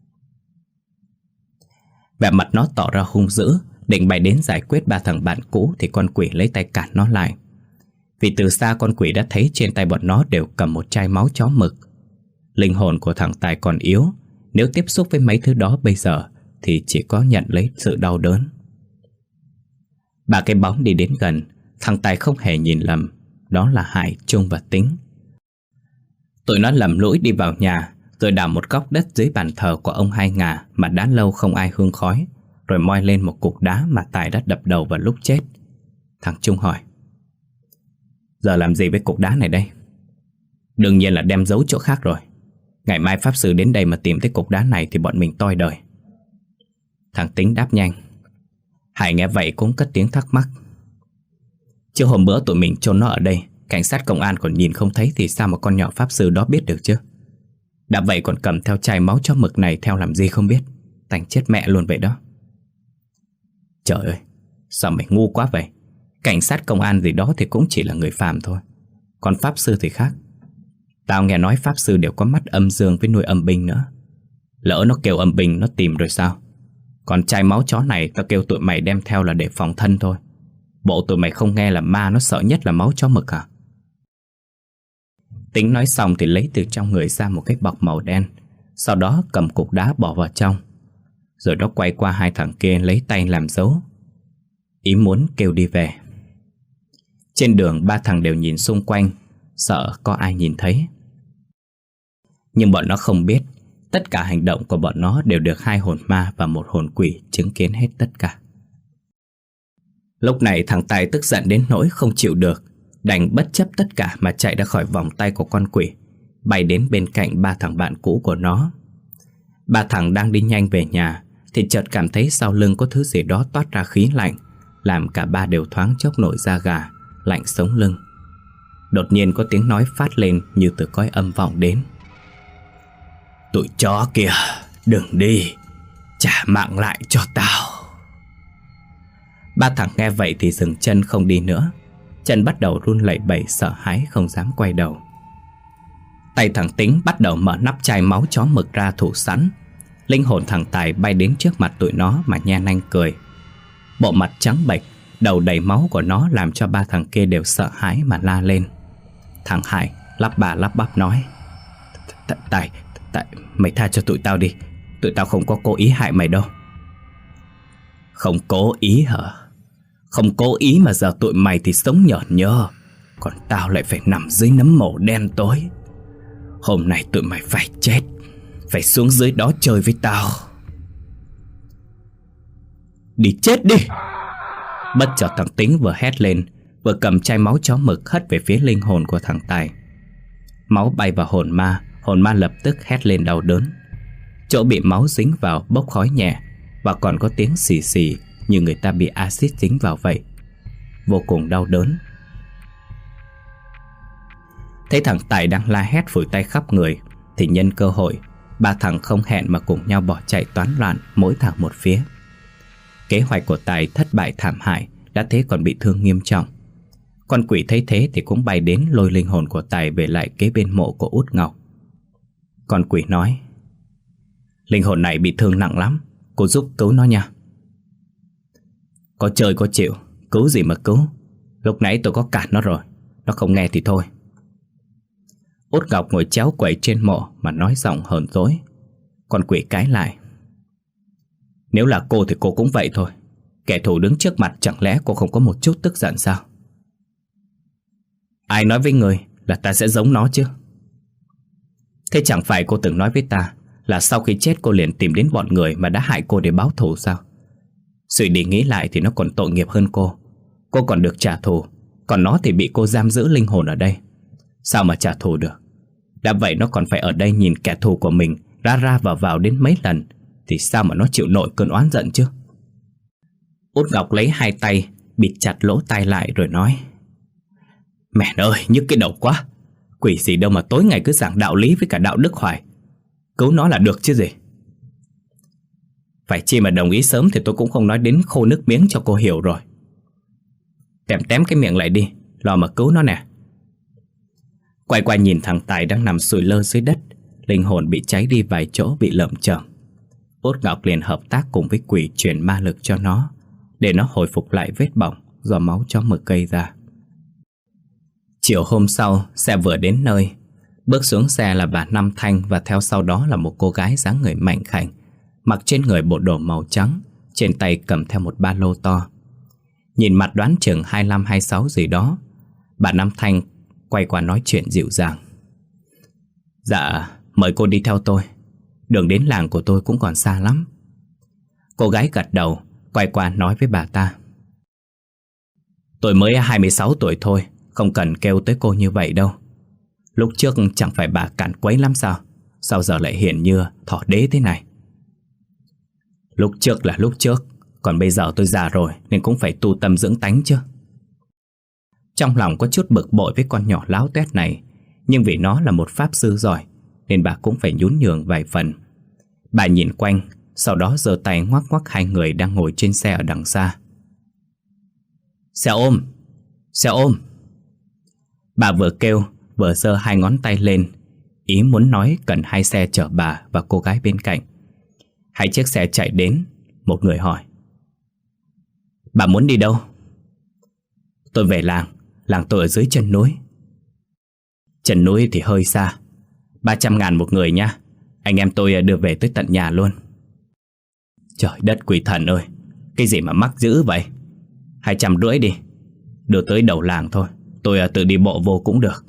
Vẻ mặt nó tỏ ra hung dữ, định bay đến giải quyết ba thằng bạn cũ thì con quỷ lấy tay cản nó lại. Vì từ xa con quỷ đã thấy trên tay bọn nó đều cầm một chai máu chó mực. Linh hồn của thằng Tài còn yếu, nếu tiếp xúc với mấy thứ đó bây giờ thì chỉ có nhận lấy sự đau đớn. Ba cái bóng đi đến gần, thằng Tài không hề nhìn lầm, đó là Hải, Trung và Tính. Tụi nó lầm lũi đi vào nhà, rồi đào một góc đất dưới bàn thờ của ông Hai Ngà mà đã lâu không ai hương khói, rồi moi lên một cục đá mà Tài đã đập đầu vào lúc chết. Thằng Trung hỏi: "Giờ làm gì với cục đá này đây?" "Đương nhiên là đem giấu chỗ khác rồi. Ngày mai pháp sư đến đây mà tìm thấy cục đá này thì bọn mình toi đời." Thằng Tính đáp nhanh. Hải nghe vậy cũng cất tiếng thắc mắc: "Chứ hôm bữa tụi mình chôn nó ở đây, cảnh sát công an còn nhìn không thấy thì sao mà con nhỏ pháp sư đó biết được chứ? Đã vậy còn cầm theo chai máu chó mực này theo làm gì không biết. Tành chết mẹ luôn vậy đó." "Trời ơi, sao mày ngu quá vậy? Cảnh sát công an gì đó thì cũng chỉ là người phàm thôi. Còn pháp sư thì khác. Tao nghe nói pháp sư đều có mắt âm dương với nuôi âm binh nữa. Lỡ nó kêu âm binh nó tìm rồi sao? Còn chai máu chó này tao kêu tụi mày đem theo là để phòng thân thôi. Bộ tụi mày không nghe là ma nó sợ nhất là máu chó mực hả?" Tính nói xong thì lấy từ trong người ra một cái bọc màu đen, sau đó cầm cục đá bỏ vào trong. Rồi nó quay qua hai thằng kia lấy tay làm dấu, ý muốn kêu đi về. Trên đường ba thằng đều nhìn xung quanh, sợ có ai nhìn thấy. Nhưng bọn nó không biết, tất cả hành động của bọn nó đều được hai hồn ma và một hồn quỷ chứng kiến hết tất cả. Lúc này thằng Tài tức giận đến nỗi không chịu được, đành bất chấp tất cả mà chạy ra khỏi vòng tay của con quỷ, bay đến bên cạnh ba thằng bạn cũ của nó. Ba thằng đang đi nhanh về nhà thì chợt cảm thấy sau lưng có thứ gì đó toát ra khí lạnh, làm cả ba đều thoáng chốc nổi da gà, lạnh sống lưng. Đột nhiên có tiếng nói phát lên như từ cõi âm vọng đến: "Tụi chó kìa, đừng đi, trả mạng lại cho tao." Ba thằng nghe vậy thì dừng chân không đi nữa. Chân bắt đầu run lẩy bẩy sợ hãi không dám quay đầu. Tay thằng Tính bắt đầu mở nắp chai máu chó mực ra thủ sẵn. Linh hồn thằng Tài bay đến trước mặt tụi nó mà nhe nanh cười. Bộ mặt trắng bệch, đầu đầy máu của nó làm cho ba thằng kia đều sợ hãi mà la lên. Thằng Hải lắp bà lắp bắp nói: Tài, Tài, mày tha cho tụi tao đi. Tụi tao không có cố ý hại mày đâu." Không cố ý hả? Không cố ý mà giờ tụi mày thì sống nhởn nhơ, còn tao lại phải nằm dưới nấm mồ đen tối. Hôm nay tụi mày phải chết, phải xuống dưới đó chơi với tao. Đi chết đi! Bất chợt thằng Tính vừa hét lên, vừa cầm chai máu chó mực hất về phía linh hồn của thằng Tài. Máu bay vào hồn ma, hồn ma lập tức hét lên đau đớn. Chỗ bị máu dính vào bốc khói nhẹ, và còn có tiếng xì xì như người ta bị axit dính vào vậy. Vô cùng đau đớn. Thấy thằng Tài đang la hét phủi tay khắp người, thì nhân cơ hội, ba thằng không hẹn mà cùng nhau bỏ chạy toán loạn, mỗi thằng một phía. Kế hoạch của Tài thất bại thảm hại, đã thế còn bị thương nghiêm trọng. Con quỷ thấy thế thì cũng bay đến lôi linh hồn của Tài về lại kế bên mộ của Út Ngọc. Con quỷ nói: linh hồn này bị thương nặng lắm, cô giúp cứu nó nha. Có chơi có chịu, cứu gì mà cứu. Lúc nãy tôi có cản nó rồi, nó không nghe thì thôi. Út Ngọc ngồi chéo quẩy trên mộ mà nói giọng hờn dỗi. Con quỷ cãi lại: nếu là cô thì cô cũng vậy thôi. Kẻ thù đứng trước mặt chẳng lẽ cô không có một chút tức giận sao? Ai nói với người là ta sẽ giống nó chứ? Thế chẳng phải cô từng nói với ta là sau khi chết cô liền tìm đến bọn người mà đã hại cô để báo thù sao? Suy đi nghĩ lại thì nó còn tội nghiệp hơn cô. Cô còn được trả thù, còn nó thì bị cô giam giữ linh hồn ở đây. Sao mà trả thù được? Đã vậy nó còn phải ở đây nhìn kẻ thù của mình ra ra vào vào đến mấy lần, thì sao mà nó chịu nổi cơn oán giận chứ? Út Ngọc lấy hai tay bịt chặt lỗ tai lại rồi nói: mẹ ơi, nhức cái đầu quá. Quỷ gì đâu mà tối ngày cứ giảng đạo lý với cả đạo đức hoài. Cứu nó là được chứ gì. Phải chi mà đồng ý sớm thì tôi cũng không nói đến khô nước miếng cho cô hiểu rồi. Tém tém cái miệng lại đi, lo mà cứu nó nè. Quay qua nhìn thằng Tài đang nằm sùi lơ dưới đất, linh hồn bị cháy đi vài chỗ, bị lởm chởm. Út Ngọc liền hợp tác cùng với quỷ truyền ma lực cho nó, để nó hồi phục lại vết bỏng do máu chó mực gây ra. Chiều hôm sau, xe vừa đến nơi. Bước xuống xe là bà Năm Thanh, và theo sau đó là một cô gái dáng người mảnh khảnh, mặc trên người bộ đồ màu trắng, trên tay cầm theo một ba lô to. Nhìn mặt đoán chừng hai lăm hai sáu gì đó. Bà Năm Thanh quay qua nói chuyện dịu dàng: dạ, mời cô đi theo tôi. Đường đến làng của tôi cũng còn xa lắm. Cô gái gật đầu, quay qua nói với bà ta: tôi mới hai mươi sáu tuổi thôi, không cần kêu tới cô như vậy đâu. Lúc trước chẳng phải bà cản quấy lắm sao? Sao giờ lại hiền như thỏ đế thế này? Lúc trước là lúc trước, còn bây giờ tôi già rồi nên cũng phải tu tâm dưỡng tánh chứ. Trong lòng có chút bực bội với con nhỏ láo tuét này, nhưng vì nó là một pháp sư giỏi nên bà cũng phải nhún nhường vài phần. Bà nhìn quanh, sau đó giơ tay ngoắc ngoắc hai người đang ngồi trên xe ở đằng xa. Xe ôm! Xe ôm! Bà vừa kêu vừa giơ hai ngón tay lên, ý muốn nói cần hai xe chở bà và cô gái bên cạnh. Hai chiếc xe chạy đến. Một người hỏi: bà muốn đi đâu? Tôi về làng. Làng tôi ở dưới chân núi. Chân núi thì hơi xa. Ba trăm ngàn một người nha. Anh em tôi đưa về tới tận nhà luôn. Trời đất quỷ thần ơi, cái gì mà mắc dữ vậy? Hai trăm rưỡi đi, đưa tới đầu làng thôi. Tôi tự đi bộ vô cũng được.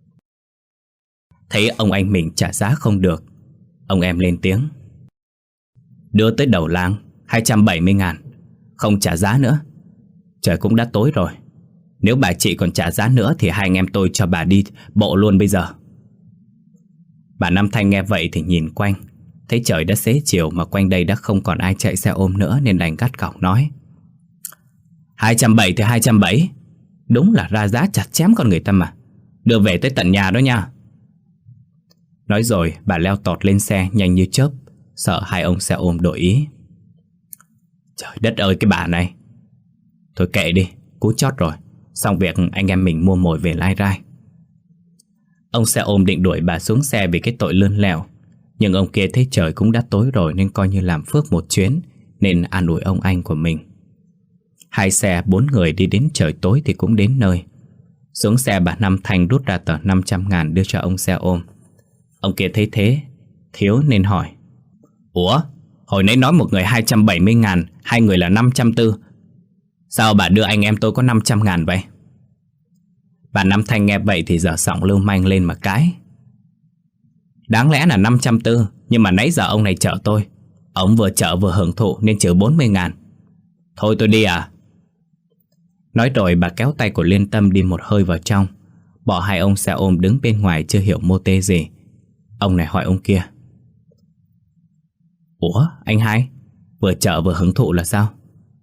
Thấy ông anh mình trả giá không được, ông em lên tiếng: đưa tới đầu làng hai trăm bảy mươi ngàn, không trả giá nữa. Trời cũng đã tối rồi. Nếu bà chị còn trả giá nữa thì hai anh em tôi cho bà đi bộ luôn bây giờ. Bà Năm Thanh nghe vậy thì nhìn quanh, thấy trời đã xế chiều mà quanh đây đã không còn ai chạy xe ôm nữa, nên đành gắt gỏng nói: hai trăm bảy mươi thì hai trăm bảy mươi. Đúng là ra giá chặt chém con người ta mà. Đưa về tới tận nhà đó nha. Nói rồi bà leo tọt lên xe nhanh như chớp, sợ hai ông xe ôm đổi ý. Trời đất ơi cái bà này. Thôi kệ đi, cú chót rồi. Xong việc anh em mình mua mồi về lai rai. Ông xe ôm định đuổi bà xuống xe vì cái tội lươn lẹo, nhưng ông kia thấy trời cũng đã tối rồi nên coi như làm phước một chuyến, nên an ủi ông anh của mình. Hai xe bốn người đi đến trời tối thì cũng đến nơi. Xuống xe bà Năm Thanh rút ra tờ năm trăm ngàn đưa cho ông xe ôm. Ông kia thấy thế thiếu nên hỏi: ủa, Hồi nãy nói một người hai trăm bảy mươi ngàn, hai người là năm trăm tư. Sao bà đưa anh em tôi có năm trăm ngàn vậy? Bà Năm Thanh nghe vậy thì giở giọng lưu manh lên mà cãi. Đáng lẽ là năm trăm tư, nhưng mà nãy giờ ông này chở tôi. Ông vừa chở vừa hưởng thụ nên trừ bốn mươi ngàn. Thôi tôi đi à? Nói rồi bà kéo tay của Liên Tâm đi một hơi vào trong, bỏ hai ông xe ôm đứng bên ngoài chưa hiểu mô tê gì. Ông này hỏi ông kia: Ủa anh hai, vừa chở vừa hưởng thụ là sao?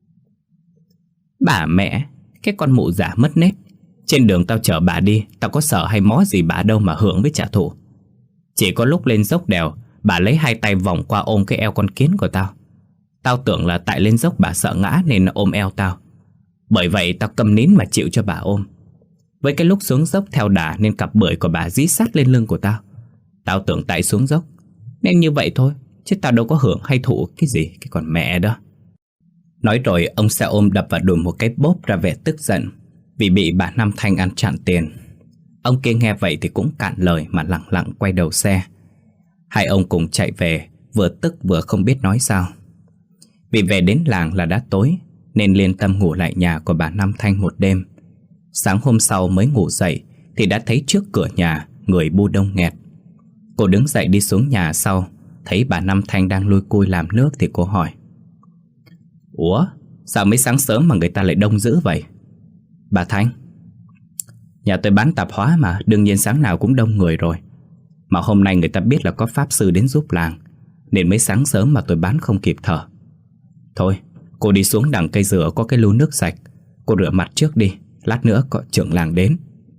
Bà mẹ, cái con mụ giả mất nết. Trên đường tao chở bà đi, tao có sợ hay mó gì bà đâu mà hưởng với trả thù. Chỉ có lúc lên dốc đèo, bà lấy hai tay vòng qua ôm cái eo con kiến của tao. Tao tưởng là tại lên dốc bà sợ ngã nên ôm eo tao. Bởi vậy tao câm nín mà chịu cho bà ôm. Với cái lúc xuống dốc theo đà nên cặp bưởi của bà dí sát lên lưng của tao. Tao tưởng tại xuống dốc nên như vậy thôi, chứ tao đâu có hưởng hay thụ cái gì, cái con mẹ đó. Nói rồi ông xe ôm đập vào đùi một cái bốp ra vẻ tức giận vì bị bà Năm Thanh ăn chặn tiền. Ông kia nghe vậy thì cũng cạn lời mà lặng lặng quay đầu xe. Hai ông cùng chạy về, vừa tức vừa không biết nói sao. Vì về đến làng là đã tối nên Liên Tâm ngủ lại nhà của bà Năm Thanh một đêm. Sáng hôm sau mới ngủ dậy thì đã thấy trước cửa nhà người bu đông nghẹt. Cô đứng dậy đi xuống nhà sau, thấy bà Năm Thanh đang lôi cui làm nước thì cô hỏi: Ủa, sao mới sáng sớm mà người ta lại đông dữ vậy? Bà Thanh: Nhà tôi bán tạp hóa mà, đương nhiên sáng nào cũng đông người rồi. Mà hôm nay người ta biết là có pháp sư đến giúp làng nên mới sáng sớm mà tôi bán không kịp thở. Thôi, cô đi xuống đằng cây dừa có cái lu nước sạch, cô rửa mặt trước đi, lát nữa có trưởng làng đến.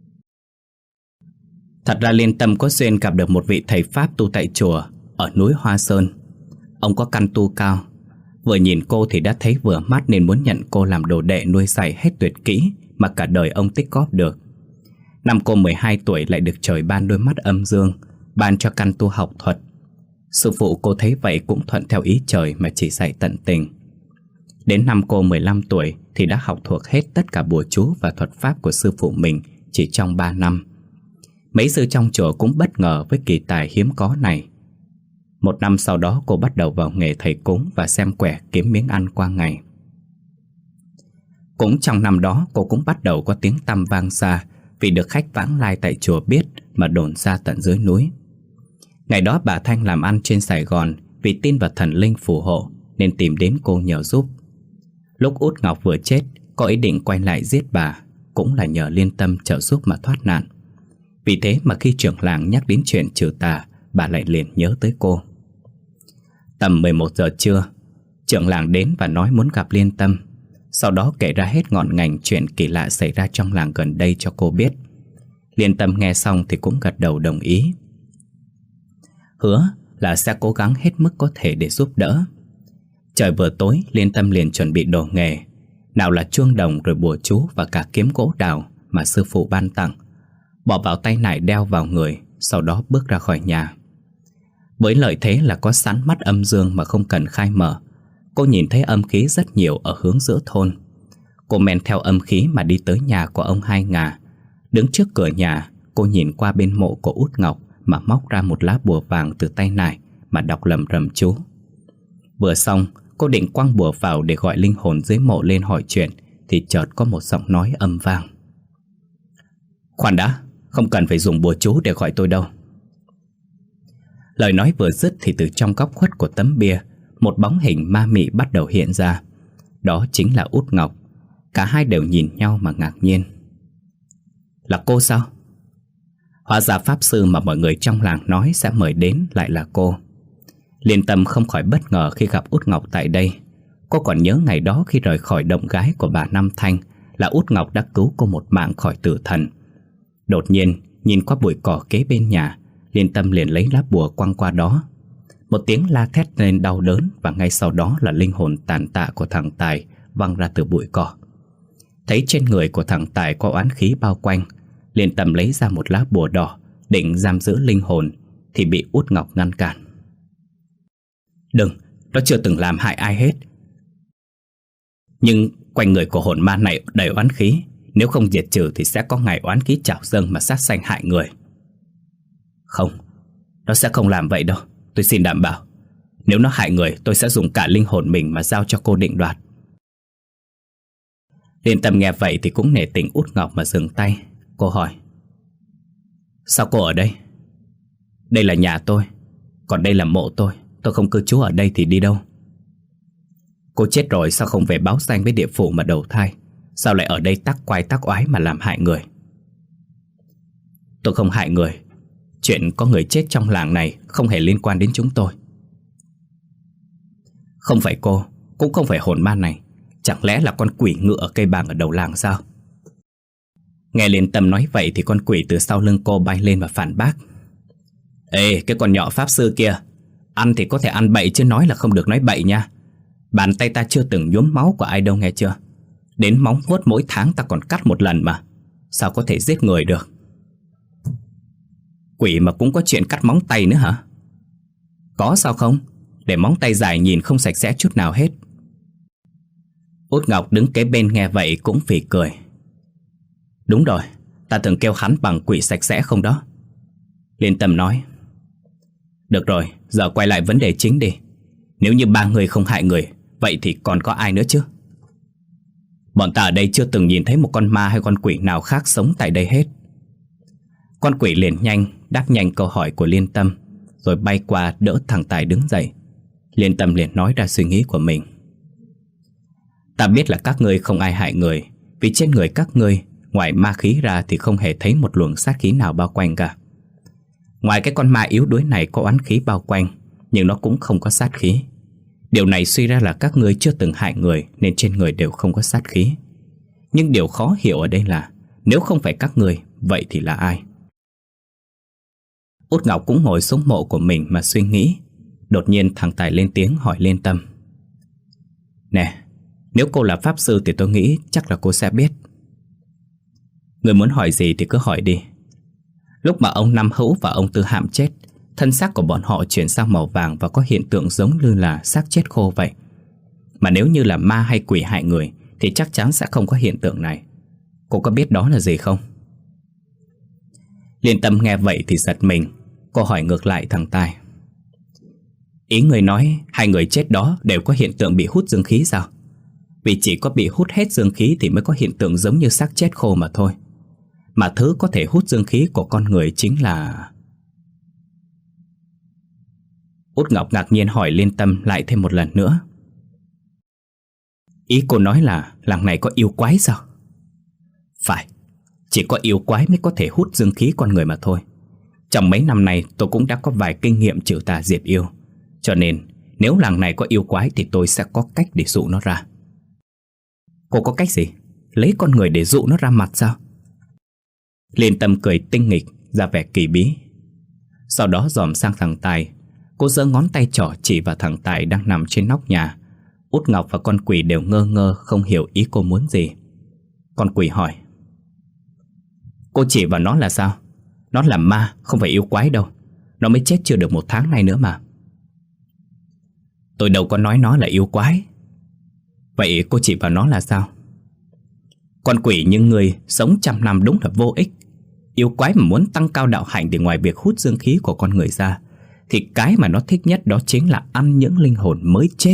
Thật ra Liên Tâm có duyên gặp được một vị thầy pháp tu tại chùa ở núi Hoa Sơn. Ông có căn tu cao, vừa nhìn cô thì đã thấy vừa mắt nên muốn nhận cô làm đồ đệ nuôi dạy hết tuyệt kỹ mà cả đời ông tích góp được. Năm cô mười hai tuổi lại được trời ban đôi mắt âm dương, ban cho căn tu học thuật. Sư phụ cô thấy vậy cũng thuận theo ý trời mà chỉ dạy tận tình. Đến năm cô mười lăm tuổi thì đã học thuộc hết tất cả bùa chú và thuật pháp của sư phụ mình chỉ trong ba năm. Mấy sư trong chùa cũng bất ngờ với kỳ tài hiếm có này. Một năm sau đó cô bắt đầu vào nghề thầy cúng và xem quẻ kiếm miếng ăn qua ngày. Cũng trong năm đó cô cũng bắt đầu có tiếng tăm vang xa vì được khách vãng lai tại chùa biết mà đồn ra tận dưới núi. Ngày đó bà Thanh làm ăn trên Sài Gòn vì tin vào thần linh phù hộ nên tìm đến cô nhờ giúp. Lúc Út Ngọc vừa chết, có ý định quay lại giết bà, cũng là nhờ Liên Tâm trợ giúp mà thoát nạn. Vì thế mà khi trưởng làng nhắc đến chuyện trừ tà, bà lại liền nhớ tới cô. Tầm mười một giờ trưa, trưởng làng đến và nói muốn gặp Liên Tâm. Sau đó kể ra hết ngọn ngành chuyện kỳ lạ xảy ra trong làng gần đây cho cô biết. Liên Tâm nghe xong thì cũng gật đầu đồng ý, hứa là sẽ cố gắng hết mức có thể để giúp đỡ. Trời vừa tối, Liên Tâm liền chuẩn bị đồ nghề, nào là chuông đồng rồi bùa chú và cả kiếm gỗ đào mà sư phụ ban tặng, bỏ vào tay nải đeo vào người, sau đó bước ra khỏi nhà. Với lợi thế là có sẵn mắt âm dương mà không cần khai mở, cô nhìn thấy âm khí rất nhiều ở hướng giữa thôn. Cô men theo âm khí mà đi tới nhà của ông Hai Ngà. Đứng trước cửa nhà, cô nhìn qua bên mộ của Út Ngọc mà móc ra một lá bùa vàng từ tay nải mà đọc lầm rầm chú. Vừa xong, cô định quăng bùa vào để gọi linh hồn dưới mộ lên hỏi chuyện thì chợt có một giọng nói âm vang: Khoan đã, không cần phải dùng bùa chú để gọi tôi đâu. Lời nói vừa dứt thì từ trong góc khuất của tấm bia, một bóng hình ma mị bắt đầu hiện ra. Đó chính là Út Ngọc. Cả hai đều nhìn nhau mà ngạc nhiên. Là cô sao? Hóa ra pháp sư mà mọi người trong làng nói sẽ mời đến lại là cô. Liên Tâm không khỏi bất ngờ khi gặp Út Ngọc tại đây. Cô còn nhớ ngày đó khi rời khỏi động gái của bà Năm Thanh là Út Ngọc đã cứu cô một mạng khỏi tử thần. Đột nhiên, nhìn qua bụi cỏ kế bên nhà, Liên Tâm liền lấy lá bùa quăng qua đó. Một tiếng la thét lên đau đớn và ngay sau đó là linh hồn tàn tạ của thằng Tài văng ra từ bụi cỏ. Thấy trên người của thằng Tài có oán khí bao quanh, Liên Tâm lấy ra một lá bùa đỏ định giam giữ linh hồn thì bị Út Ngọc ngăn cản. Đừng, nó chưa từng làm hại ai hết. Nhưng quanh người của hồn ma này đầy oán khí, nếu không diệt trừ thì sẽ có ngày oán khí trào dâng mà sát sanh hại người. Không, nó sẽ không làm vậy đâu, tôi xin đảm bảo. Nếu nó hại người, tôi sẽ dùng cả linh hồn mình mà giao cho cô định đoạt. Liên Tâm nghe vậy thì cũng nể tình Út Ngọc mà dừng tay. Cô hỏi: Sao cô ở đây? Đây là nhà tôi, còn đây là mộ tôi. Tôi không cư trú ở đây thì đi đâu? Cô chết rồi sao không về báo danh với địa phủ mà đầu thai? Sao lại ở đây tắc quái tắc oái mà làm hại người? Tôi không hại người. Chuyện có người chết trong làng này không hề liên quan đến chúng tôi. Không phải cô, cũng không phải hồn ma này. Chẳng lẽ là con quỷ ngựa cây bàng ở đầu làng sao? Nghe Liên Tâm nói vậy thì con quỷ từ sau lưng cô bay lên và phản bác: Ê, cái con nhỏ pháp sư kia, ăn thì có thể ăn bậy chứ nói là không được nói bậy nha. Bàn tay ta chưa từng nhuốm máu của ai đâu nghe chưa? Đến móng vuốt mỗi tháng ta còn cắt một lần mà. Sao có thể giết người được? Quỷ mà cũng có chuyện cắt móng tay nữa hả? Có sao không? Để móng tay dài nhìn không sạch sẽ chút nào hết. Út Ngọc đứng kế bên nghe vậy cũng phì cười. Đúng rồi, ta từng kêu hắn bằng quỷ sạch sẽ không đó. Liên Tâm nói: Được rồi, giờ quay lại vấn đề chính đi. Nếu như ba người không hại người, vậy thì còn có ai nữa chứ? Bọn ta ở đây chưa từng nhìn thấy một con ma hay con quỷ nào khác sống tại đây hết. Con quỷ liền nhanh đáp nhanh câu hỏi của Liên Tâm, rồi bay qua đỡ thằng Tài đứng dậy. Liên Tâm liền nói ra suy nghĩ của mình. Ta biết là các ngươi không ai hại người, vì trên người các ngươi ngoài ma khí ra thì không hề thấy một luồng sát khí nào bao quanh cả. Ngoài cái con ma yếu đuối này có oán khí bao quanh, nhưng nó cũng không có sát khí. Điều này suy ra là các ngươi chưa từng hại người, nên trên người đều không có sát khí. Nhưng điều khó hiểu ở đây là nếu không phải các ngươi, vậy thì là ai? Út Ngọc cũng ngồi xuống mộ của mình mà suy nghĩ. Đột nhiên thằng Tài lên tiếng hỏi Liên Tâm: Nè, nếu cô là pháp sư thì tôi nghĩ chắc là cô sẽ biết. Người muốn hỏi gì thì cứ hỏi đi. Lúc mà ông Năm Hữu và ông Tư Hạm chết, thân xác của bọn họ chuyển sang màu vàng và có hiện tượng giống như là xác chết khô vậy. Mà nếu như là ma hay quỷ hại người thì chắc chắn sẽ không có hiện tượng này. Cô có biết đó là gì không? Liên Tâm nghe vậy thì giật mình. Cô hỏi ngược lại thằng Tài: Ý người nói hai người chết đó đều có hiện tượng bị hút dương khí sao? Vì chỉ có bị hút hết dương khí thì mới có hiện tượng giống như xác chết khô mà thôi. Mà thứ có thể hút dương khí của con người chính là... Út Ngọc ngạc nhiên hỏi Liên Tâm lại thêm một lần nữa: Ý cô nói là làng này có yêu quái sao? Phải, chỉ có yêu quái mới có thể hút dương khí con người mà thôi. Trong mấy năm nay tôi cũng đã có vài kinh nghiệm trừ tà diệt yêu, cho nên nếu làng này có yêu quái thì tôi sẽ có cách để dụ nó ra. Cô có cách gì? Lấy con người để dụ nó ra mặt sao? Liên Tâm cười tinh nghịch, ra vẻ kỳ bí. Sau đó dòm sang thằng Tài. Cô giơ ngón tay trỏ chỉ vào thằng Tài đang nằm trên nóc nhà. Út Ngọc và con quỷ đều ngơ ngơ không hiểu ý cô muốn gì. Con quỷ hỏi: Cô chỉ vào nó là sao? Nó là ma, không phải yêu quái đâu. Nó mới chết chưa được một tháng nay nữa mà. Tôi đâu có nói nó là yêu quái. Vậy cô chỉ vào nó là sao? Con quỷ như người sống trăm năm đúng là vô ích. Yêu quái mà muốn tăng cao đạo hạnh thì ngoài việc hút dương khí của con người ra, thì cái mà nó thích nhất đó chính là ăn những linh hồn mới chết.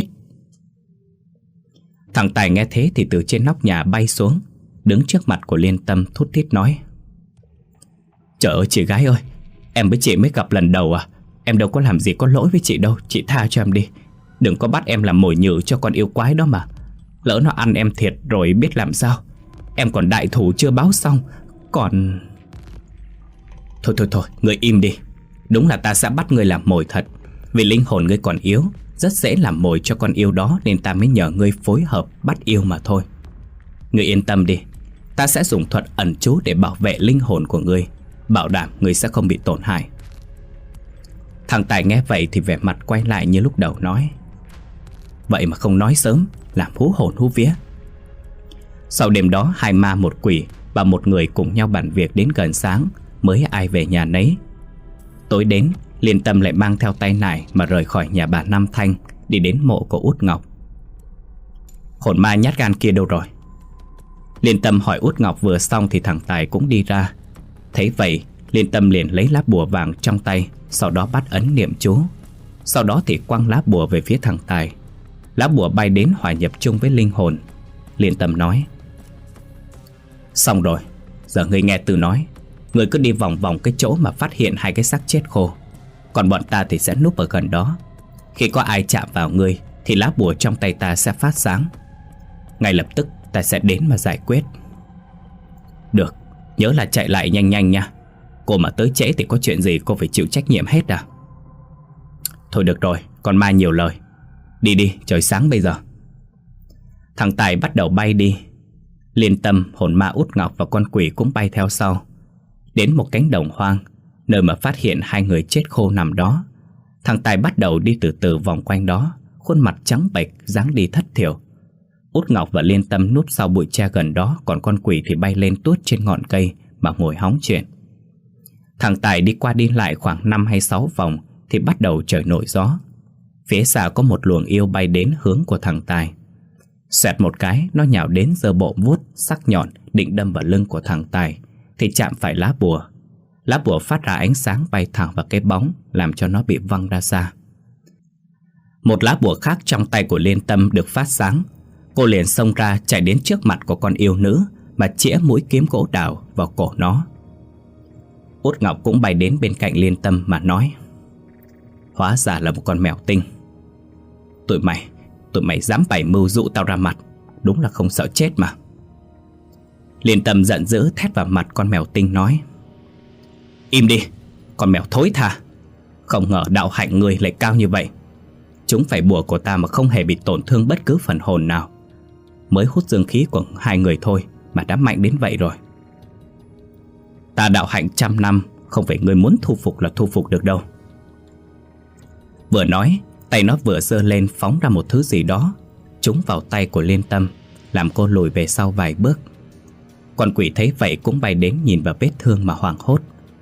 Thằng Tài nghe thế thì từ trên nóc nhà bay xuống, đứng trước mặt của Liên Tâm thút thít nói: Trời ơi chị gái ơi, em với chị mới gặp lần đầu à? Em đâu có làm gì có lỗi với chị đâu, chị tha cho em đi. Đừng có bắt em làm mồi nhử cho con yêu quái đó mà. Lỡ nó ăn em thiệt rồi biết làm sao. Em còn đại thủ chưa báo xong. Còn... Thôi thôi thôi, ngươi im đi. Đúng là ta sẽ bắt ngươi làm mồi thật. Vì linh hồn ngươi còn yếu, rất dễ làm mồi cho con yêu đó, nên ta mới nhờ ngươi phối hợp bắt yêu mà thôi. Ngươi yên tâm đi, ta sẽ dùng thuật ẩn trú để bảo vệ linh hồn của ngươi, bảo đảm ngươi sẽ không bị tổn hại. Thằng Tài nghe vậy thì vẻ mặt quay lại như lúc đầu nói: Vậy mà không nói sớm, làm hú hồn hú vía. Sau đêm đó, hai ma một quỷ và một người cùng nhau bàn việc đến gần sáng, mới ai về nhà nấy. Tối đến, Liên Tâm lại mang theo tay nải mà rời khỏi nhà bà Nam Thanh, đi đến mộ của Út Ngọc. Hồn ma nhát gan kia đâu rồi? Liên Tâm hỏi Út Ngọc vừa xong thì thằng Tài cũng đi ra. Thấy vậy, Liên Tâm liền lấy lá bùa vàng trong tay, sau đó bắt ấn niệm chú. Sau đó thì quăng lá bùa về phía thằng Tài. Lá bùa bay đến hòa nhập chung với linh hồn. Liên Tâm nói: Xong rồi, giờ ngươi nghe Tư nói. Ngươi cứ đi vòng vòng cái chỗ mà phát hiện hai cái xác chết khô. Còn bọn ta thì sẽ núp ở gần đó. Khi có ai chạm vào ngươi thì lá bùa trong tay ta sẽ phát sáng. Ngay lập tức ta sẽ đến mà giải quyết. Được, nhớ là chạy lại nhanh nhanh nha. Cô mà tới trễ thì có chuyện gì cô phải chịu trách nhiệm hết à? Thôi được rồi, con ma nhiều lời. Đi đi, trời sáng bây giờ. Thằng Tài bắt đầu bay đi. Liên Tâm, hồn ma Út Ngọc và con quỷ cũng bay theo sau. Đến một cánh đồng hoang, nơi mà phát hiện hai người chết khô nằm đó. Thằng Tài bắt đầu đi từ từ vòng quanh đó, khuôn mặt trắng bệch, dáng đi thất thiểu. Út Ngọc và Liên Tâm núp sau bụi tre gần đó, còn con quỷ thì bay lên tuốt trên ngọn cây mà ngồi hóng chuyện. Thằng Tài đi qua đi lại khoảng năm hay sáu vòng thì bắt đầu trời nổi gió. Phía xa có một luồng yêu bay đến hướng của thằng Tài. Xoẹt một cái, nó nhào đến giơ bộ vuốt sắc nhọn định đâm vào lưng của thằng Tài thì chạm phải lá bùa. Lá bùa phát ra ánh sáng bay thẳng vào cái bóng, làm cho nó bị văng ra xa. Một lá bùa khác trong tay của Liên Tâm được phát sáng. Cô liền xông ra, chạy đến trước mặt của con yêu nữ mà chĩa mũi kiếm gỗ đào vào cổ nó. Út Ngọc cũng bay đến bên cạnh Liên Tâm mà nói: Hóa ra là một con mèo tinh. Tụi mày, tụi mày dám bày mưu dụ tao ra mặt, đúng là không sợ chết mà. Liên Tâm giận dữ thét vào mặt con mèo tinh nói: Im đi, con mèo thối tha. Không ngờ đạo hạnh ngươi lại cao như vậy. Chúng phải bùa của ta mà không hề bị tổn thương bất cứ phần hồn nào. Mới hút dương khí của hai người thôi mà đã mạnh đến vậy rồi. Ta đạo hạnh trăm năm, không phải ngươi muốn thu phục là thu phục được đâu. Vừa nói, tay nó vừa giơ lên phóng ra một thứ gì đó, trúng vào tay của Liên Tâm, làm cô lùi về sau vài bước. Con quỷ thấy vậy cũng bay đến nhìn vào vết thương mà hoảng hốt.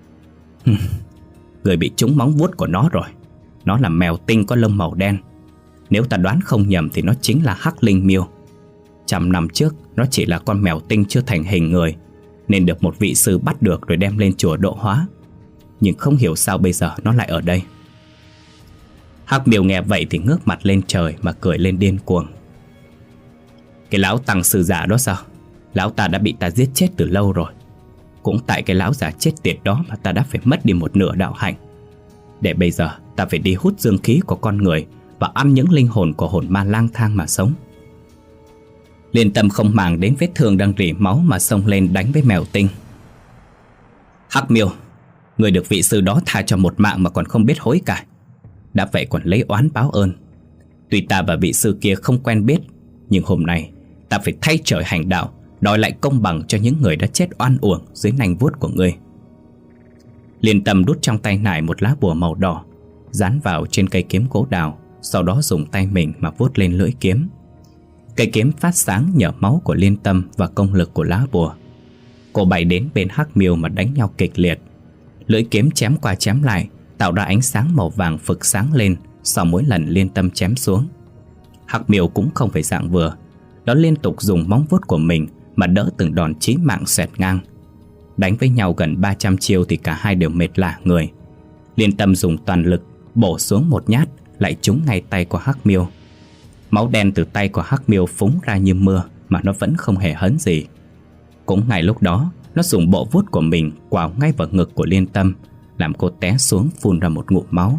Người bị trúng móng vuốt của nó rồi. Nó là mèo tinh có lông màu đen. Nếu ta đoán không nhầm thì nó chính là Hắc Linh Miêu. Trăm năm trước nó chỉ là con mèo tinh chưa thành hình người, nên được một vị sư bắt được rồi đem lên chùa độ hóa. Nhưng không hiểu sao bây giờ nó lại ở đây. Hắc Miêu nghe vậy thì ngước mặt lên trời mà cười lên điên cuồng. Cái lão tăng sư giả đó sao? Lão ta đã bị ta giết chết từ lâu rồi. Cũng tại cái lão già chết tiệt đó mà ta đã phải mất đi một nửa đạo hạnh. Để bây giờ ta phải đi hút dương khí của con người và ăn những linh hồn của hồn ma lang thang mà sống. Liên Tâm không màng đến vết thương đang rỉ máu mà xông lên đánh với mèo tinh. Hắc Miêu, người được vị sư đó tha cho một mạng mà còn không biết hối cải. Đã vậy còn lấy oán báo ơn. Tuy ta và vị sư kia không quen biết, nhưng hôm nay ta phải thay trời hành đạo, đòi lại công bằng cho những người đã chết oan uổng dưới nanh vuốt của ngươi. Liên Tâm đút trong tay nải một lá bùa màu đỏ, dán vào trên cây kiếm gỗ đào, sau đó dùng tay mình mà vuốt lên lưỡi kiếm. Cây kiếm phát sáng nhờ máu của Liên Tâm và công lực của lá bùa. Cô bay đến bên Hắc Miêu mà đánh nhau kịch liệt. Lưỡi kiếm chém qua chém lại, tạo ra ánh sáng màu vàng phực sáng lên sau mỗi lần Liên Tâm chém xuống. Hắc Miêu cũng không phải dạng vừa, nó liên tục dùng móng vuốt của mình mà đỡ từng đòn chí mạng xẹt ngang. Đánh với nhau gần ba trăm chiêu thì cả hai đều mệt lả người. Liên Tâm dùng toàn lực bổ xuống một nhát, lại trúng ngay tay của Hắc Miêu. Máu đen từ tay của Hắc Miêu phúng ra như mưa mà nó vẫn không hề hấn gì. Cũng ngay lúc đó, nó dùng bộ vuốt của mình quào ngay vào ngực của Liên Tâm, làm cô té xuống phun ra một ngụm máu.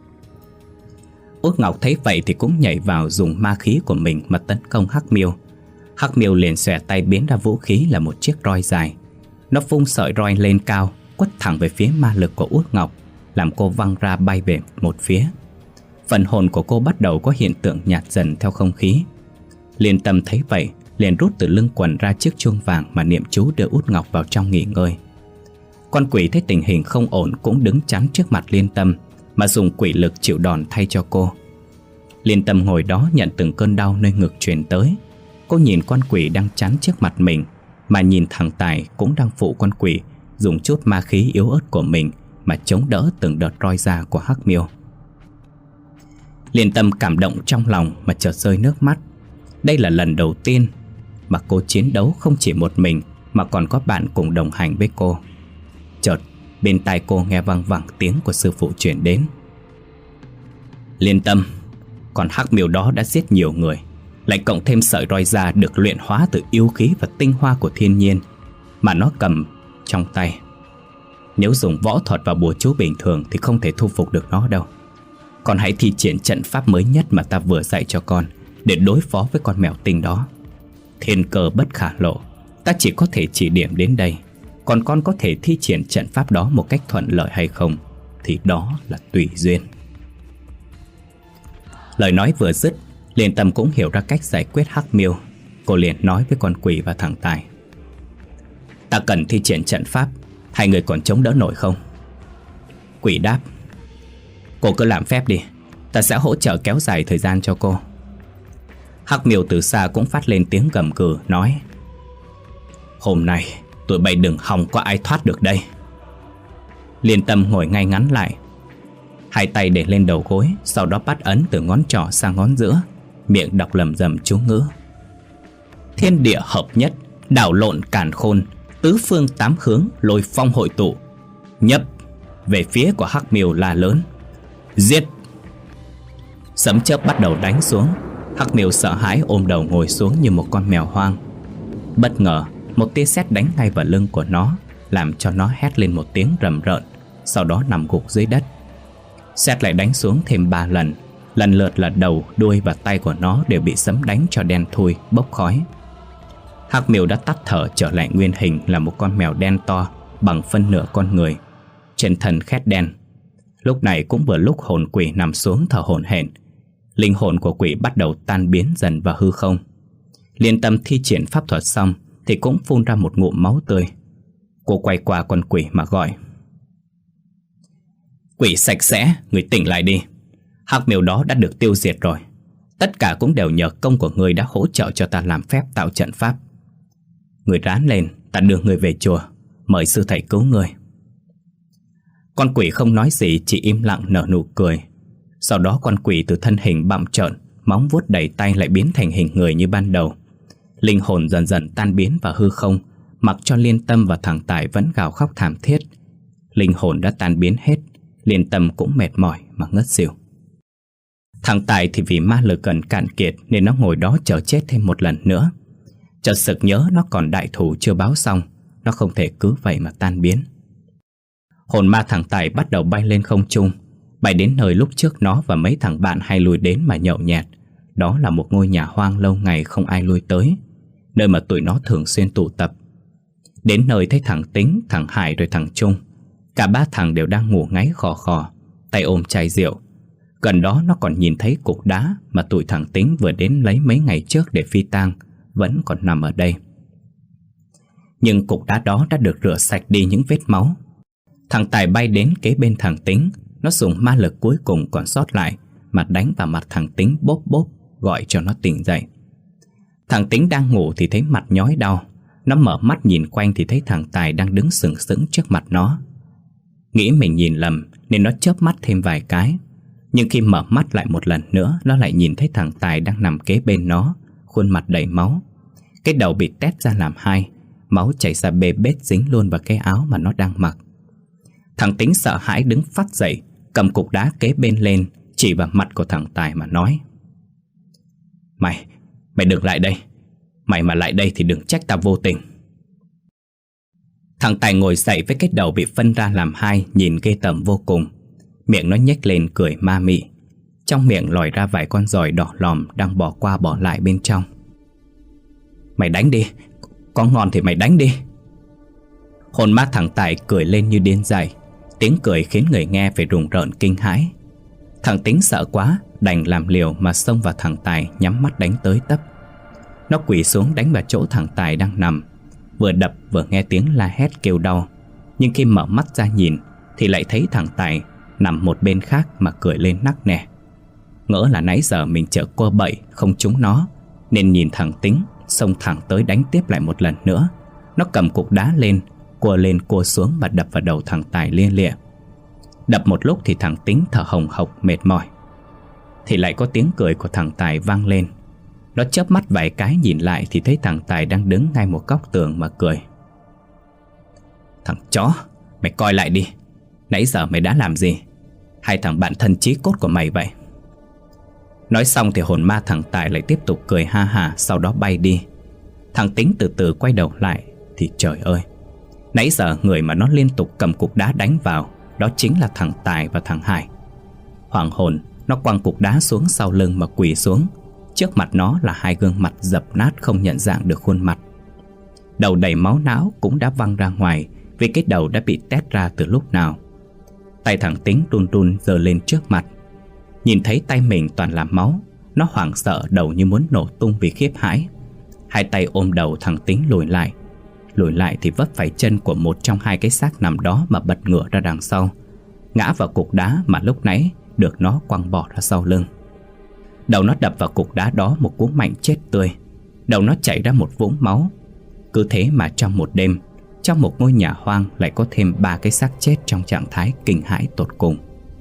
Út Ngọc thấy vậy thì cũng nhảy vào dùng ma khí của mình mà tấn công Hắc Miêu. Hắc Miêu liền xòe tay biến ra vũ khí là một chiếc roi dài. Nó vung sợi roi lên cao, quất thẳng về phía ma lực của Út Ngọc, làm cô văng ra bay về một phía. Phần hồn của cô bắt đầu có hiện tượng nhạt dần theo không khí. Liên Tâm thấy vậy liền rút từ lưng quần ra chiếc chuông vàng mà niệm chú đưa Út Ngọc vào trong nghỉ ngơi. Con quỷ thấy tình hình không ổn cũng đứng chắn trước mặt Liên Tâm mà dùng quỷ lực chịu đòn thay cho cô. Liên Tâm ngồi đó nhận từng cơn đau nơi ngực truyền tới. Cô nhìn con quỷ đang chắn trước mặt mình, mà nhìn thằng Tài cũng đang phụ con quỷ dùng chút ma khí yếu ớt của mình mà chống đỡ từng đợt roi da của Hắc Miêu. Liên Tâm cảm động trong lòng mà chợt rơi nước mắt. Đây là lần đầu tiên mà cô chiến đấu không chỉ một mình mà còn có bạn cùng đồng hành với cô. Chợt bên tai cô nghe vang vẳng tiếng của sư phụ truyền đến. Liên tâm, con hắc miêu đó đã giết nhiều người, lại cộng thêm sợi roi da được luyện hóa từ yêu khí và tinh hoa của thiên nhiên mà nó cầm trong tay. Nếu dùng võ thuật và bùa chú bình thường thì không thể thu phục được nó đâu. Con hãy thi triển trận pháp mới nhất mà ta vừa dạy cho con để đối phó với con mèo tinh đó. Thiên cơ bất khả lộ, ta chỉ có thể chỉ điểm đến đây. Còn con có thể thi triển trận pháp đó một cách thuận lợi hay không thì đó là tùy duyên. Lời nói vừa dứt, Liên Tâm cũng hiểu ra cách giải quyết hắc miêu. Cô liền nói với con quỷ và thằng Tài: ta cần thi triển trận pháp, hai người còn chống đỡ nổi không? Quỷ đáp: cô cứ làm phép đi, ta sẽ hỗ trợ kéo dài thời gian cho cô. Hắc miêu từ xa cũng phát lên tiếng gầm gừ nói: hôm nay tụi bay đừng hòng có ai thoát được đây. Liên Tâm ngồi ngay ngắn lại, hai tay để lên đầu gối, sau đó bắt ấn từ ngón trỏ sang ngón giữa, miệng đọc lầm rầm chú ngữ: thiên địa hợp nhất, đảo lộn càn khôn, tứ phương tám hướng lôi phong hội tụ. Nhấp. Về phía của hắc miêu la lớn: giết. Sấm chớp bắt đầu đánh xuống. Hắc miêu sợ hãi ôm đầu ngồi xuống như một con mèo hoang. Bất ngờ một tia sét đánh ngay vào lưng của nó, làm cho nó hét lên một tiếng rầm rợn, sau đó nằm gục dưới đất. Sét lại đánh xuống thêm ba lần, lần lượt là đầu, đuôi và tay của nó đều bị sấm đánh cho đen thui, bốc khói. Hắc miêu đã tắt thở trở lại nguyên hình là một con mèo đen to bằng phân nửa con người, trên thân khét đen. Lúc này cũng vừa lúc hồn quỷ nằm xuống thở hổn hển. Linh hồn của quỷ bắt đầu tan biến dần vào hư không. Liên Tâm thi triển pháp thuật xong thì cũng phun ra một ngụm máu tươi. Cô quay qua con quỷ mà gọi: quỷ sạch sẽ, người tỉnh lại đi. Hắc miêu đó đã được tiêu diệt rồi. Tất cả cũng đều nhờ công của người đã hỗ trợ cho ta làm phép tạo trận pháp. Người ráng lên, ta đưa người về chùa, mời sư thầy cứu người. Con quỷ không nói gì, chỉ im lặng nở nụ cười. Sau đó con quỷ từ thân hình bặm trợn, móng vuốt đầy tay lại biến thành hình người như ban đầu. Linh hồn dần dần tan biến vào hư không, mặc cho Liên Tâm và thằng Tài vẫn gào khóc thảm thiết. Linh hồn đã tan biến hết, Liên Tâm cũng mệt mỏi mà ngất xỉu. Thằng Tài thì vì ma lực gần cạn kiệt nên nó ngồi đó chờ chết thêm một lần nữa. Chợt sực nhớ nó còn đại thủ chưa báo xong, nó không thể cứ vậy mà tan biến. Hồn ma thằng Tài bắt đầu bay lên không trung, bay đến nơi lúc trước nó và mấy thằng bạn hay lui đến mà nhậu nhẹt. Đó là một ngôi nhà hoang lâu ngày không ai lui tới, nơi mà tụi nó thường xuyên tụ tập. Đến nơi thấy thằng Tính, thằng Hải rồi thằng Trung. Cả ba thằng đều đang ngủ ngáy khò khò, tay ôm chai rượu. Gần đó nó còn nhìn thấy cục đá mà tụi thằng Tính vừa đến lấy mấy ngày trước để phi tang, vẫn còn nằm ở đây. Nhưng cục đá đó đã được rửa sạch đi những vết máu. Thằng Tài bay đến kế bên thằng Tính. Nó dùng ma lực cuối cùng còn sót lại mà đánh vào mặt thằng Tính bốp bốp, gọi cho nó tỉnh dậy. Thằng Tính đang ngủ thì thấy mặt nhói đau. Nó mở mắt nhìn quanh thì thấy thằng Tài đang đứng sừng sững trước mặt nó. Nghĩ mình nhìn lầm nên nó chớp mắt thêm vài cái. Nhưng khi mở mắt lại một lần nữa, nó lại nhìn thấy thằng Tài đang nằm kế bên nó, khuôn mặt đầy máu. Cái đầu bị tét ra làm hai, máu chảy ra bê bết dính luôn vào cái áo mà nó đang mặc. Thằng Tính sợ hãi đứng phắt dậy, cầm cục đá kế bên lên, chỉ vào mặt của thằng Tài mà nói: Mày, mày đừng lại đây. Mày mà lại đây thì đừng trách ta vô tình. Thằng Tài ngồi dậy với cái đầu bị phân ra làm hai, nhìn ghê tởm vô cùng. Miệng nó nhếch lên cười ma mị. Trong miệng lòi ra vài con giòi đỏ lòm đang bỏ qua bỏ lại bên trong. Mày đánh đi, có ngon thì mày đánh đi. Hồn ma thằng Tài cười lên như điên dại. Tiếng cười khiến người nghe phải rùng rợn kinh hãi. Thằng Tính sợ quá, đành làm liều mà xông vào thằng Tài, nhắm mắt đánh tới tấp. Nó quỳ xuống đánh vào chỗ thằng Tài đang nằm, vừa đập vừa nghe tiếng la hét kêu đau. Nhưng khi mở mắt ra nhìn thì lại thấy thằng Tài nằm một bên khác mà cười lên nắc nẻ. Ngỡ là nãy giờ mình chở cô bậy không trúng nó, nên nhìn thằng Tính xông thẳng tới đánh tiếp lại một lần nữa. Nó cầm cục đá lên, cua lên cua xuống và đập vào đầu thằng Tài lia lịa. Đập một lúc thì thằng Tính thở hồng hộc mệt mỏi. Thì lại có tiếng cười của thằng Tài vang lên. Nó chớp mắt vài cái nhìn lại thì thấy thằng Tài đang đứng ngay một góc tường mà cười. Thằng chó, mày coi lại đi. Nãy giờ mày đã làm gì? Hai thằng bạn thân chí cốt của mày vậy. Nói xong thì hồn ma thằng Tài lại tiếp tục cười ha hả, sau đó bay đi. Thằng Tính từ từ quay đầu lại thì trời ơi, nãy giờ người mà nó liên tục cầm cục đá đánh vào đó chính là thằng Tài và thằng Hải. Hoảng hồn, nó quăng cục đá xuống sau lưng mà quỳ xuống. Trước mặt nó là hai gương mặt dập nát không nhận dạng được khuôn mặt. Đầu đầy máu não cũng đã văng ra ngoài vì cái đầu đã bị tét ra từ lúc nào. Tay thằng Tính run run giơ lên trước mặt. Nhìn thấy tay mình toàn là máu, nó hoảng sợ đầu như muốn nổ tung vì khiếp hãi. Hai tay ôm đầu thằng Tính lùi lại. Lùi lại thì vấp phải chân của một trong hai cái xác nằm đó mà bật ngửa ra đằng sau, ngã vào cục đá mà lúc nãy được nó quăng bỏ ra sau lưng. Đầu nó đập vào cục đá đó một cú mạnh chết tươi. Đầu nó chảy ra một vũng máu. Cứ thế mà trong một đêm, trong một ngôi nhà hoang lại có thêm ba cái xác chết trong trạng thái kinh hãi tột cùng.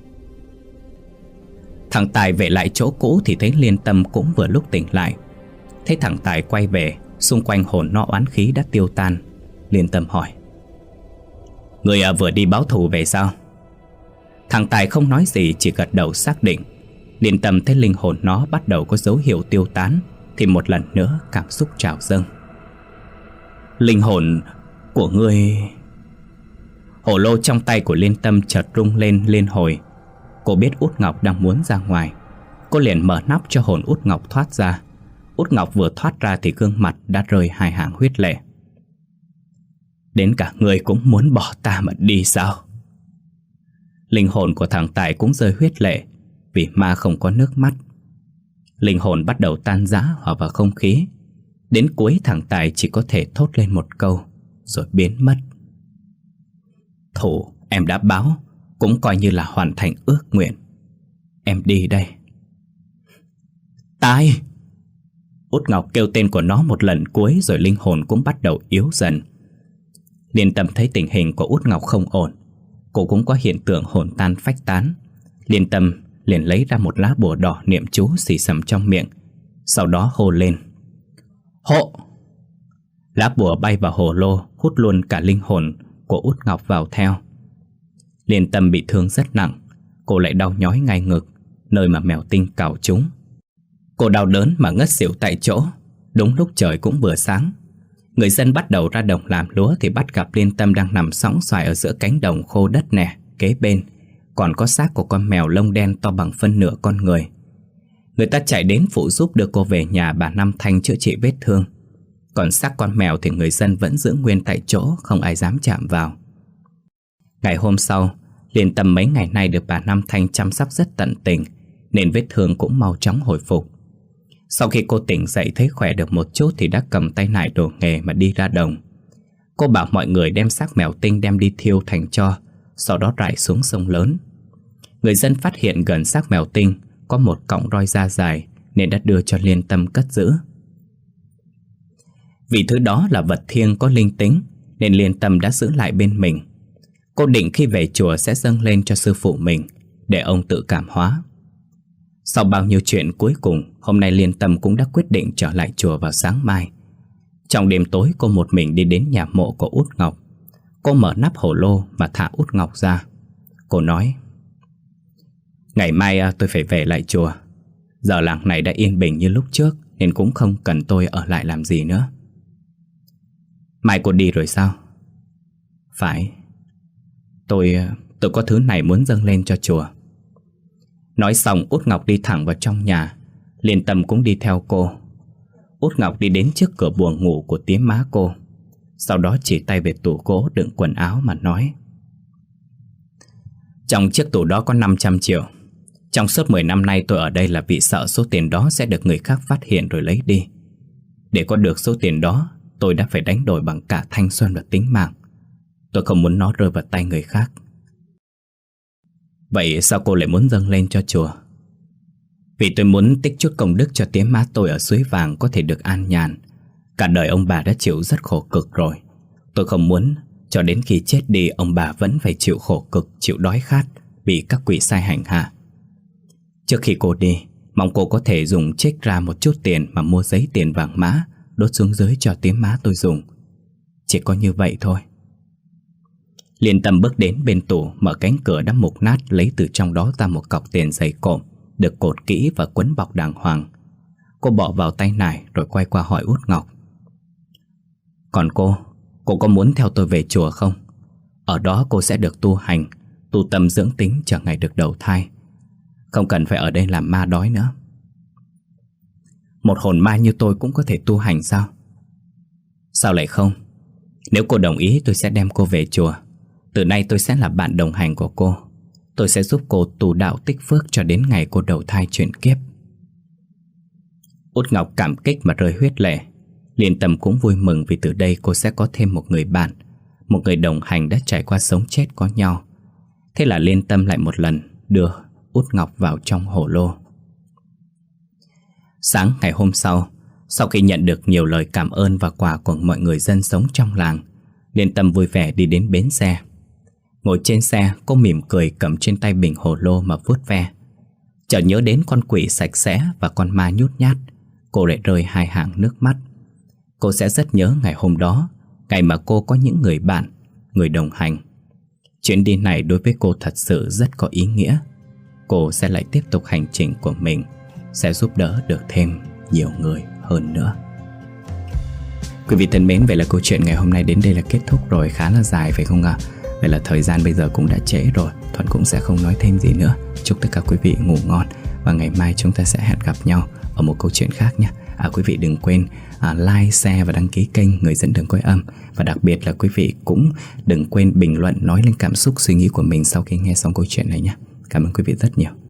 Thằng Tài về lại chỗ cũ thì thấy Liên Tâm cũng vừa lúc tỉnh lại. Thấy thằng Tài quay về, xung quanh hồn nó oán khí đã tiêu tan. Liên Tâm hỏi: Người à, vừa đi báo thù về sao? Thằng Tài không nói gì, chỉ gật đầu xác định. Liên Tâm thấy linh hồn nó bắt đầu có dấu hiệu tiêu tán thì một lần nữa cảm xúc trào dâng. Linh hồn của ngươi... Hổ lô trong tay của Liên Tâm chợt rung lên liên hồi. Cô biết Út Ngọc đang muốn ra ngoài. Cô liền mở nắp cho hồn Út Ngọc thoát ra. Út Ngọc vừa thoát ra thì gương mặt đã rơi hai hàng huyết lệ. Đến cả ngươi cũng muốn bỏ ta mà đi sao? Linh hồn của thằng Tài cũng rơi huyết lệ vì ma không có nước mắt. Linh hồn bắt đầu tan rã hòa vào không khí. Đến cuối thằng Tài chỉ có thể thốt lên một câu rồi biến mất. Thù em đã báo cũng coi như là hoàn thành ước nguyện. Em đi đây. Tài! Út Ngọc kêu tên của nó một lần cuối rồi linh hồn cũng bắt đầu yếu dần. Liên Tâm thấy tình hình của Út Ngọc không ổn. Cô cũng có hiện tượng hồn tan phách tán. Liên Tâm liền lấy ra một lá bùa đỏ niệm chú xì xầm trong miệng, sau đó hô lên: Hộ! Lá bùa bay vào hồ lô, hút luôn cả linh hồn của Út Ngọc vào theo. Liên Tâm bị thương rất nặng. Cô lại đau nhói ngay ngực, nơi mà mèo tinh cào trúng. Cô đau đớn mà ngất xỉu tại chỗ. Đúng lúc trời cũng vừa sáng, người dân bắt đầu ra đồng làm lúa thì bắt gặp Liên Tâm đang nằm sõng xoài ở giữa cánh đồng khô đất nè. Kế bên còn có xác của con mèo lông đen to bằng phân nửa con người. Người ta chạy đến phụ giúp đưa cô về nhà bà Năm Thanh chữa trị vết thương. Còn xác con mèo thì người dân vẫn giữ nguyên tại chỗ, không ai dám chạm vào. Ngày hôm sau, Liên Tâm mấy ngày nay được bà Năm Thanh chăm sóc rất tận tình, nên vết thương cũng mau chóng hồi phục. Sau khi cô tỉnh dậy thấy khỏe được một chút thì đã cầm tay nải đồ nghề mà đi ra đồng. Cô bảo mọi người đem xác mèo tinh đem đi thiêu thành tro, sau đó rải xuống sông lớn. Người dân phát hiện gần xác mèo tinh có một cọng roi da dài nên đã đưa cho Liên Tâm cất giữ. Vì thứ đó là vật thiêng có linh tính nên Liên Tâm đã giữ lại bên mình. Cô định khi về chùa sẽ dâng lên cho sư phụ mình để ông tự cảm hóa. Sau bao nhiêu chuyện, cuối cùng hôm nay Liên Tâm cũng đã quyết định trở lại chùa vào sáng mai. Trong đêm tối, cô một mình đi đến nhà mộ của Út Ngọc. Cô mở nắp hồ lô mà thả Út Ngọc ra. Cô nói: Ngày mai tôi phải về lại chùa. Giờ làng này đã yên bình như lúc trước nên cũng không cần tôi ở lại làm gì nữa. Mai cô đi rồi sao? Phải. Tôi tôi có thứ này muốn dâng lên cho chùa. Nói xong Út Ngọc đi thẳng vào trong nhà. Liên Tâm cũng đi theo cô. Út Ngọc đi đến trước cửa buồng ngủ của tía má cô, sau đó chỉ tay về tủ gỗ đựng quần áo mà nói: Trong chiếc tủ đó có năm trăm triệu. Trong suốt mười năm nay tôi ở đây là vì sợ số tiền đó sẽ được người khác phát hiện rồi lấy đi. Để có được số tiền đó, tôi đã phải đánh đổi bằng cả thanh xuân và tính mạng. Tôi không muốn nó rơi vào tay người khác. Vậy sao cô lại muốn dâng lên cho chùa? Vì tôi muốn tích chút công đức cho tía má tôi ở Suối Vàng có thể được an nhàn. Cả đời ông bà đã chịu rất khổ cực rồi. Tôi không muốn cho đến khi chết đi ông bà vẫn phải chịu khổ cực, chịu đói khát vì các quỷ sai hành hạ. Trước khi cô đi, mong cô có thể dùng trích ra một chút tiền mà mua giấy tiền vàng mã đốt xuống dưới cho tía má tôi dùng. Chỉ có như vậy thôi. Liên Tâm bước đến bên tủ, mở cánh cửa đã mục nát, lấy từ trong đó ra một cọc tiền dày cộm, được cột kỹ và quấn bọc đàng hoàng. Cô bỏ vào tay nải rồi quay qua hỏi út ngọc: Còn cô, cô có muốn theo tôi về chùa không? Ở đó cô sẽ được tu hành, tu tâm dưỡng tính chờ ngày được đầu thai, không cần phải ở đây làm ma đói nữa. Một hồn ma như tôi cũng có thể tu hành sao? Sao lại không? Nếu cô đồng ý tôi sẽ đem cô về chùa. Từ nay tôi sẽ là bạn đồng hành của cô. Tôi sẽ giúp cô tu đạo tích phước cho đến ngày cô đầu thai chuyển kiếp. Út Ngọc cảm kích mà rơi huyết lệ. Liên Tâm cũng vui mừng vì từ đây cô sẽ có thêm một người bạn, một người đồng hành đã trải qua sống chết có nhau. Thế là Liên Tâm lại một lần đưa Út Ngọc vào trong hồ lô. Sáng ngày hôm sau, sau khi nhận được nhiều lời cảm ơn và quà của mọi người dân sống trong làng, Liên Tâm vui vẻ đi đến bến xe. Ngồi trên xe, cô mỉm cười cầm trên tay bình hồ lô mà vuốt ve. Chợt nhớ đến con quỷ sạch sẽ và con ma nhút nhát, cô lại rơi hai hàng nước mắt. Cô sẽ rất nhớ ngày hôm đó, ngày mà cô có những người bạn, người đồng hành. Chuyến đi này đối với cô thật sự rất có ý nghĩa. Cô sẽ lại tiếp tục hành trình của mình, sẽ giúp đỡ được thêm nhiều người hơn nữa. Quý vị thân mến, vậy là câu chuyện ngày hôm nay đến đây là kết thúc rồi, khá là dài phải không ạ? Vậy là thời gian bây giờ cũng đã trễ rồi, Thuận cũng sẽ không nói thêm gì nữa. Chúc tất cả quý vị ngủ ngon và ngày mai chúng ta sẽ hẹn gặp nhau ở một câu chuyện khác nhé. À, quý vị đừng quên à, like, share và đăng ký kênh Người Dẫn Đường Cõi Âm. Và đặc biệt là quý vị cũng đừng quên bình luận nói lên cảm xúc suy nghĩ của mình sau khi nghe xong câu chuyện này nhé. Cảm ơn quý vị rất nhiều.